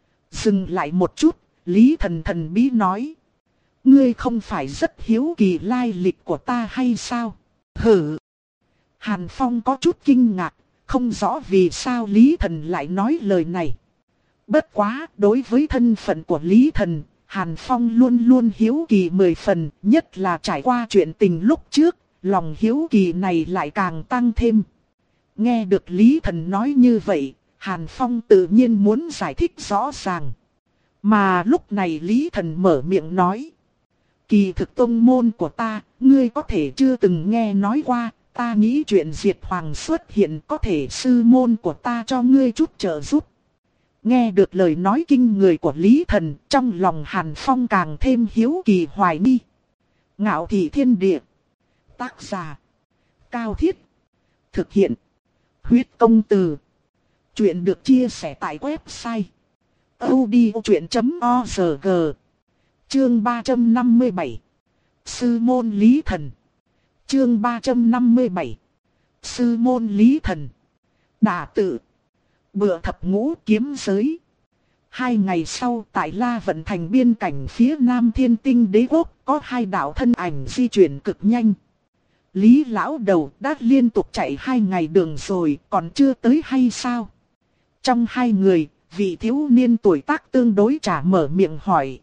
Dừng lại một chút, Lý Thần thần bí nói. Ngươi không phải rất hiếu kỳ lai lịch của ta hay sao? Hử! Hàn Phong có chút kinh ngạc, không rõ vì sao Lý Thần lại nói lời này. Bất quá, đối với thân phận của Lý Thần, Hàn Phong luôn luôn hiếu kỳ mười phần, nhất là trải qua chuyện tình lúc trước, lòng hiếu kỳ này lại càng tăng thêm. Nghe được Lý Thần nói như vậy, Hàn Phong tự nhiên muốn giải thích rõ ràng. Mà lúc này Lý Thần mở miệng nói. Kỳ thực tông môn của ta, ngươi có thể chưa từng nghe nói qua, ta nghĩ chuyện diệt hoàng xuất hiện có thể sư môn của ta cho ngươi chút trợ giúp. Nghe được lời nói kinh người của Lý Thần, trong lòng Hàn Phong càng thêm hiếu kỳ hoài nghi. Ngạo thị thiên địa. Tác giả. Cao Thiết. Thực hiện. Huyết công từ. Chuyện được chia sẻ tại website. audiochuyện chấm org. Chương ba trăm năm mươi bảy. Sư môn Lý Thần. Chương ba trăm năm mươi bảy. Sư môn Lý Thần. Đả tự. Bựa thập ngũ kiếm giới. Hai ngày sau tại La Vận Thành biên cảnh phía nam Thiên Tinh Đế Quốc có hai đạo thân ảnh di chuyển cực nhanh. Lý lão đầu đã liên tục chạy hai ngày đường rồi còn chưa tới hay sao? Trong hai người, vị thiếu niên tuổi tác tương đối trả mở miệng hỏi.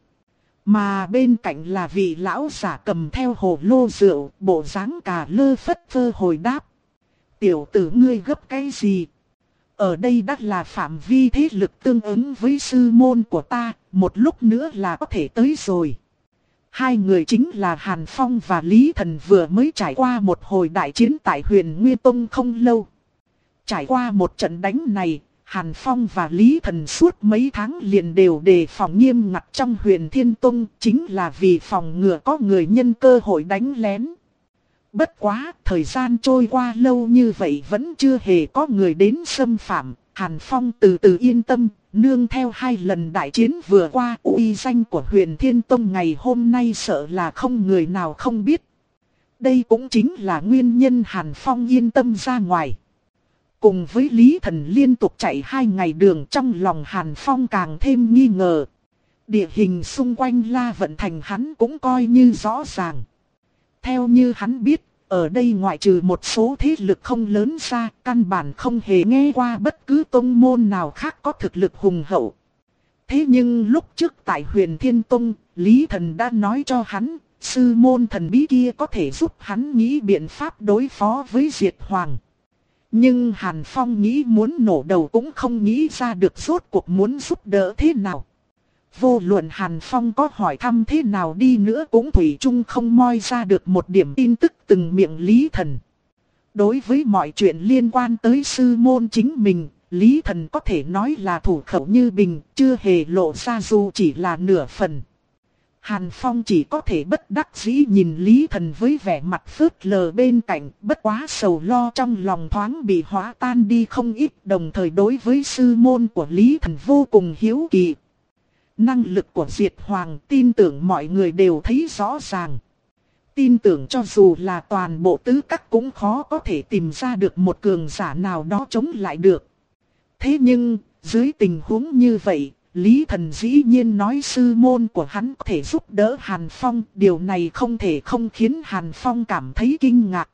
Mà bên cạnh là vị lão giả cầm theo hồ lô rượu, bộ dáng cà lơ phất phơ hồi đáp. Tiểu tử ngươi gấp cái gì? Ở đây đã là phạm vi thế lực tương ứng với sư môn của ta, một lúc nữa là có thể tới rồi. Hai người chính là Hàn Phong và Lý Thần vừa mới trải qua một hồi đại chiến tại huyền Nguyên Tông không lâu. Trải qua một trận đánh này, Hàn Phong và Lý Thần suốt mấy tháng liền đều đề phòng nghiêm ngặt trong huyền Thiên Tông, chính là vì phòng ngừa có người nhân cơ hội đánh lén. Bất quá, thời gian trôi qua lâu như vậy vẫn chưa hề có người đến xâm phạm, Hàn Phong từ từ yên tâm, nương theo hai lần đại chiến vừa qua, uy danh của huyền Thiên Tông ngày hôm nay sợ là không người nào không biết. Đây cũng chính là nguyên nhân Hàn Phong yên tâm ra ngoài. Cùng với Lý Thần liên tục chạy hai ngày đường trong lòng Hàn Phong càng thêm nghi ngờ. Địa hình xung quanh La Vận Thành hắn cũng coi như rõ ràng. Theo như hắn biết, ở đây ngoại trừ một số thế lực không lớn ra, căn bản không hề nghe qua bất cứ tông môn nào khác có thực lực hùng hậu. Thế nhưng lúc trước tại Huyền Thiên Tông, Lý Thần đã nói cho hắn, sư môn thần bí kia có thể giúp hắn nghĩ biện pháp đối phó với Diệt Hoàng. Nhưng Hàn Phong nghĩ muốn nổ đầu cũng không nghĩ ra được rốt cuộc muốn giúp đỡ thế nào. Vô luận Hàn Phong có hỏi thăm thế nào đi nữa cũng thủy chung không moi ra được một điểm tin tức từng miệng Lý Thần. Đối với mọi chuyện liên quan tới sư môn chính mình, Lý Thần có thể nói là thủ khẩu như bình, chưa hề lộ ra dù chỉ là nửa phần. Hàn Phong chỉ có thể bất đắc dĩ nhìn Lý Thần với vẻ mặt phớt lờ bên cạnh, bất quá sầu lo trong lòng thoáng bị hóa tan đi không ít, đồng thời đối với sư môn của Lý Thần vô cùng hiếu kỳ. Năng lực của Diệt Hoàng tin tưởng mọi người đều thấy rõ ràng. Tin tưởng cho dù là toàn bộ tứ các cũng khó có thể tìm ra được một cường giả nào đó chống lại được. Thế nhưng, dưới tình huống như vậy, Lý Thần dĩ nhiên nói sư môn của hắn có thể giúp đỡ Hàn Phong. Điều này không thể không khiến Hàn Phong cảm thấy kinh ngạc.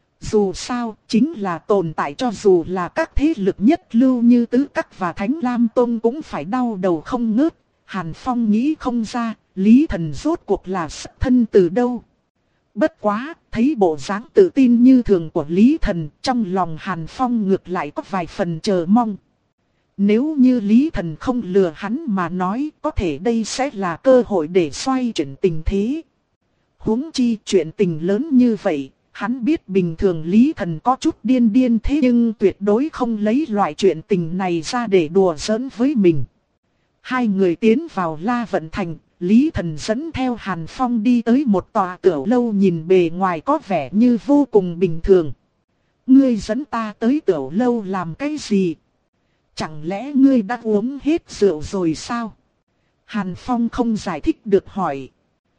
Dù sao, chính là tồn tại cho dù là các thế lực nhất lưu như Tứ Các và Thánh Lam Tông cũng phải đau đầu không ngớt. Hàn Phong nghĩ không ra, Lý Thần rốt cuộc là xuất thân từ đâu. Bất quá, thấy bộ dáng tự tin như thường của Lý Thần, trong lòng Hàn Phong ngược lại có vài phần chờ mong. Nếu như Lý Thần không lừa hắn mà nói, có thể đây sẽ là cơ hội để xoay chuyển tình thế. Huống chi chuyện tình lớn như vậy, hắn biết bình thường Lý Thần có chút điên điên thế nhưng tuyệt đối không lấy loại chuyện tình này ra để đùa giỡn với mình. Hai người tiến vào La Vận Thành, Lý Thần dẫn theo Hàn Phong đi tới một tòa tiểu lâu nhìn bề ngoài có vẻ như vô cùng bình thường. Ngươi dẫn ta tới tiểu lâu làm cái gì? Chẳng lẽ ngươi đã uống hết rượu rồi sao? Hàn Phong không giải thích được hỏi.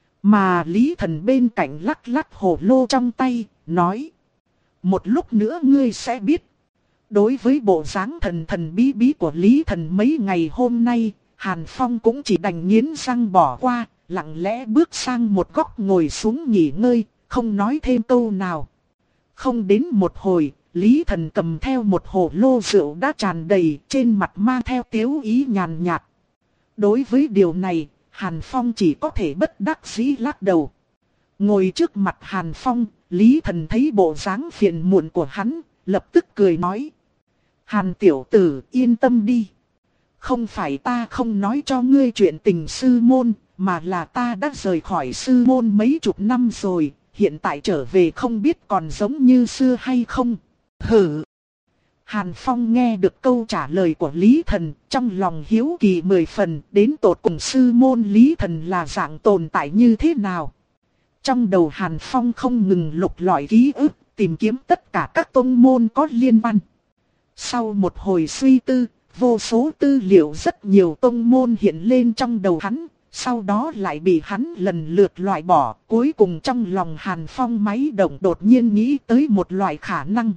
Mà Lý Thần bên cạnh lắc lắc hồ lô trong tay, nói. Một lúc nữa ngươi sẽ biết. Đối với bộ dáng thần thần bí bí của Lý Thần mấy ngày hôm nay, Hàn Phong cũng chỉ đành nghiến răng bỏ qua, lặng lẽ bước sang một góc ngồi xuống nghỉ ngơi, không nói thêm câu nào. Không đến một hồi, Lý Thần cầm theo một hồ lô rượu đã tràn đầy, trên mặt mang theo tiếu ý nhàn nhạt. Đối với điều này, Hàn Phong chỉ có thể bất đắc dĩ lắc đầu. Ngồi trước mặt Hàn Phong, Lý Thần thấy bộ dáng phiền muộn của hắn, lập tức cười nói. Hàn tiểu tử yên tâm đi. Không phải ta không nói cho ngươi chuyện tình sư môn, mà là ta đã rời khỏi sư môn mấy chục năm rồi, hiện tại trở về không biết còn giống như xưa hay không. Hử! Hàn Phong nghe được câu trả lời của Lý Thần, trong lòng hiếu kỳ mười phần, đến tột cùng sư môn Lý Thần là dạng tồn tại như thế nào. Trong đầu Hàn Phong không ngừng lục lọi ký ức, tìm kiếm tất cả các tông môn có liên quan. Sau một hồi suy tư, vô số tư liệu rất nhiều tông môn hiện lên trong đầu hắn, sau đó lại bị hắn lần lượt loại bỏ. Cuối cùng trong lòng Hàn Phong máy động đột nhiên nghĩ tới một loại khả năng.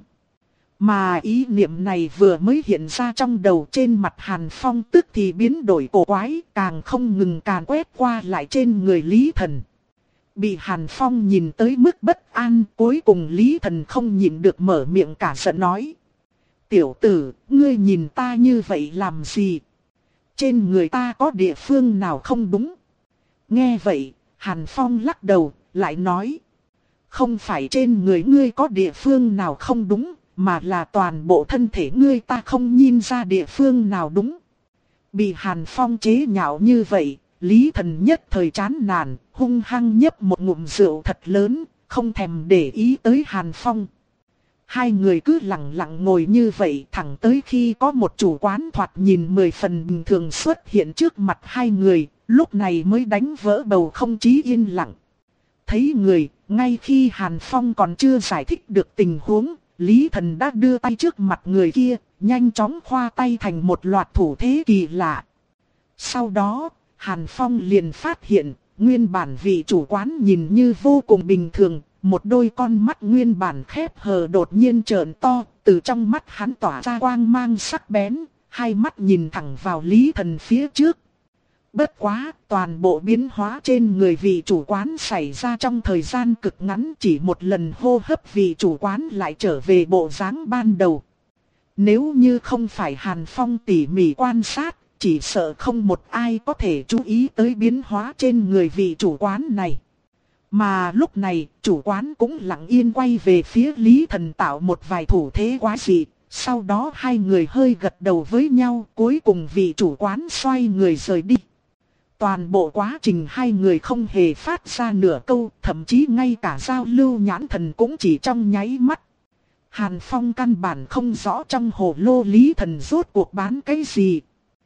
Mà ý niệm này vừa mới hiện ra trong đầu, trên mặt Hàn Phong tức thì biến đổi cổ quái, càng không ngừng càn quét qua lại trên người Lý Thần. Bị Hàn Phong nhìn tới mức bất an, cuối cùng Lý Thần không nhịn được mở miệng cả giận nói. Tiểu tử, ngươi nhìn ta như vậy làm gì? Trên người ta có địa phương nào không đúng? Nghe vậy, Hàn Phong lắc đầu, lại nói. Không phải trên người ngươi có địa phương nào không đúng, mà là toàn bộ thân thể ngươi ta không nhìn ra địa phương nào đúng. Bị Hàn Phong chế nhạo như vậy, Lý Thần nhất thời chán nản, hung hăng nhấp một ngụm rượu thật lớn, không thèm để ý tới Hàn Phong. Hai người cứ lặng lặng ngồi như vậy thẳng tới khi có một chủ quán thoạt nhìn mười phần bình thường xuất hiện trước mặt hai người, lúc này mới đánh vỡ bầu không khí yên lặng. Thấy người, ngay khi Hàn Phong còn chưa giải thích được tình huống, Lý Thần đã đưa tay trước mặt người kia, nhanh chóng khoa tay thành một loạt thủ thế kỳ lạ. Sau đó, Hàn Phong liền phát hiện, nguyên bản vị chủ quán nhìn như vô cùng bình thường, một đôi con mắt nguyên bản khép hờ đột nhiên trợn to, từ trong mắt hắn tỏa ra quang mang sắc bén, hai mắt nhìn thẳng vào Lý Thần phía trước. Bất quá, toàn bộ biến hóa trên người vị chủ quán xảy ra trong thời gian cực ngắn, chỉ một lần hô hấp vị chủ quán lại trở về bộ dáng ban đầu. Nếu như không phải Hàn Phong tỉ mỉ quan sát, chỉ sợ không một ai có thể chú ý tới biến hóa trên người vị chủ quán này. Mà lúc này, chủ quán cũng lặng yên quay về phía Lý Thần tạo một vài thủ thế quái dị. Sau đó hai người hơi gật đầu với nhau, cuối cùng vị chủ quán xoay người rời đi. Toàn bộ quá trình hai người không hề phát ra nửa câu, thậm chí ngay cả giao lưu nhãn thần cũng chỉ trong nháy mắt. Hàn Phong căn bản không rõ trong hồ lô Lý Thần rốt cuộc bán cái gì.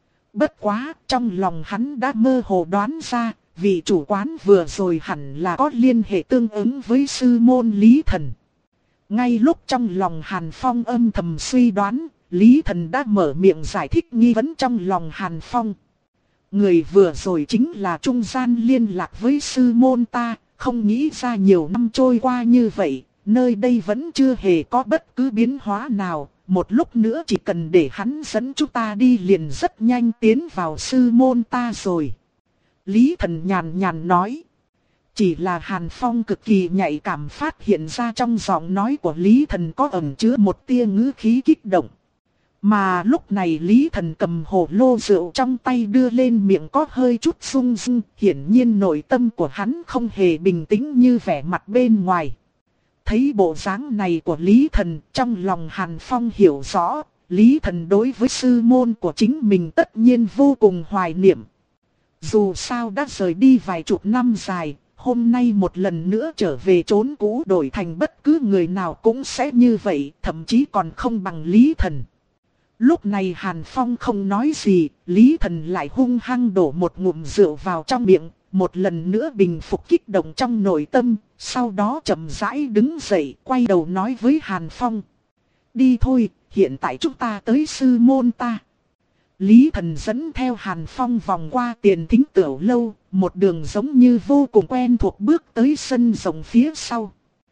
Bất quá, trong lòng hắn đã mơ hồ đoán ra, vị chủ quán vừa rồi hẳn là có liên hệ tương ứng với sư môn Lý Thần. Ngay lúc trong lòng Hàn Phong âm thầm suy đoán, Lý Thần đã mở miệng giải thích nghi vấn trong lòng Hàn Phong. Người vừa rồi chính là trung gian liên lạc với sư môn ta, không nghĩ ra nhiều năm trôi qua như vậy, nơi đây vẫn chưa hề có bất cứ biến hóa nào, một lúc nữa chỉ cần để hắn dẫn chúng ta đi liền rất nhanh tiến vào sư môn ta rồi. Lý Thần nhàn nhàn nói. Chỉ là Hàn Phong cực kỳ nhạy cảm phát hiện ra trong giọng nói của Lý Thần có ẩn chứa một tia ngữ khí kích động. Mà lúc này Lý Thần cầm hồ lô rượu trong tay đưa lên miệng có hơi chút rung rung, hiển nhiên nội tâm của hắn không hề bình tĩnh như vẻ mặt bên ngoài. Thấy bộ dáng này của Lý Thần, trong lòng Hàn Phong hiểu rõ, Lý Thần đối với sư môn của chính mình tất nhiên vô cùng hoài niệm. Dù sao đã rời đi vài chục năm dài, hôm nay một lần nữa trở về trốn cũ đổi thành bất cứ người nào cũng sẽ như vậy, thậm chí còn không bằng Lý Thần. Lúc này Hàn Phong không nói gì, Lý Thần lại hung hăng đổ một ngụm rượu vào trong miệng, một lần nữa bình phục kích động trong nội tâm, sau đó chậm rãi đứng dậy, quay đầu nói với Hàn Phong. Đi thôi, hiện tại chúng ta tới sư môn ta. Lý Thần dẫn theo Hàn Phong vòng qua Tiền Thính Tiểu lâu, một đường giống như vô cùng quen thuộc bước tới sân rộng phía sau.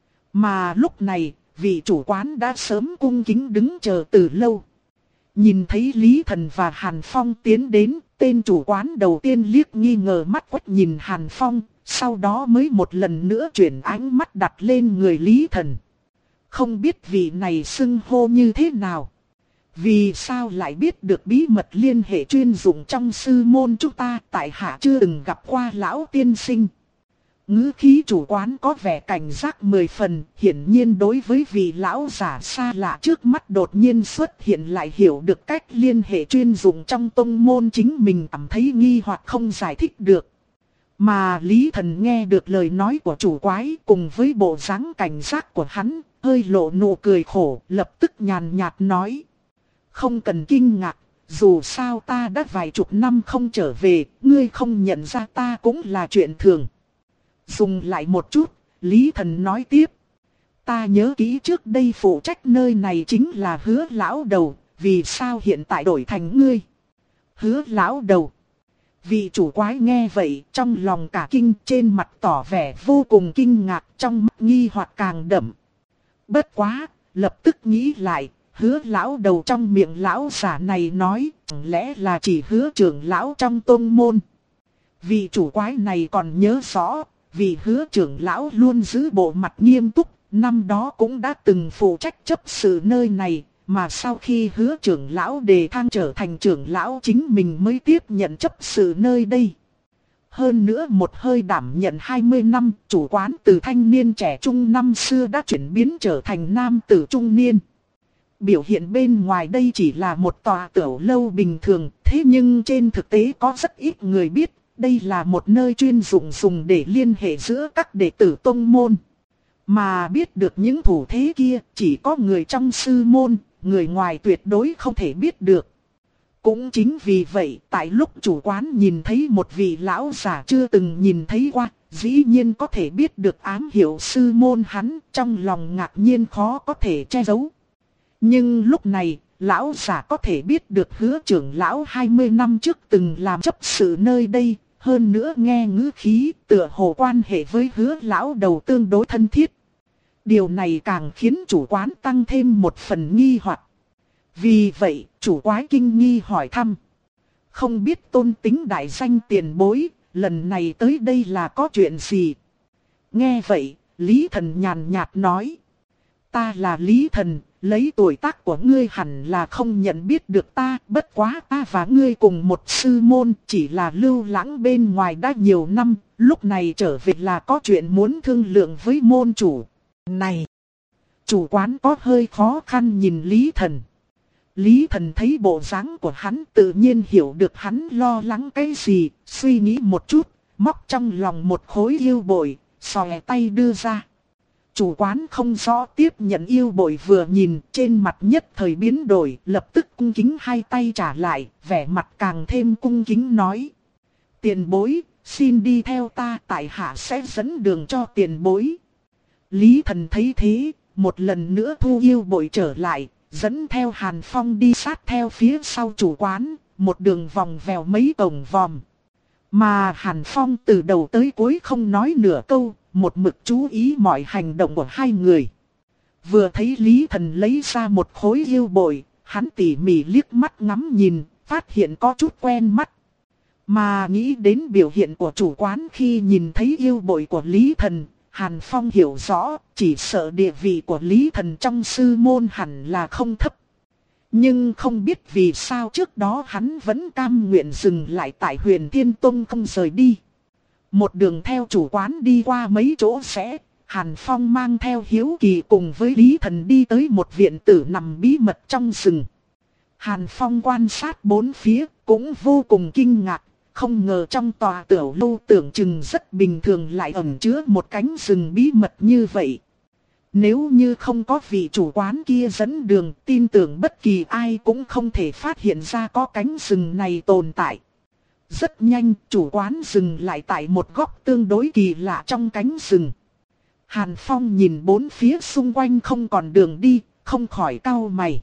Mà lúc này, vị chủ quán đã sớm cung kính đứng chờ từ lâu. Nhìn thấy Lý Thần và Hàn Phong tiến đến, tên chủ quán đầu tiên liếc nghi ngờ mắt quét nhìn Hàn Phong, sau đó mới một lần nữa chuyển ánh mắt đặt lên người Lý Thần. Không biết vị này xưng hô như thế nào? Vì sao lại biết được bí mật liên hệ chuyên dụng trong sư môn chúng ta, tại hạ chưa từng gặp qua lão tiên sinh. Ngữ khí chủ quán có vẻ cảnh giác mười phần, hiển nhiên đối với vị lão giả xa lạ trước mắt đột nhiên xuất hiện lại hiểu được cách liên hệ chuyên dụng trong tông môn chính mình cảm thấy nghi hoặc không giải thích được. Mà Lý Thần nghe được lời nói của chủ quái cùng với bộ dáng cảnh giác của hắn, hơi lộ nụ cười khổ, lập tức nhàn nhạt nói. Không cần kinh ngạc, dù sao ta đã vài chục năm không trở về, ngươi không nhận ra ta cũng là chuyện thường. Dùng lại một chút, Lý Thần nói tiếp. Ta nhớ kỹ trước đây phụ trách nơi này chính là Hứa lão đầu, vì sao hiện tại đổi thành ngươi? Hứa lão đầu. Vị chủ quái nghe vậy, trong lòng cả kinh, trên mặt tỏ vẻ vô cùng kinh ngạc, trong mắt nghi hoặc càng đậm. Bất quá, lập tức nghĩ lại, Hứa lão đầu trong miệng lão giả này nói, chẳng lẽ là chỉ Hứa trưởng lão trong tông môn? Vị chủ quái này còn nhớ rõ, vì Hứa trưởng lão luôn giữ bộ mặt nghiêm túc, năm đó cũng đã từng phụ trách chấp sự nơi này, mà sau khi Hứa trưởng lão đề thăng trở thành trưởng lão chính mình mới tiếp nhận chấp sự nơi đây. Hơn nữa một hơi đảm nhận hai mươi năm, chủ quán từ thanh niên trẻ trung năm xưa đã chuyển biến trở thành nam tử trung niên. Biểu hiện bên ngoài đây chỉ là một tòa tiểu lâu bình thường, thế nhưng trên thực tế có rất ít người biết, đây là một nơi chuyên dụng dùng để liên hệ giữa các đệ tử tông môn. Mà biết được những thủ thế kia chỉ có người trong sư môn, người ngoài tuyệt đối không thể biết được. Cũng chính vì vậy, tại lúc chủ quán nhìn thấy một vị lão giả chưa từng nhìn thấy qua, dĩ nhiên có thể biết được ám hiệu sư môn hắn, trong lòng ngạc nhiên khó có thể che giấu. Nhưng lúc này, lão giả có thể biết được Hứa trưởng lão hai mươi năm trước từng làm chấp sự nơi đây, hơn nữa nghe ngữ khí tựa hồ quan hệ với Hứa lão đầu tương đối thân thiết. Điều này càng khiến chủ quán tăng thêm một phần nghi hoặc. Vì vậy, chủ quái kinh nghi hỏi thăm. không biết tôn tính đại danh tiền bối, lần này tới đây là có chuyện gì? Nghe vậy, Lý Thần nhàn nhạt nói. Ta là Lý Thần, lấy tuổi tác của ngươi hẳn là không nhận biết được ta, bất quá ta và ngươi cùng một sư môn, chỉ là lưu lãng bên ngoài đã nhiều năm, lúc này trở về là có chuyện muốn thương lượng với môn chủ. Này! Chủ quán có hơi khó khăn nhìn Lý Thần. Lý Thần thấy bộ dáng của hắn tự nhiên hiểu được hắn lo lắng cái gì, suy nghĩ một chút, móc trong lòng một khối yêu bội, xòe tay đưa ra. Chủ quán không rõ tiếp nhận yêu bội vừa nhìn trên mặt nhất thời biến đổi, lập tức cung kính hai tay trả lại, vẻ mặt càng thêm cung kính nói. Tiền bối, xin đi theo ta, tại hạ sẽ dẫn đường cho tiền bối. Lý Thần thấy thế, một lần nữa thu yêu bội trở lại, dẫn theo Hàn Phong đi sát theo phía sau chủ quán, một đường vòng vèo mấy cổng vòm. Mà Hàn Phong từ đầu tới cuối không nói nửa câu, một mực chú ý mọi hành động của hai người. Vừa thấy Lý Thần lấy ra một khối yêu bội, hắn tỉ mỉ liếc mắt ngắm nhìn, phát hiện có chút quen mắt. Mà nghĩ đến biểu hiện của chủ quán khi nhìn thấy yêu bội của Lý Thần, Hàn Phong hiểu rõ, chỉ sợ địa vị của Lý Thần trong sư môn hẳn là không thấp. Nhưng không biết vì sao trước đó hắn vẫn cam nguyện dừng lại tại Huyền Thiên Tông không rời đi. Một đường theo chủ quán đi qua mấy chỗ rẽ, Hàn Phong mang theo Hiếu Kỳ cùng với Lý Thần đi tới một viện tử nằm bí mật trong rừng. Hàn Phong quan sát bốn phía, cũng vô cùng kinh ngạc, không ngờ trong tòa tiểu lâu tưởng chừng rất bình thường lại ẩn chứa một cánh rừng bí mật như vậy. Nếu như không có vị chủ quán kia dẫn đường, tin tưởng bất kỳ ai cũng không thể phát hiện ra có cánh rừng này tồn tại. Rất nhanh, chủ quán dừng lại tại một góc tương đối kỳ lạ trong cánh rừng. Hàn Phong nhìn bốn phía xung quanh không còn đường đi, không khỏi cau mày.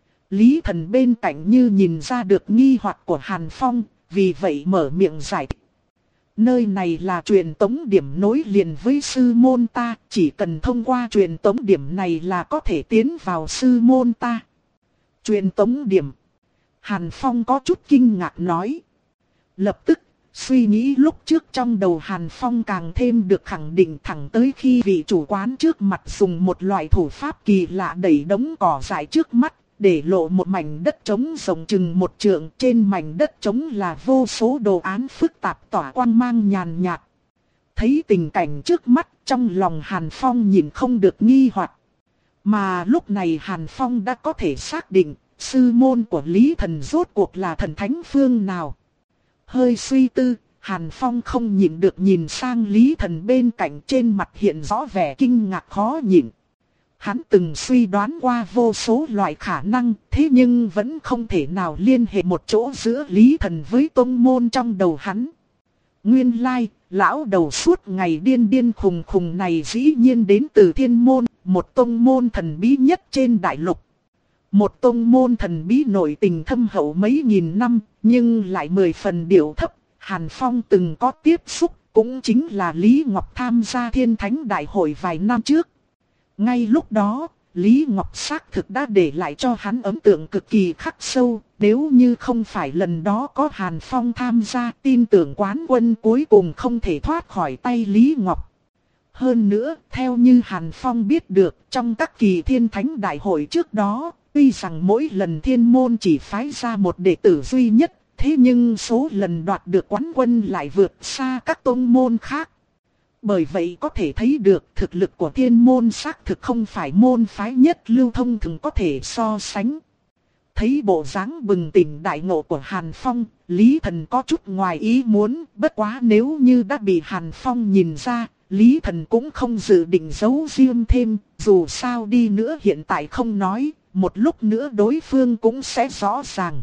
Lý Thần bên cạnh như nhìn ra được nghi hoặc của Hàn Phong, vì vậy mở miệng giải thích. Nơi này là truyền tống điểm nối liền với sư môn ta, chỉ cần thông qua truyền tống điểm này là có thể tiến vào sư môn ta. Truyền tống điểm. Hàn Phong có chút kinh ngạc nói. Lập tức, suy nghĩ lúc trước trong đầu Hàn Phong càng thêm được khẳng định thẳng tới khi vị chủ quán trước mặt dùng một loại thủ pháp kỳ lạ đẩy đống cỏ dại trước mắt, để lộ một mảnh đất trống rộng chừng một trượng. Trên mảnh đất trống là vô số đồ án phức tạp tỏa quang mang nhàn nhạt. Thấy tình cảnh trước mắt, trong lòng Hàn Phong nhìn không được nghi hoặc. Mà lúc này Hàn Phong đã có thể xác định, sư môn của Lý Thần rốt cuộc là thần thánh phương nào. Hơi suy tư, Hàn Phong không nhịn được nhìn sang Lý Thần bên cạnh, trên mặt hiện rõ vẻ kinh ngạc khó nhịn. Hắn từng suy đoán qua vô số loại khả năng, thế nhưng vẫn không thể nào liên hệ một chỗ giữa Lý Thần với tông môn trong đầu hắn. Nguyên lai, lão đầu suốt ngày điên điên khùng khùng này dĩ nhiên đến từ Thiên Môn, một tông môn thần bí nhất trên đại lục. Một tông môn thần bí nổi tình thâm hậu mấy nghìn năm, nhưng lại mười phần điệu thấp. Hàn Phong từng có tiếp xúc, cũng chính là Lý Ngọc tham gia Thiên Thánh Đại hội vài năm trước. Ngay lúc đó, Lý Ngọc xác thực đã để lại cho hắn ấn tượng cực kỳ khắc sâu. Nếu như không phải lần đó có Hàn Phong tham gia, tin tưởng quán quân cuối cùng không thể thoát khỏi tay Lý Ngọc. Hơn nữa, theo như Hàn Phong biết được, trong các kỳ Thiên Thánh Đại hội trước đó, tuy rằng mỗi lần Thiên Môn chỉ phái ra một đệ tử duy nhất, thế nhưng số lần đoạt được quán quân lại vượt xa các tông môn khác. Bởi vậy có thể thấy được thực lực của Thiên Môn xác thực không phải môn phái nhất lưu thông thường có thể so sánh. Thấy bộ dáng bừng tỉnh đại ngộ của Hàn Phong, Lý Thần có chút ngoài ý muốn, bất quá nếu như đã bị Hàn Phong nhìn ra, Lý Thần cũng không dự định giấu riêng thêm, dù sao đi nữa hiện tại không nói, một lúc nữa đối phương cũng sẽ rõ ràng.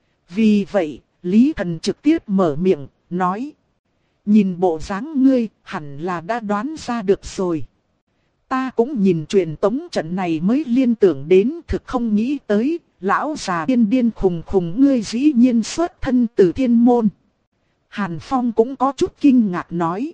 Vì vậy, Lý Thần trực tiếp mở miệng, nói. Nhìn bộ dáng ngươi, hẳn là đã đoán ra được rồi. Ta cũng nhìn truyền tống trận này mới liên tưởng đến, thực không nghĩ tới, lão già điên điên khùng khùng ngươi dĩ nhiên xuất thân từ Thiên Môn. Hàn Phong cũng có chút kinh ngạc nói.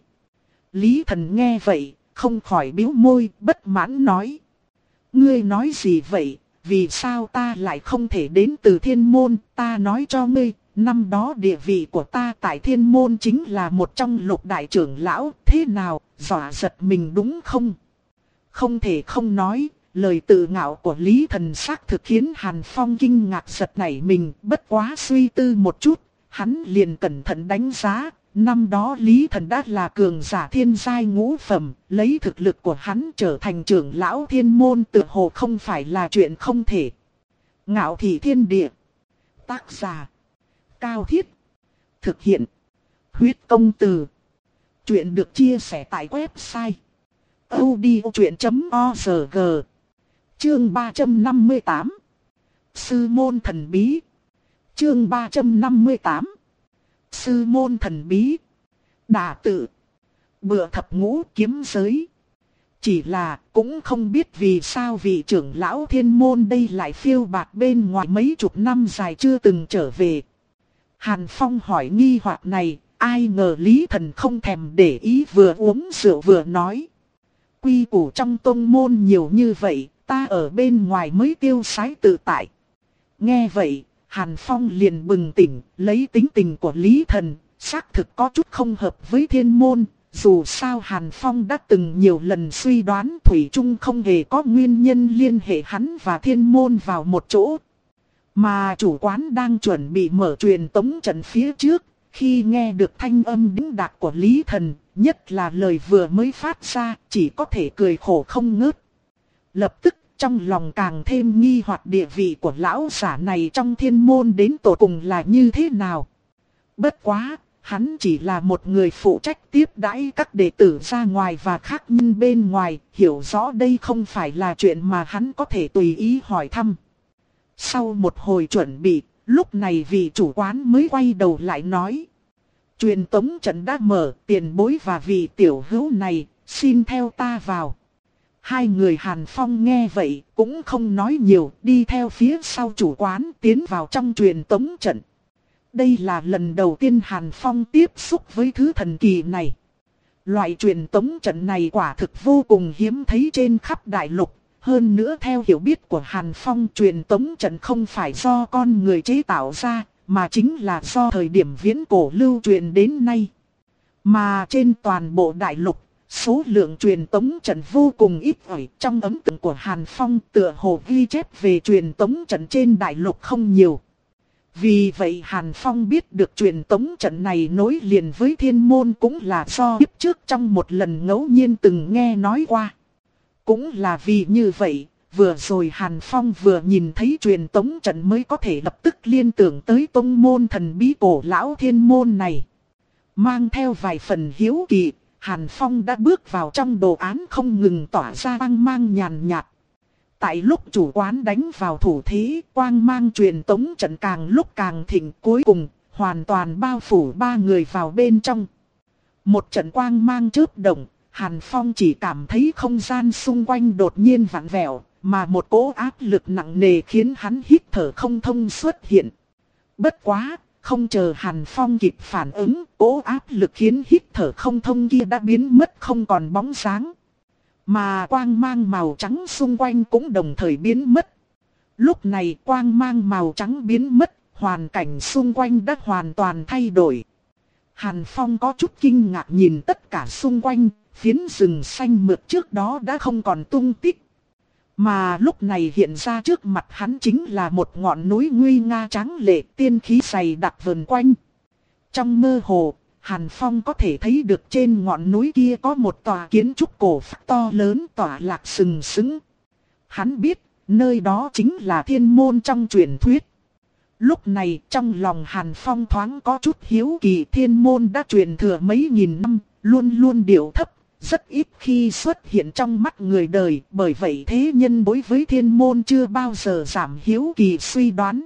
Lý Thần nghe vậy, không khỏi bĩu môi, bất mãn nói. Ngươi nói gì vậy, vì sao ta lại không thể đến từ Thiên Môn, ta nói cho ngươi, năm đó địa vị của ta tại thiên môn chính là một trong lục đại trưởng lão, thế nào, dọa giật mình đúng không? Không thể không nói, lời tự ngạo của Lý Thần xác thực khiến Hàn Phong kinh ngạc giật nảy mình, bất quá suy tư một chút, hắn liền cẩn thận đánh giá. Năm đó Lý Thần đã là cường giả thiên giai ngũ phẩm, lấy thực lực của hắn trở thành trưởng lão thiên môn tự hồ không phải là chuyện không thể. Ngạo thị thiên địa. Tác giả. Cao Thiết. Thực hiện. Huyết công từ. Chuyện được chia sẻ tại website. audiochuyện chấm org. Chương ba trăm năm mươi tám. Sư môn thần bí. Chương ba trăm năm mươi tám. Sư môn thần bí. Đả tự. Bựa thập ngũ kiếm giới. Chỉ là cũng không biết vì sao vị trưởng lão thiên môn đây lại phiêu bạt bên ngoài mấy chục năm dài chưa từng trở về. Hàn Phong hỏi nghi hoặc này, ai ngờ Lý Thần không thèm để ý, vừa uống rượu vừa nói. Quy củ trong tông môn nhiều như vậy, ta ở bên ngoài mới tiêu sái tự tại. Nghe vậy, Hàn Phong liền bừng tỉnh, lấy tính tình của Lý Thần, xác thực có chút không hợp với thiên môn. Dù sao Hàn Phong đã từng nhiều lần suy đoán Thủy Trung không hề có nguyên nhân liên hệ hắn và thiên môn vào một chỗ. Mà chủ quán đang chuẩn bị mở truyền tống trận phía trước, khi nghe được thanh âm đĩnh đạc của Lý Thần, nhất là lời vừa mới phát ra, chỉ có thể cười khổ không ngớt. Lập tức trong lòng càng thêm nghi hoặc địa vị của lão giả này trong thiên môn đến tột cùng là như thế nào. Bất quá, hắn chỉ là một người phụ trách tiếp đãi các đệ tử ra ngoài và khác nhân bên ngoài, hiểu rõ đây không phải là chuyện mà hắn có thể tùy ý hỏi thăm. Sau một hồi chuẩn bị, lúc này vị chủ quán mới quay đầu lại nói. Truyền tống trận đã mở, tiền bối và vị tiểu hữu này, xin theo ta vào. Hai người Hàn Phong nghe vậy, cũng không nói nhiều, đi theo phía sau chủ quán tiến vào trong truyền tống trận. Đây là lần đầu tiên Hàn Phong tiếp xúc với thứ thần kỳ này. Loại truyền tống trận này quả thực vô cùng hiếm thấy trên khắp đại lục. Hơn nữa theo hiểu biết của Hàn Phong, truyền tống trận không phải do con người chế tạo ra, mà chính là do thời điểm viễn cổ lưu truyền đến nay. Mà trên toàn bộ đại lục, số lượng truyền tống trận vô cùng ít ỏi. Trong ấn tượng của Hàn Phong tựa hồ ghi chép về truyền tống trận trên đại lục không nhiều. Vì vậy Hàn Phong biết được truyền tống trận này nối liền với thiên môn cũng là do kiếp trước trong một lần ngẫu nhiên từng nghe nói qua. Cũng là vì như vậy, vừa rồi Hàn Phong vừa nhìn thấy truyền tống trận mới có thể lập tức liên tưởng tới tông môn thần bí cổ lão thiên môn này. Mang theo vài phần hiếu kỳ, Hàn Phong đã bước vào trong đồ án không ngừng tỏa ra quang mang nhàn nhạt. Tại lúc chủ quán đánh vào thủ thế, quang mang truyền tống trận càng lúc càng thịnh, cuối cùng hoàn toàn bao phủ ba người vào bên trong. Một trận quang mang chớp động, Hàn Phong chỉ cảm thấy không gian xung quanh đột nhiên vặn vẹo, mà một cỗ áp lực nặng nề khiến hắn hít thở không thông xuất hiện. Bất quá, không chờ Hàn Phong kịp phản ứng, cỗ áp lực khiến hít thở không thông kia đã biến mất không còn bóng dáng. Mà quang mang màu trắng xung quanh cũng đồng thời biến mất. Lúc này quang mang màu trắng biến mất, hoàn cảnh xung quanh đã hoàn toàn thay đổi. Hàn Phong có chút kinh ngạc nhìn tất cả xung quanh, phiến rừng xanh mượt trước đó đã không còn tung tích. Mà lúc này hiện ra trước mặt hắn chính là một ngọn núi nguy nga tráng lệ, tiên khí dày đặc vần quanh. Trong mơ hồ, Hàn Phong có thể thấy được trên ngọn núi kia có một tòa kiến trúc cổ phác to lớn tỏa lạc sừng sững. Hắn biết, nơi đó chính là thiên môn trong truyền thuyết. Lúc này trong lòng Hàn Phong thoáng có chút hiếu kỳ, thiên môn đã truyền thừa mấy nghìn năm, luôn luôn điệu thấp, rất ít khi xuất hiện trong mắt người đời. Bởi vậy thế nhân đối với thiên môn chưa bao giờ giảm hiếu kỳ suy đoán.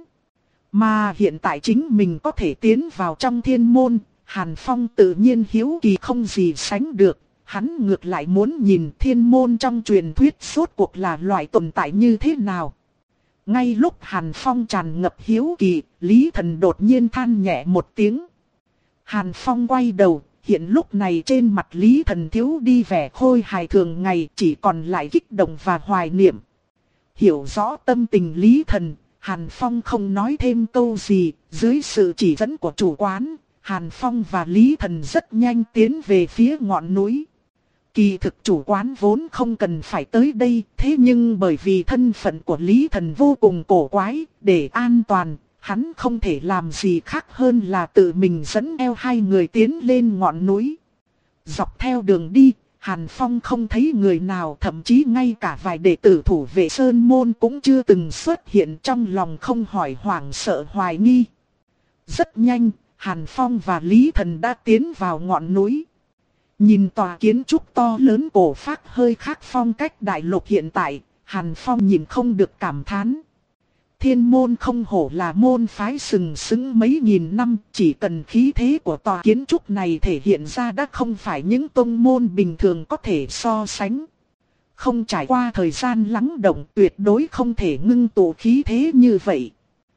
Mà hiện tại chính mình có thể tiến vào trong thiên môn, Hàn Phong tự nhiên hiếu kỳ không gì sánh được. Hắn ngược lại muốn nhìn thiên môn trong truyền thuyết suốt cuộc là loại tồn tại như thế nào. Ngay lúc Hàn Phong tràn ngập hiếu kỳ, Lý Thần đột nhiên than nhẹ một tiếng. Hàn Phong quay đầu, hiện lúc này trên mặt Lý Thần thiếu đi vẻ khôi hài thường ngày, chỉ còn lại kích động và hoài niệm. Hiểu rõ tâm tình Lý Thần, Hàn Phong không nói thêm câu gì, dưới sự chỉ dẫn của chủ quán, Hàn Phong và Lý Thần rất nhanh tiến về phía ngọn núi. Kỳ thực chủ quán vốn không cần phải tới đây, thế nhưng bởi vì thân phận của Lý Thần vô cùng cổ quái, để an toàn, hắn không thể làm gì khác hơn là tự mình dẫn theo hai người tiến lên ngọn núi. Dọc theo đường đi, Hàn Phong không thấy người nào, thậm chí ngay cả vài đệ tử thủ vệ sơn môn cũng chưa từng xuất hiện, trong lòng không hỏi hoảng sợ hoài nghi. Rất nhanh, Hàn Phong và Lý Thần đã tiến vào ngọn núi. Nhìn tòa kiến trúc to lớn cổ phác hơi khác phong cách đại lục hiện tại, Hàn Phong nhìn không được cảm thán. Thiên môn không hổ là môn phái sừng sững mấy nghìn năm, chỉ cần khí thế của tòa kiến trúc này thể hiện ra đã không phải những tông môn bình thường có thể so sánh. Không trải qua thời gian lắng động, tuyệt đối không thể ngưng tụ khí thế như vậy.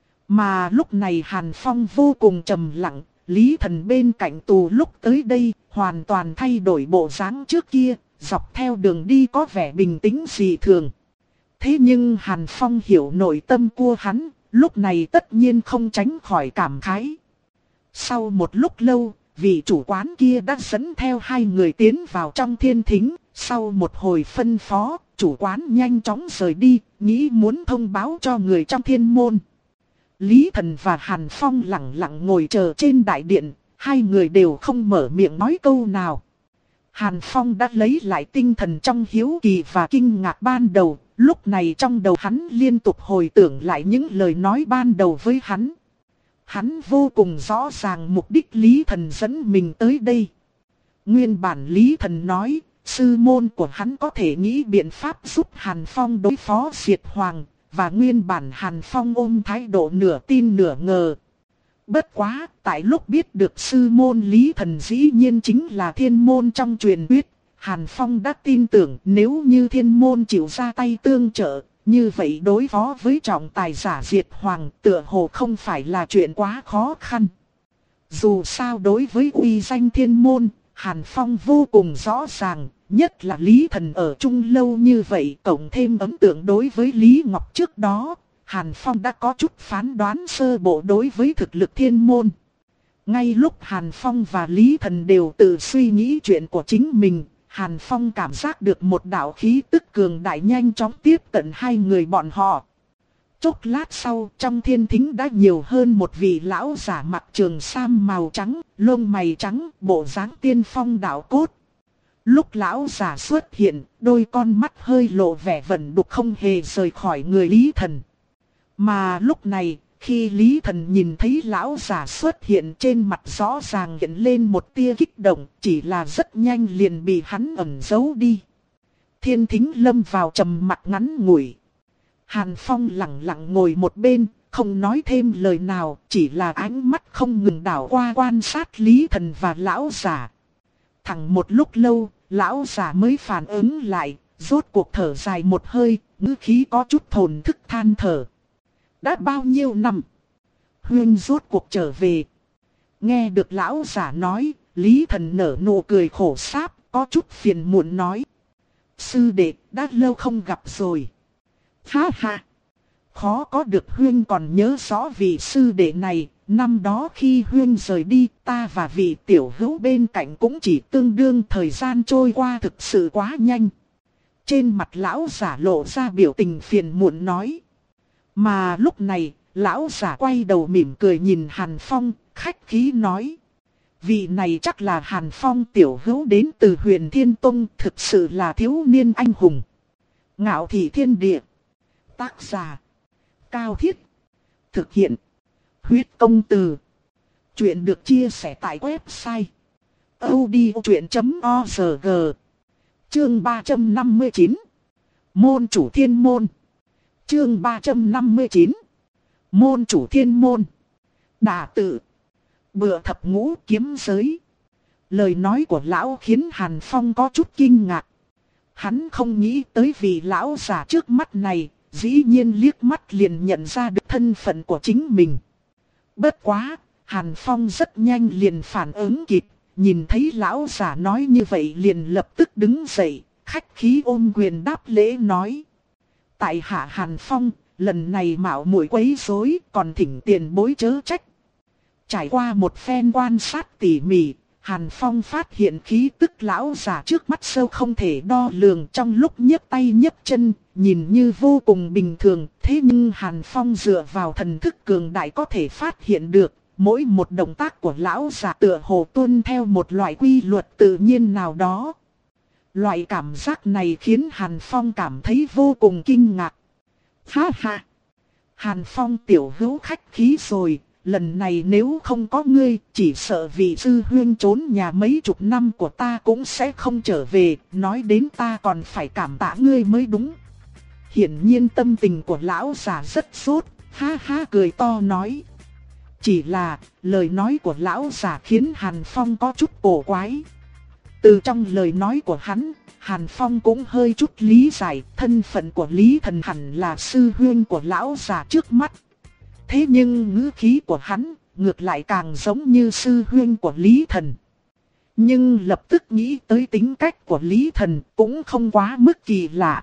Mà lúc này Hàn Phong vô cùng trầm lặng, Lý Thần bên cạnh tù lúc tới đây, hoàn toàn thay đổi bộ dáng trước kia, dọc theo đường đi có vẻ bình tĩnh dị thường. Thế nhưng Hàn Phong hiểu nội tâm của hắn, lúc này tất nhiên không tránh khỏi cảm khái. Sau một lúc lâu, vị chủ quán kia đã dẫn theo hai người tiến vào trong thiên thính. Sau một hồi phân phó, chủ quán nhanh chóng rời đi, nghĩ muốn thông báo cho người trong thiên môn. Lý Thần và Hàn Phong lặng lặng ngồi chờ trên đại điện, hai người đều không mở miệng nói câu nào. Hàn Phong đã lấy lại tinh thần trong hiếu kỳ và kinh ngạc ban đầu, lúc này trong đầu hắn liên tục hồi tưởng lại những lời nói ban đầu với hắn. Hắn vô cùng rõ ràng mục đích Lý Thần dẫn mình tới đây. Nguyên bản Lý Thần nói, sư môn của hắn có thể nghĩ biện pháp giúp Hàn Phong đối phó Diệt Hoàng, và nguyên bản Hàn Phong ôm thái độ nửa tin nửa ngờ. Bất quá, tại lúc biết được sư môn Lý Thần dĩ nhiên chính là thiên môn trong truyền thuyết, Hàn Phong đã tin tưởng nếu như thiên môn chịu ra tay tương trợ, như vậy đối phó với trọng tài giả Diệt Hoàng tựa hồ không phải là chuyện quá khó khăn. Dù sao đối với uy danh thiên môn, Hàn Phong vô cùng rõ ràng, nhất là Lý Thần ở chung lâu như vậy, cộng thêm ấn tượng đối với Lý Ngọc trước đó, Hàn Phong đã có chút phán đoán sơ bộ đối với thực lực thiên môn. Ngay lúc Hàn Phong và Lý Thần đều tự suy nghĩ chuyện của chính mình, Hàn Phong cảm giác được một đạo khí tức cường đại nhanh chóng tiếp cận hai người bọn họ. Chốc lát sau, trong thiên thính đã nhiều hơn một vị lão giả mặc trường sam màu trắng, lông mày trắng, bộ dáng tiên phong đạo cốt. Lúc lão giả xuất hiện, đôi con mắt hơi lộ vẻ vẩn đục không hề rời khỏi người Lý Thần. Mà lúc này, khi Lý Thần nhìn thấy lão giả xuất hiện, trên mặt rõ ràng hiện lên một tia kích động, chỉ là rất nhanh liền bị hắn ẩn giấu đi. Thiên thính lâm vào trầm mặc ngắn ngủi. Hàn Phong lặng lặng ngồi một bên, không nói thêm lời nào, chỉ là ánh mắt không ngừng đảo qua quan sát Lý Thần và lão giả. Thẳng một lúc lâu, lão giả mới phản ứng lại, rốt cuộc thở dài một hơi, ngữ khí có chút thổn thức than thở. Đã bao nhiêu năm? Huynh rốt cuộc trở về. Nghe được lão giả nói, Lý Thần nở nụ cười khổ sáp, có chút phiền muộn nói. Sư đệ, đã lâu không gặp rồi. Ha ha! Khó có được Huynh còn nhớ rõ vị sư đệ này. Năm đó khi Huynh rời đi, ta và vị tiểu hữu bên cạnh cũng chỉ tương đương, thời gian trôi qua thực sự quá nhanh. Trên mặt lão giả lộ ra biểu tình phiền muộn nói. Mà lúc này, lão giả quay đầu mỉm cười nhìn Hàn Phong, khách khí nói. Vị này chắc là Hàn Phong tiểu hữu đến từ Huyền Thiên Tông, thực sự là thiếu niên anh hùng. Ngạo thị thiên địa. Tác giả. Cao Thiết. Thực hiện. Huyết công từ. Chuyện được chia sẻ tại website. audiochuyện chấm org. Chương ba trăm năm mươi chín. Môn chủ thiên môn. Chương ba trăm năm mươi chín. Môn chủ thiên môn. Đả tự. Bựa thập ngũ kiếm giới. Lời nói của lão khiến Hàn Phong có chút kinh ngạc. Hắn không nghĩ tới vị lão giả trước mắt này, dĩ nhiên liếc mắt liền nhận ra được thân phận của chính mình. Bất quá, Hàn Phong rất nhanh liền phản ứng kịp, nhìn thấy lão giả nói như vậy liền lập tức đứng dậy, khách khí ôm quyền đáp lễ nói. Tại hạ Hàn Phong, lần này mạo muội quấy rối, còn thỉnh tiền bối chớ trách. Trải qua một phen quan sát tỉ mỉ, Hàn Phong phát hiện khí tức lão già trước mắt sâu không thể đo lường, trong lúc nhấc tay nhấc chân, nhìn như vô cùng bình thường, thế nhưng Hàn Phong dựa vào thần thức cường đại có thể phát hiện được, mỗi một động tác của lão già tựa hồ tuân theo một loại quy luật tự nhiên nào đó. Loại cảm giác này khiến Hàn Phong cảm thấy vô cùng kinh ngạc. Ha ha! Hàn Phong tiểu hữu khách khí rồi. Lần này nếu không có ngươi, chỉ sợ vị sư huynh trốn nhà mấy chục năm của ta cũng sẽ không trở về, nói đến ta còn phải cảm tạ ngươi mới đúng. Hiển nhiên tâm tình của lão già rất sốt, ha ha cười to nói. Chỉ là, lời nói của lão già khiến Hàn Phong có chút cổ quái. Từ trong lời nói của hắn, Hàn Phong cũng hơi chút lý giải, thân phận của Lý Thần hẳn là sư huynh của lão già trước mắt. Thế nhưng ngữ khí của hắn ngược lại càng giống như sư huynh của Lý Thần. Nhưng lập tức nghĩ tới tính cách của Lý Thần cũng không quá mức kỳ lạ.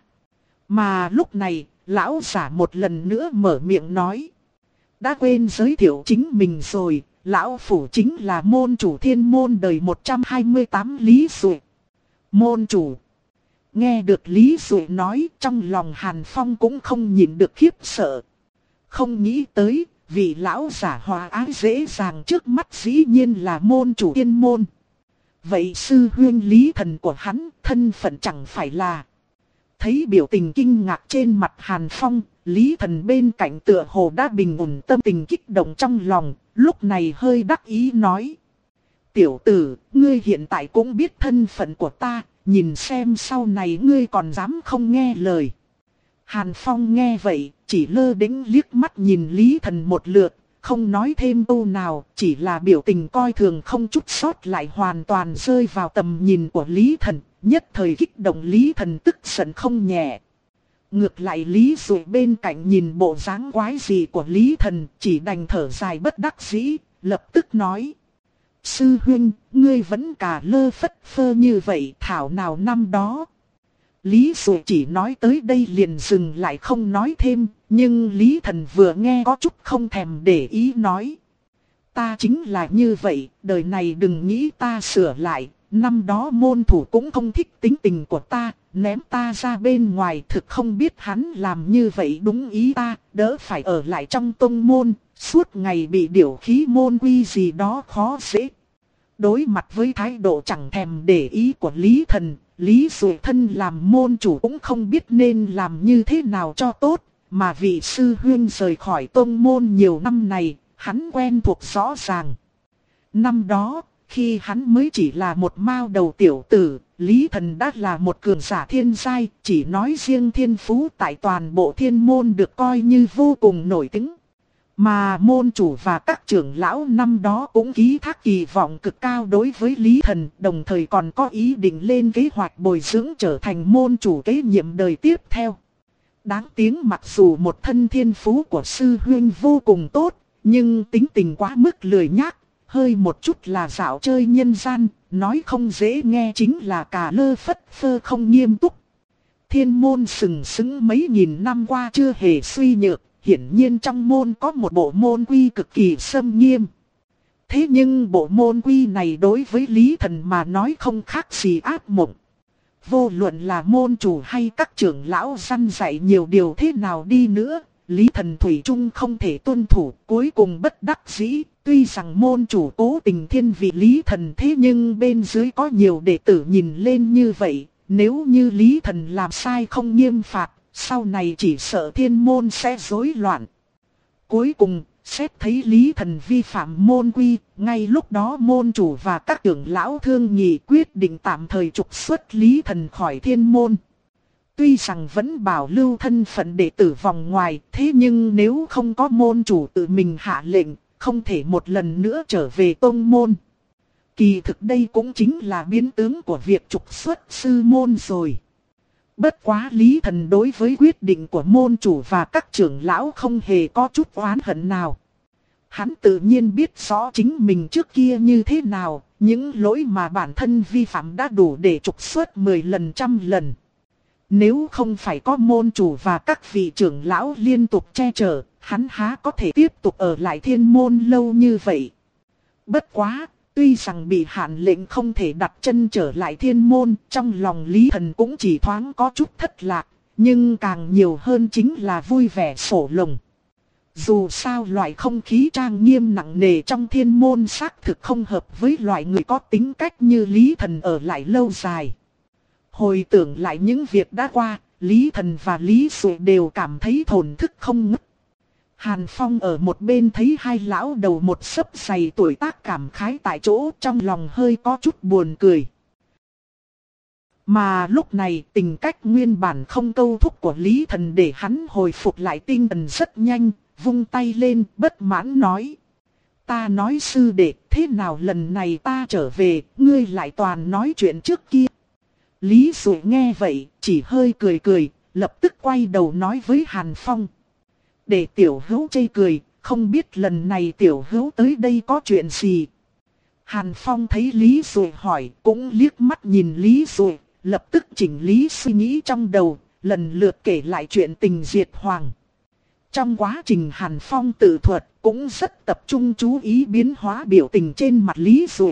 Mà lúc này, lão giả một lần nữa mở miệng nói. Đã quên giới thiệu chính mình rồi, lão phủ chính là môn chủ thiên môn đời một trăm hai mươi tám Lý Duệ. Môn chủ. Nghe được Lý Duệ nói, trong lòng Hàn Phong cũng không nhịn được khiếp sợ. Không nghĩ tới, vị lão giả hòa ái dễ dàng trước mắt dĩ nhiên là môn chủ tiên môn. Vậy sư huynh Lý Thần của hắn, thân phận chẳng phải là... Thấy biểu tình kinh ngạc trên mặt Hàn Phong, Lý Thần bên cạnh tựa hồ đã bình ổn tâm tình kích động trong lòng, lúc này hơi đắc ý nói. Tiểu tử, ngươi hiện tại cũng biết thân phận của ta, nhìn xem sau này ngươi còn dám không nghe lời. Hàn Phong nghe vậy, chỉ lơ đễnh liếc mắt nhìn Lý Thần một lượt, không nói thêm câu nào, chỉ là biểu tình coi thường không chút sót lại hoàn toàn rơi vào tầm nhìn của Lý Thần, nhất thời kích động Lý Thần tức giận không nhẹ. Ngược lại Lý Duệ bên cạnh nhìn bộ dáng quái gì của Lý Thần, chỉ đành thở dài bất đắc dĩ, lập tức nói. Sư huynh, ngươi vẫn cả lơ phất phơ như vậy, thảo nào năm đó. Lý Duệ chỉ nói tới đây liền dừng lại không nói thêm, nhưng Lý Thần vừa nghe có chút không thèm để ý nói. Ta chính là như vậy, đời này đừng nghĩ ta sửa lại, năm đó môn thủ cũng không thích tính tình của ta, ném ta ra bên ngoài thực không biết hắn làm như vậy đúng ý ta, đỡ phải ở lại trong tông môn, suốt ngày bị điều khí môn quy gì đó khó dễ. Đối mặt với thái độ chẳng thèm để ý của Lý Thần, Lý Duệ thân làm môn chủ cũng không biết nên làm như thế nào cho tốt, mà vị sư huynh rời khỏi tông môn nhiều năm này, hắn quen thuộc rõ ràng. Năm đó, khi hắn mới chỉ là một mao đầu tiểu tử, Lý Thần đã là một cường giả thiên giai, chỉ nói riêng thiên phú tại toàn bộ thiên môn được coi như vô cùng nổi tiếng. Mà môn chủ và các trưởng lão năm đó cũng ký thác kỳ vọng cực cao đối với Lý Thần, đồng thời còn có ý định lên kế hoạch bồi dưỡng trở thành môn chủ kế nhiệm đời tiếp theo. Đáng tiếng mặc dù một thân thiên phú của sư huynh vô cùng tốt, nhưng tính tình quá mức lười nhác, hơi một chút là dạo chơi nhân gian, nói không dễ nghe chính là cả lơ phất phơ không nghiêm túc. Thiên môn sừng sững mấy nghìn năm qua chưa hề suy nhược. Hiển nhiên trong môn có một bộ môn quy cực kỳ xâm nghiêm. Thế nhưng bộ môn quy này đối với Lý Thần mà nói không khác gì ác mộng. Vô luận là môn chủ hay các trưởng lão răn dạy nhiều điều thế nào đi nữa, Lý Thần thủy chung không thể tuân thủ, cuối cùng bất đắc dĩ. Tuy rằng môn chủ cố tình thiên vị Lý Thần thế nhưng bên dưới có nhiều đệ tử nhìn lên như vậy, nếu như Lý Thần làm sai không nghiêm phạt, sau này chỉ sợ thiên môn sẽ rối loạn. Cuối cùng, xét thấy Lý Thần vi phạm môn quy, ngay lúc đó môn chủ và các trưởng lão thương nghị quyết định tạm thời trục xuất Lý Thần khỏi thiên môn. Tuy rằng vẫn bảo lưu thân phận đệ tử vòng ngoài, thế nhưng nếu không có môn chủ tự mình hạ lệnh, không thể một lần nữa trở về tông môn. Kỳ thực đây cũng chính là biến tướng của việc trục xuất sư môn rồi. Bất quá Lý Thần đối với quyết định của môn chủ và các trưởng lão không hề có chút oán hận nào. Hắn tự nhiên biết rõ chính mình trước kia như thế nào, những lỗi mà bản thân vi phạm đã đủ để trục xuất mười lần trăm lần. Nếu không phải có môn chủ và các vị trưởng lão liên tục che chở, hắn há có thể tiếp tục ở lại thiên môn lâu như vậy. Bất quá, tuy rằng bị hạn lệnh không thể đặt chân trở lại thiên môn, trong lòng Lý Thần cũng chỉ thoáng có chút thất lạc, nhưng càng nhiều hơn chính là vui vẻ sổ lồng. Dù sao loại không khí trang nghiêm nặng nề trong thiên môn xác thực không hợp với loại người có tính cách như Lý Thần ở lại lâu dài. Hồi tưởng lại những việc đã qua, Lý Thần và Lý Dụ đều cảm thấy thổn thức không ngớt. Hàn Phong ở một bên thấy hai lão đầu một xấp dày tuổi tác cảm khái tại chỗ, trong lòng hơi có chút buồn cười. Mà lúc này tình cách nguyên bản không câu thúc của Lý Thần để hắn hồi phục lại tinh thần rất nhanh, vung tay lên bất mãn nói. Ta nói sư đệ, thế nào lần này ta trở về, ngươi lại toàn nói chuyện trước kia. Lý Dụ nghe vậy, chỉ hơi cười cười, lập tức quay đầu nói với Hàn Phong. Để tiểu hữu chê cười, không biết lần này tiểu hữu tới đây có chuyện gì. Hàn Phong thấy Lý Dụ hỏi, cũng liếc mắt nhìn Lý Dụ, lập tức chỉnh lý suy nghĩ trong đầu, lần lượt kể lại chuyện tình Diệt Hoàng. Trong quá trình Hàn Phong tự thuật, cũng rất tập trung chú ý biến hóa biểu tình trên mặt Lý Dụ.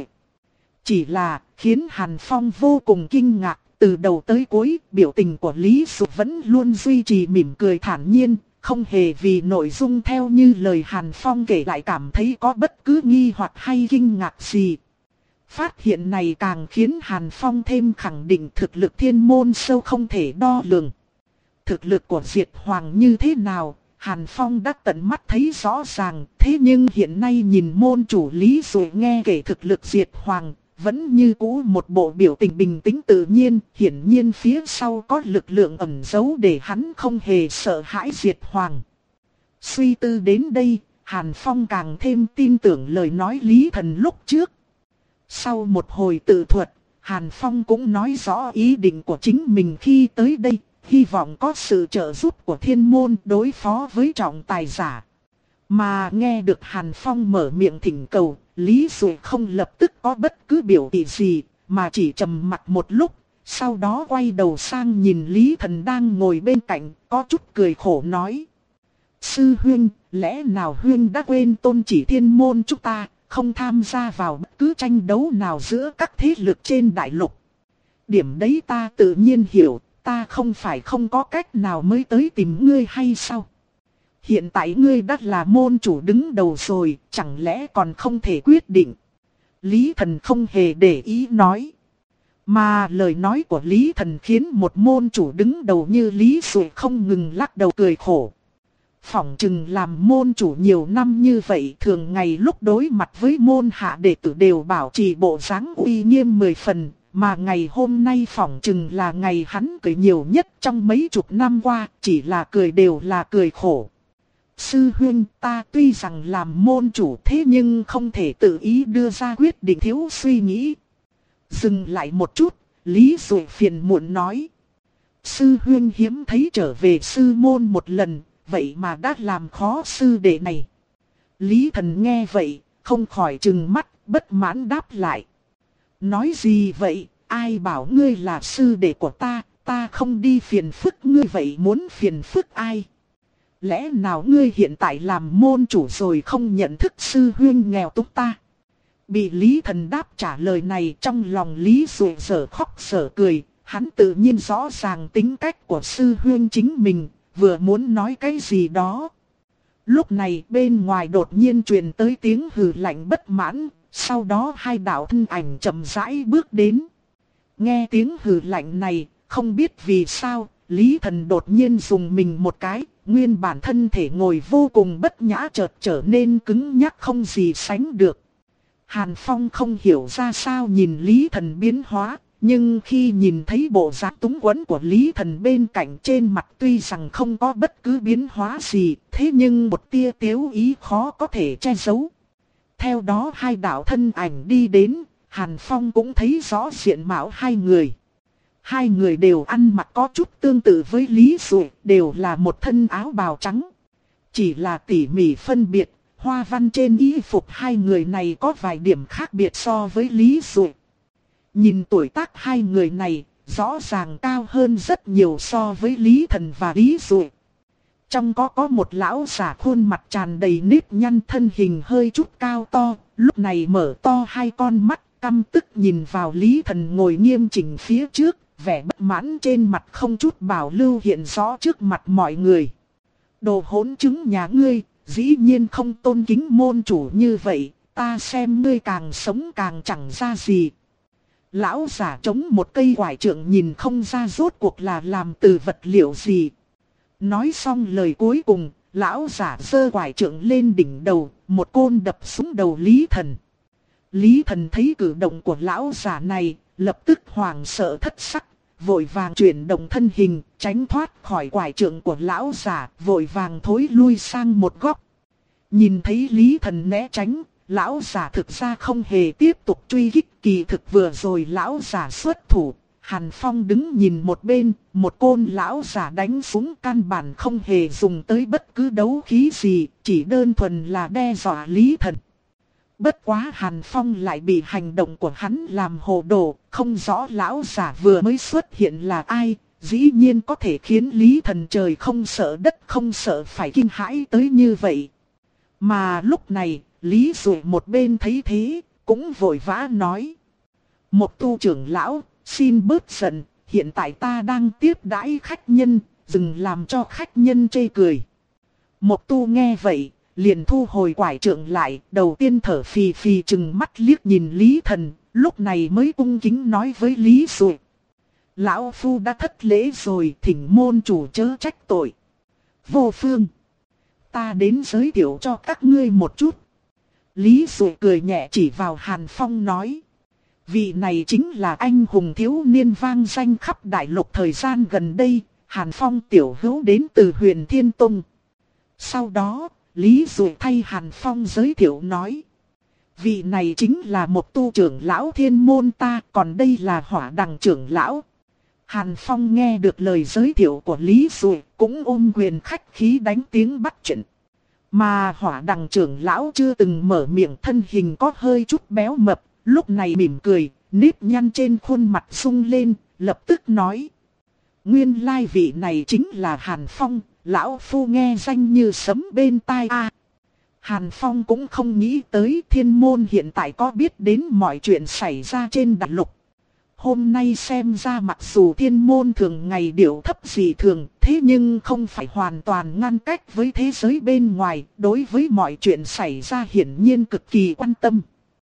Chỉ là, khiến Hàn Phong vô cùng kinh ngạc, từ đầu tới cuối, biểu tình của Lý Dụ vẫn luôn duy trì mỉm cười thản nhiên, không hề vì nội dung theo như lời Hàn Phong kể lại cảm thấy có bất cứ nghi hoặc hay kinh ngạc gì. Phát hiện này càng khiến Hàn Phong thêm khẳng định thực lực thiên môn sâu không thể đo lường. Thực lực của Diệt Hoàng như thế nào, Hàn Phong đã tận mắt thấy rõ ràng, thế nhưng hiện nay nhìn môn chủ Lý Dụ nghe kể thực lực Diệt Hoàng, vẫn như cũ một bộ biểu tình bình tĩnh tự nhiên, hiển nhiên phía sau có lực lượng ẩn giấu để hắn không hề sợ hãi Diệt Hoàng. Suy tư đến đây, Hàn Phong càng thêm tin tưởng lời nói Lý Thần lúc trước. Sau một hồi tự thuật, Hàn Phong cũng nói rõ ý định của chính mình khi tới đây, hy vọng có sự trợ giúp của thiên môn đối phó với trọng tài giả. Mà nghe được Hàn Phong mở miệng thỉnh cầu, Lý Dụ không lập tức có bất cứ biểu thị gì, mà chỉ trầm mặc một lúc, sau đó quay đầu sang nhìn Lý Thần đang ngồi bên cạnh, có chút cười khổ nói. Sư huynh, lẽ nào huynh đã quên tôn chỉ thiên môn chúng ta, không tham gia vào bất cứ tranh đấu nào giữa các thế lực trên đại lục. Điểm đấy ta tự nhiên hiểu, ta không phải không có cách nào mới tới tìm ngươi hay sao? Hiện tại ngươi đã là môn chủ đứng đầu rồi, chẳng lẽ còn không thể quyết định? Lý Thần không hề để ý nói. Mà lời nói của Lý Thần khiến một môn chủ đứng đầu như Lý Dụ không ngừng lắc đầu cười khổ. Phỏng chừng làm môn chủ nhiều năm như vậy, thường ngày lúc đối mặt với môn hạ đệ tử đều bảo trì bộ dáng uy nghiêm mười phần, mà ngày hôm nay phỏng chừng là ngày hắn cười nhiều nhất trong mấy chục năm qua, chỉ là cười đều là cười khổ. Sư huynh, ta tuy rằng làm môn chủ thế nhưng không thể tự ý đưa ra quyết định thiếu suy nghĩ. Dừng lại một chút, Lý Dụ phiền muộn nói. Sư huynh hiếm thấy trở về sư môn một lần, vậy mà đã làm khó sư đệ này. Lý Thần nghe vậy, không khỏi trừng mắt, bất mãn đáp lại. Nói gì vậy, ai bảo ngươi là sư đệ của ta, ta không đi phiền phức ngươi vậy muốn phiền phức ai? Lẽ nào ngươi hiện tại làm môn chủ rồi không nhận thức sư huynh nghèo túng ta? Bị Lý Thần đáp trả lời này trong lòng Lý Dụ dở khóc dở cười, hắn tự nhiên rõ ràng tính cách của sư huynh chính mình, vừa muốn nói cái gì đó. Lúc này bên ngoài đột nhiên truyền tới tiếng hừ lạnh bất mãn, sau đó hai đạo thân ảnh chậm rãi bước đến. Nghe tiếng hừ lạnh này, không biết vì sao, Lý Thần đột nhiên dùng mình một cái, nguyên bản thân thể ngồi vô cùng bất nhã chợt trở nên cứng nhắc không gì sánh được. Hàn Phong không hiểu ra sao nhìn Lý Thần biến hóa, nhưng khi nhìn thấy bộ dáng túng quẫn của Lý Thần bên cạnh trên mặt tuy rằng không có bất cứ biến hóa gì, thế nhưng một tia tiếu ý khó có thể che giấu. Theo đó hai đạo thân ảnh đi đến, Hàn Phong cũng thấy rõ diện mạo hai người. Hai người đều ăn mặc có chút tương tự với Lý Dụ, đều là một thân áo bào trắng. Chỉ là tỉ mỉ phân biệt, hoa văn trên y phục hai người này có vài điểm khác biệt so với Lý Dụ. Nhìn tuổi tác hai người này, rõ ràng cao hơn rất nhiều so với Lý Thần và Lý Dụ. Trong có có một lão giả khuôn mặt tràn đầy nếp nhăn, thân hình hơi chút cao to, lúc này mở to hai con mắt, căm tức nhìn vào Lý Thần ngồi nghiêm chỉnh phía trước, vẻ bất mãn trên mặt không chút bảo lưu hiện rõ trước mặt mọi người. Đồ hỗn chứng nhà ngươi, dĩ nhiên không tôn kính môn chủ như vậy, ta xem ngươi càng sống càng chẳng ra gì. Lão giả chống một cây quải trượng nhìn không ra rốt cuộc là làm từ vật liệu gì. Nói xong lời cuối cùng, lão giả giơ quải trượng lên đỉnh đầu, một côn đập xuống đầu Lý Thần. Lý Thần thấy cử động của lão giả này, lập tức hoảng sợ thất sắc, vội vàng chuyển động thân hình, tránh thoát khỏi quải trượng của lão giả, vội vàng thối lui sang một góc. Nhìn thấy Lý Thần né tránh, lão giả thực ra không hề tiếp tục truy kích, kỳ thực vừa rồi lão giả xuất thủ. Hàn Phong đứng nhìn một bên, một côn lão giả đánh xuống căn bản không hề dùng tới bất cứ đấu khí gì, chỉ đơn thuần là đe dọa Lý Thần. Bất quá Hàn Phong lại bị hành động của hắn làm hồ đồ, không rõ lão giả vừa mới xuất hiện là ai, dĩ nhiên có thể khiến Lý Thần trời không sợ đất không sợ phải kinh hãi tới như vậy. Mà lúc này, Lý Dụ một bên thấy thế, cũng vội vã nói. Một tu trưởng lão, xin bớt giận, hiện tại ta đang tiếp đãi khách nhân, đừng làm cho khách nhân chê cười. Một tu nghe vậy, liền thu hồi quải trượng lại, đầu tiên thở phì phì chừng mắt liếc nhìn Lý Thần, lúc này mới cung kính nói với Lý Dụ. Lão phu đã thất lễ rồi, thỉnh môn chủ chớ trách tội. Vô Phương, ta đến giới thiệu cho các ngươi một chút. Lý Dụ cười nhẹ chỉ vào Hàn Phong nói. Vị này chính là anh hùng thiếu niên vang danh khắp đại lục thời gian gần đây, Hàn Phong tiểu hữu đến từ Huyền Thiên Tông. Sau đó, Lý Dụ thay Hàn Phong giới thiệu nói. Vị này chính là một tu trưởng lão thiên môn ta, còn đây là Hỏa Đằng trưởng lão. Hàn Phong nghe được lời giới thiệu của Lý Dụ, cũng ôm quyền khách khí đánh tiếng bắt chuyện. Mà Hỏa Đằng trưởng lão chưa từng mở miệng, thân hình có hơi chút béo mập, lúc này mỉm cười, nếp nhăn trên khuôn mặt sung lên, lập tức nói. Nguyên lai vị này chính là Hàn Phong, lão phu nghe danh như sấm bên tai a. À, Hàn Phong cũng không nghĩ tới thiên môn hiện tại có biết đến mọi chuyện xảy ra trên đại lục. Hôm nay xem ra mặc dù thiên môn thường ngày điệu thấp dị thường, thế nhưng không phải hoàn toàn ngăn cách với thế giới bên ngoài, đối với mọi chuyện xảy ra hiển nhiên cực kỳ quan tâm.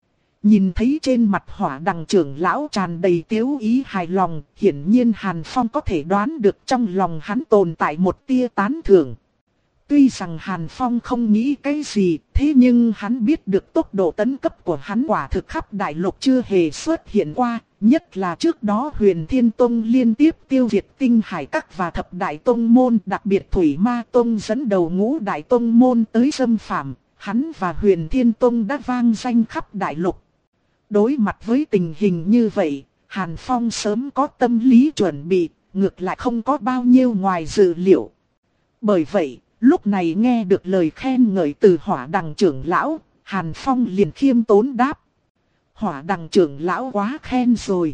Nhìn thấy trên mặt Hỏa Đằng trưởng lão tràn đầy tiếu ý hài lòng, hiển nhiên Hàn Phong có thể đoán được trong lòng hắn tồn tại một tia tán thưởng. Tuy rằng Hàn Phong không nghĩ cái gì, thế nhưng hắn biết được tốc độ tấn cấp của hắn quả thực khắp đại lục chưa hề xuất hiện qua, nhất là trước đó Huyền Thiên Tông liên tiếp tiêu diệt Tinh Hải Các và Thập Đại Tông Môn, đặc biệt Thủy Ma Tông dẫn đầu ngũ Đại Tông Môn tới xâm phạm, hắn và Huyền Thiên Tông đã vang danh khắp đại lục. Đối mặt với tình hình như vậy, Hàn Phong sớm có tâm lý chuẩn bị, ngược lại không có bao nhiêu ngoài dự liệu. Bởi vậy, lúc này nghe được lời khen ngợi từ Hỏa Đằng trưởng lão, Hàn Phong liền khiêm tốn đáp. Hỏa Đằng trưởng lão quá khen rồi.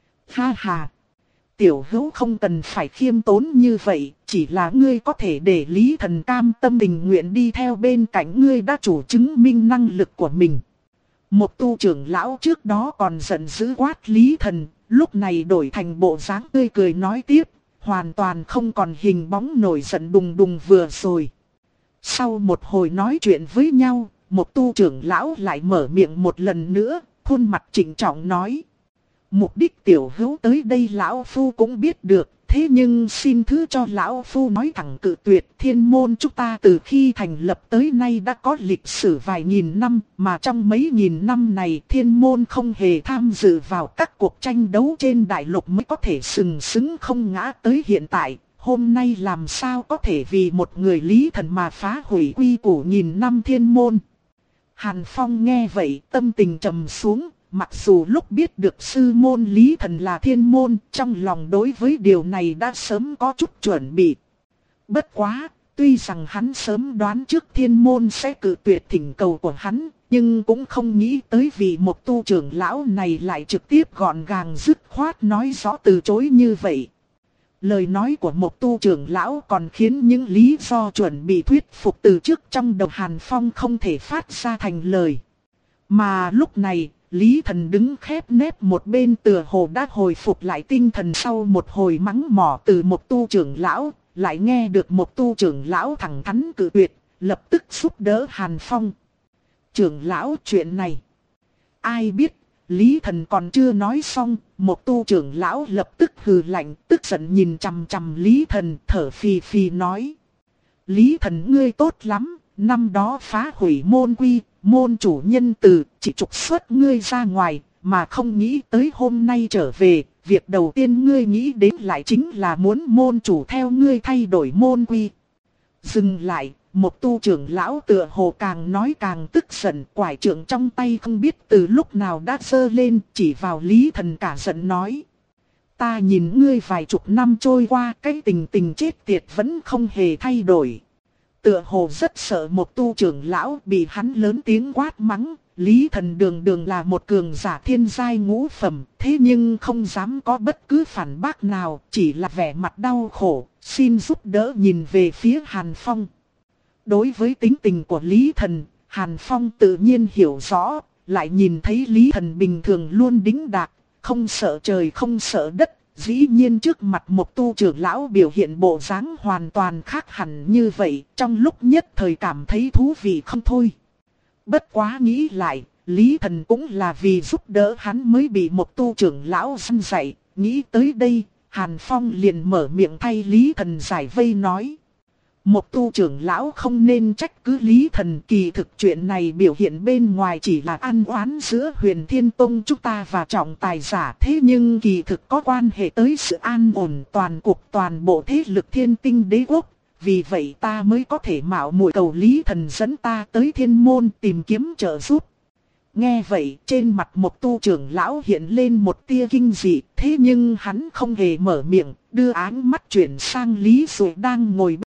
Ha ha! Tiểu hữu không cần phải khiêm tốn như vậy, chỉ là ngươi có thể để Lý Thần cam tâm tình nguyện đi theo bên cạnh ngươi đã chủ chứng minh năng lực của mình. Một tu trưởng lão trước đó còn giận dữ quát Lý Thần, lúc này đổi thành bộ dáng tươi cười nói tiếp, hoàn toàn không còn hình bóng nổi giận đùng đùng vừa rồi. Sau một hồi nói chuyện với nhau, một tu trưởng lão lại mở miệng một lần nữa, khuôn mặt trịnh trọng nói. Mục đích tiểu hữu tới đây lão phu cũng biết được, thế nhưng xin thứ cho lão phu nói thẳng cự tuyệt. Thiên môn chúng ta từ khi thành lập tới nay đã có lịch sử vài nghìn năm, mà trong mấy nghìn năm này thiên môn không hề tham dự vào các cuộc tranh đấu trên đại lục mới có thể sừng sững không ngã tới hiện tại. Hôm nay làm sao có thể vì một người Lý Thần mà phá hủy quy củ nghìn năm thiên môn. Hàn Phong nghe vậy tâm tình trầm xuống. Mặc dù lúc biết được sư môn Lý Thần là thiên môn, trong lòng đối với điều này đã sớm có chút chuẩn bị. Bất quá, tuy rằng hắn sớm đoán trước thiên môn sẽ cự tuyệt thỉnh cầu của hắn, Nhưng cũng không nghĩ tới vì một tu trưởng lão này lại trực tiếp gọn gàng dứt khoát nói rõ từ chối như vậy. Lời nói của một tu trưởng lão còn khiến những lý do chuẩn bị thuyết phục từ trước trong đầu Hàn Phong không thể phát ra thành lời. Mà lúc này, Lý Thần đứng khép nép một bên tựa hồ đã hồi phục lại tinh thần sau một hồi mắng mỏ từ một tu trưởng lão, lại nghe được một tu trưởng lão thẳng thắn cự tuyệt, lập tức giúp đỡ Hàn Phong. Trưởng lão, chuyện này, ai biết? Lý Thần còn chưa nói xong, một tu trưởng lão lập tức hừ lạnh, tức giận nhìn chằm chằm Lý Thần, thở phì phì nói: Lý Thần ngươi tốt lắm, năm đó phá hủy môn quy, môn chủ nhân từ, chỉ trục xuất ngươi ra ngoài, mà không nghĩ tới hôm nay trở về, việc đầu tiên ngươi nghĩ đến lại chính là muốn môn chủ theo ngươi thay đổi môn quy. Dừng lại, một tu trưởng lão tựa hồ càng nói càng tức giận, quải trượng trong tay không biết từ lúc nào đã giơ lên, chỉ vào Lý Thần cả giận nói: Ta nhìn ngươi vài chục năm trôi qua, cái tình tình chết tiệt vẫn không hề thay đổi. Tựa hồ rất sợ một tu trưởng lão bị hắn lớn tiếng quát mắng. Lý Thần đường đường là một cường giả thiên giai ngũ phẩm, thế nhưng không dám có bất cứ phản bác nào, chỉ là vẻ mặt đau khổ, xin giúp đỡ nhìn về phía Hàn Phong. Đối với tính tình của Lý Thần, Hàn Phong tự nhiên hiểu rõ, lại nhìn thấy Lý Thần bình thường luôn đĩnh đạc, không sợ trời không sợ đất, dĩ nhiên trước mặt một tu trưởng lão biểu hiện bộ dáng hoàn toàn khác hẳn như vậy, trong lúc nhất thời cảm thấy thú vị không thôi. Bất quá nghĩ lại, Lý Thần cũng là vì giúp đỡ hắn mới bị một tu trưởng lão săn dạy, nghĩ tới đây, Hàn Phong liền mở miệng thay Lý Thần giải vây nói: Một tu trưởng lão không nên trách cứ Lý Thần, kỳ thực chuyện này biểu hiện bên ngoài chỉ là ăn oán giữa Huyền Thiên Tông chúng ta và trọng tài giả, thế nhưng kỳ thực có quan hệ tới sự an ổn toàn cục toàn bộ thế lực Thiên Tinh Đế Quốc. Vì vậy ta mới có thể mạo muội cầu Lý Thần dẫn ta tới thiên môn tìm kiếm trợ giúp. Nghe vậy, trên mặt một tu trưởng lão hiện lên một tia kinh dị, thế nhưng hắn không hề mở miệng, đưa áng mắt chuyển sang Lý Dụ đang ngồi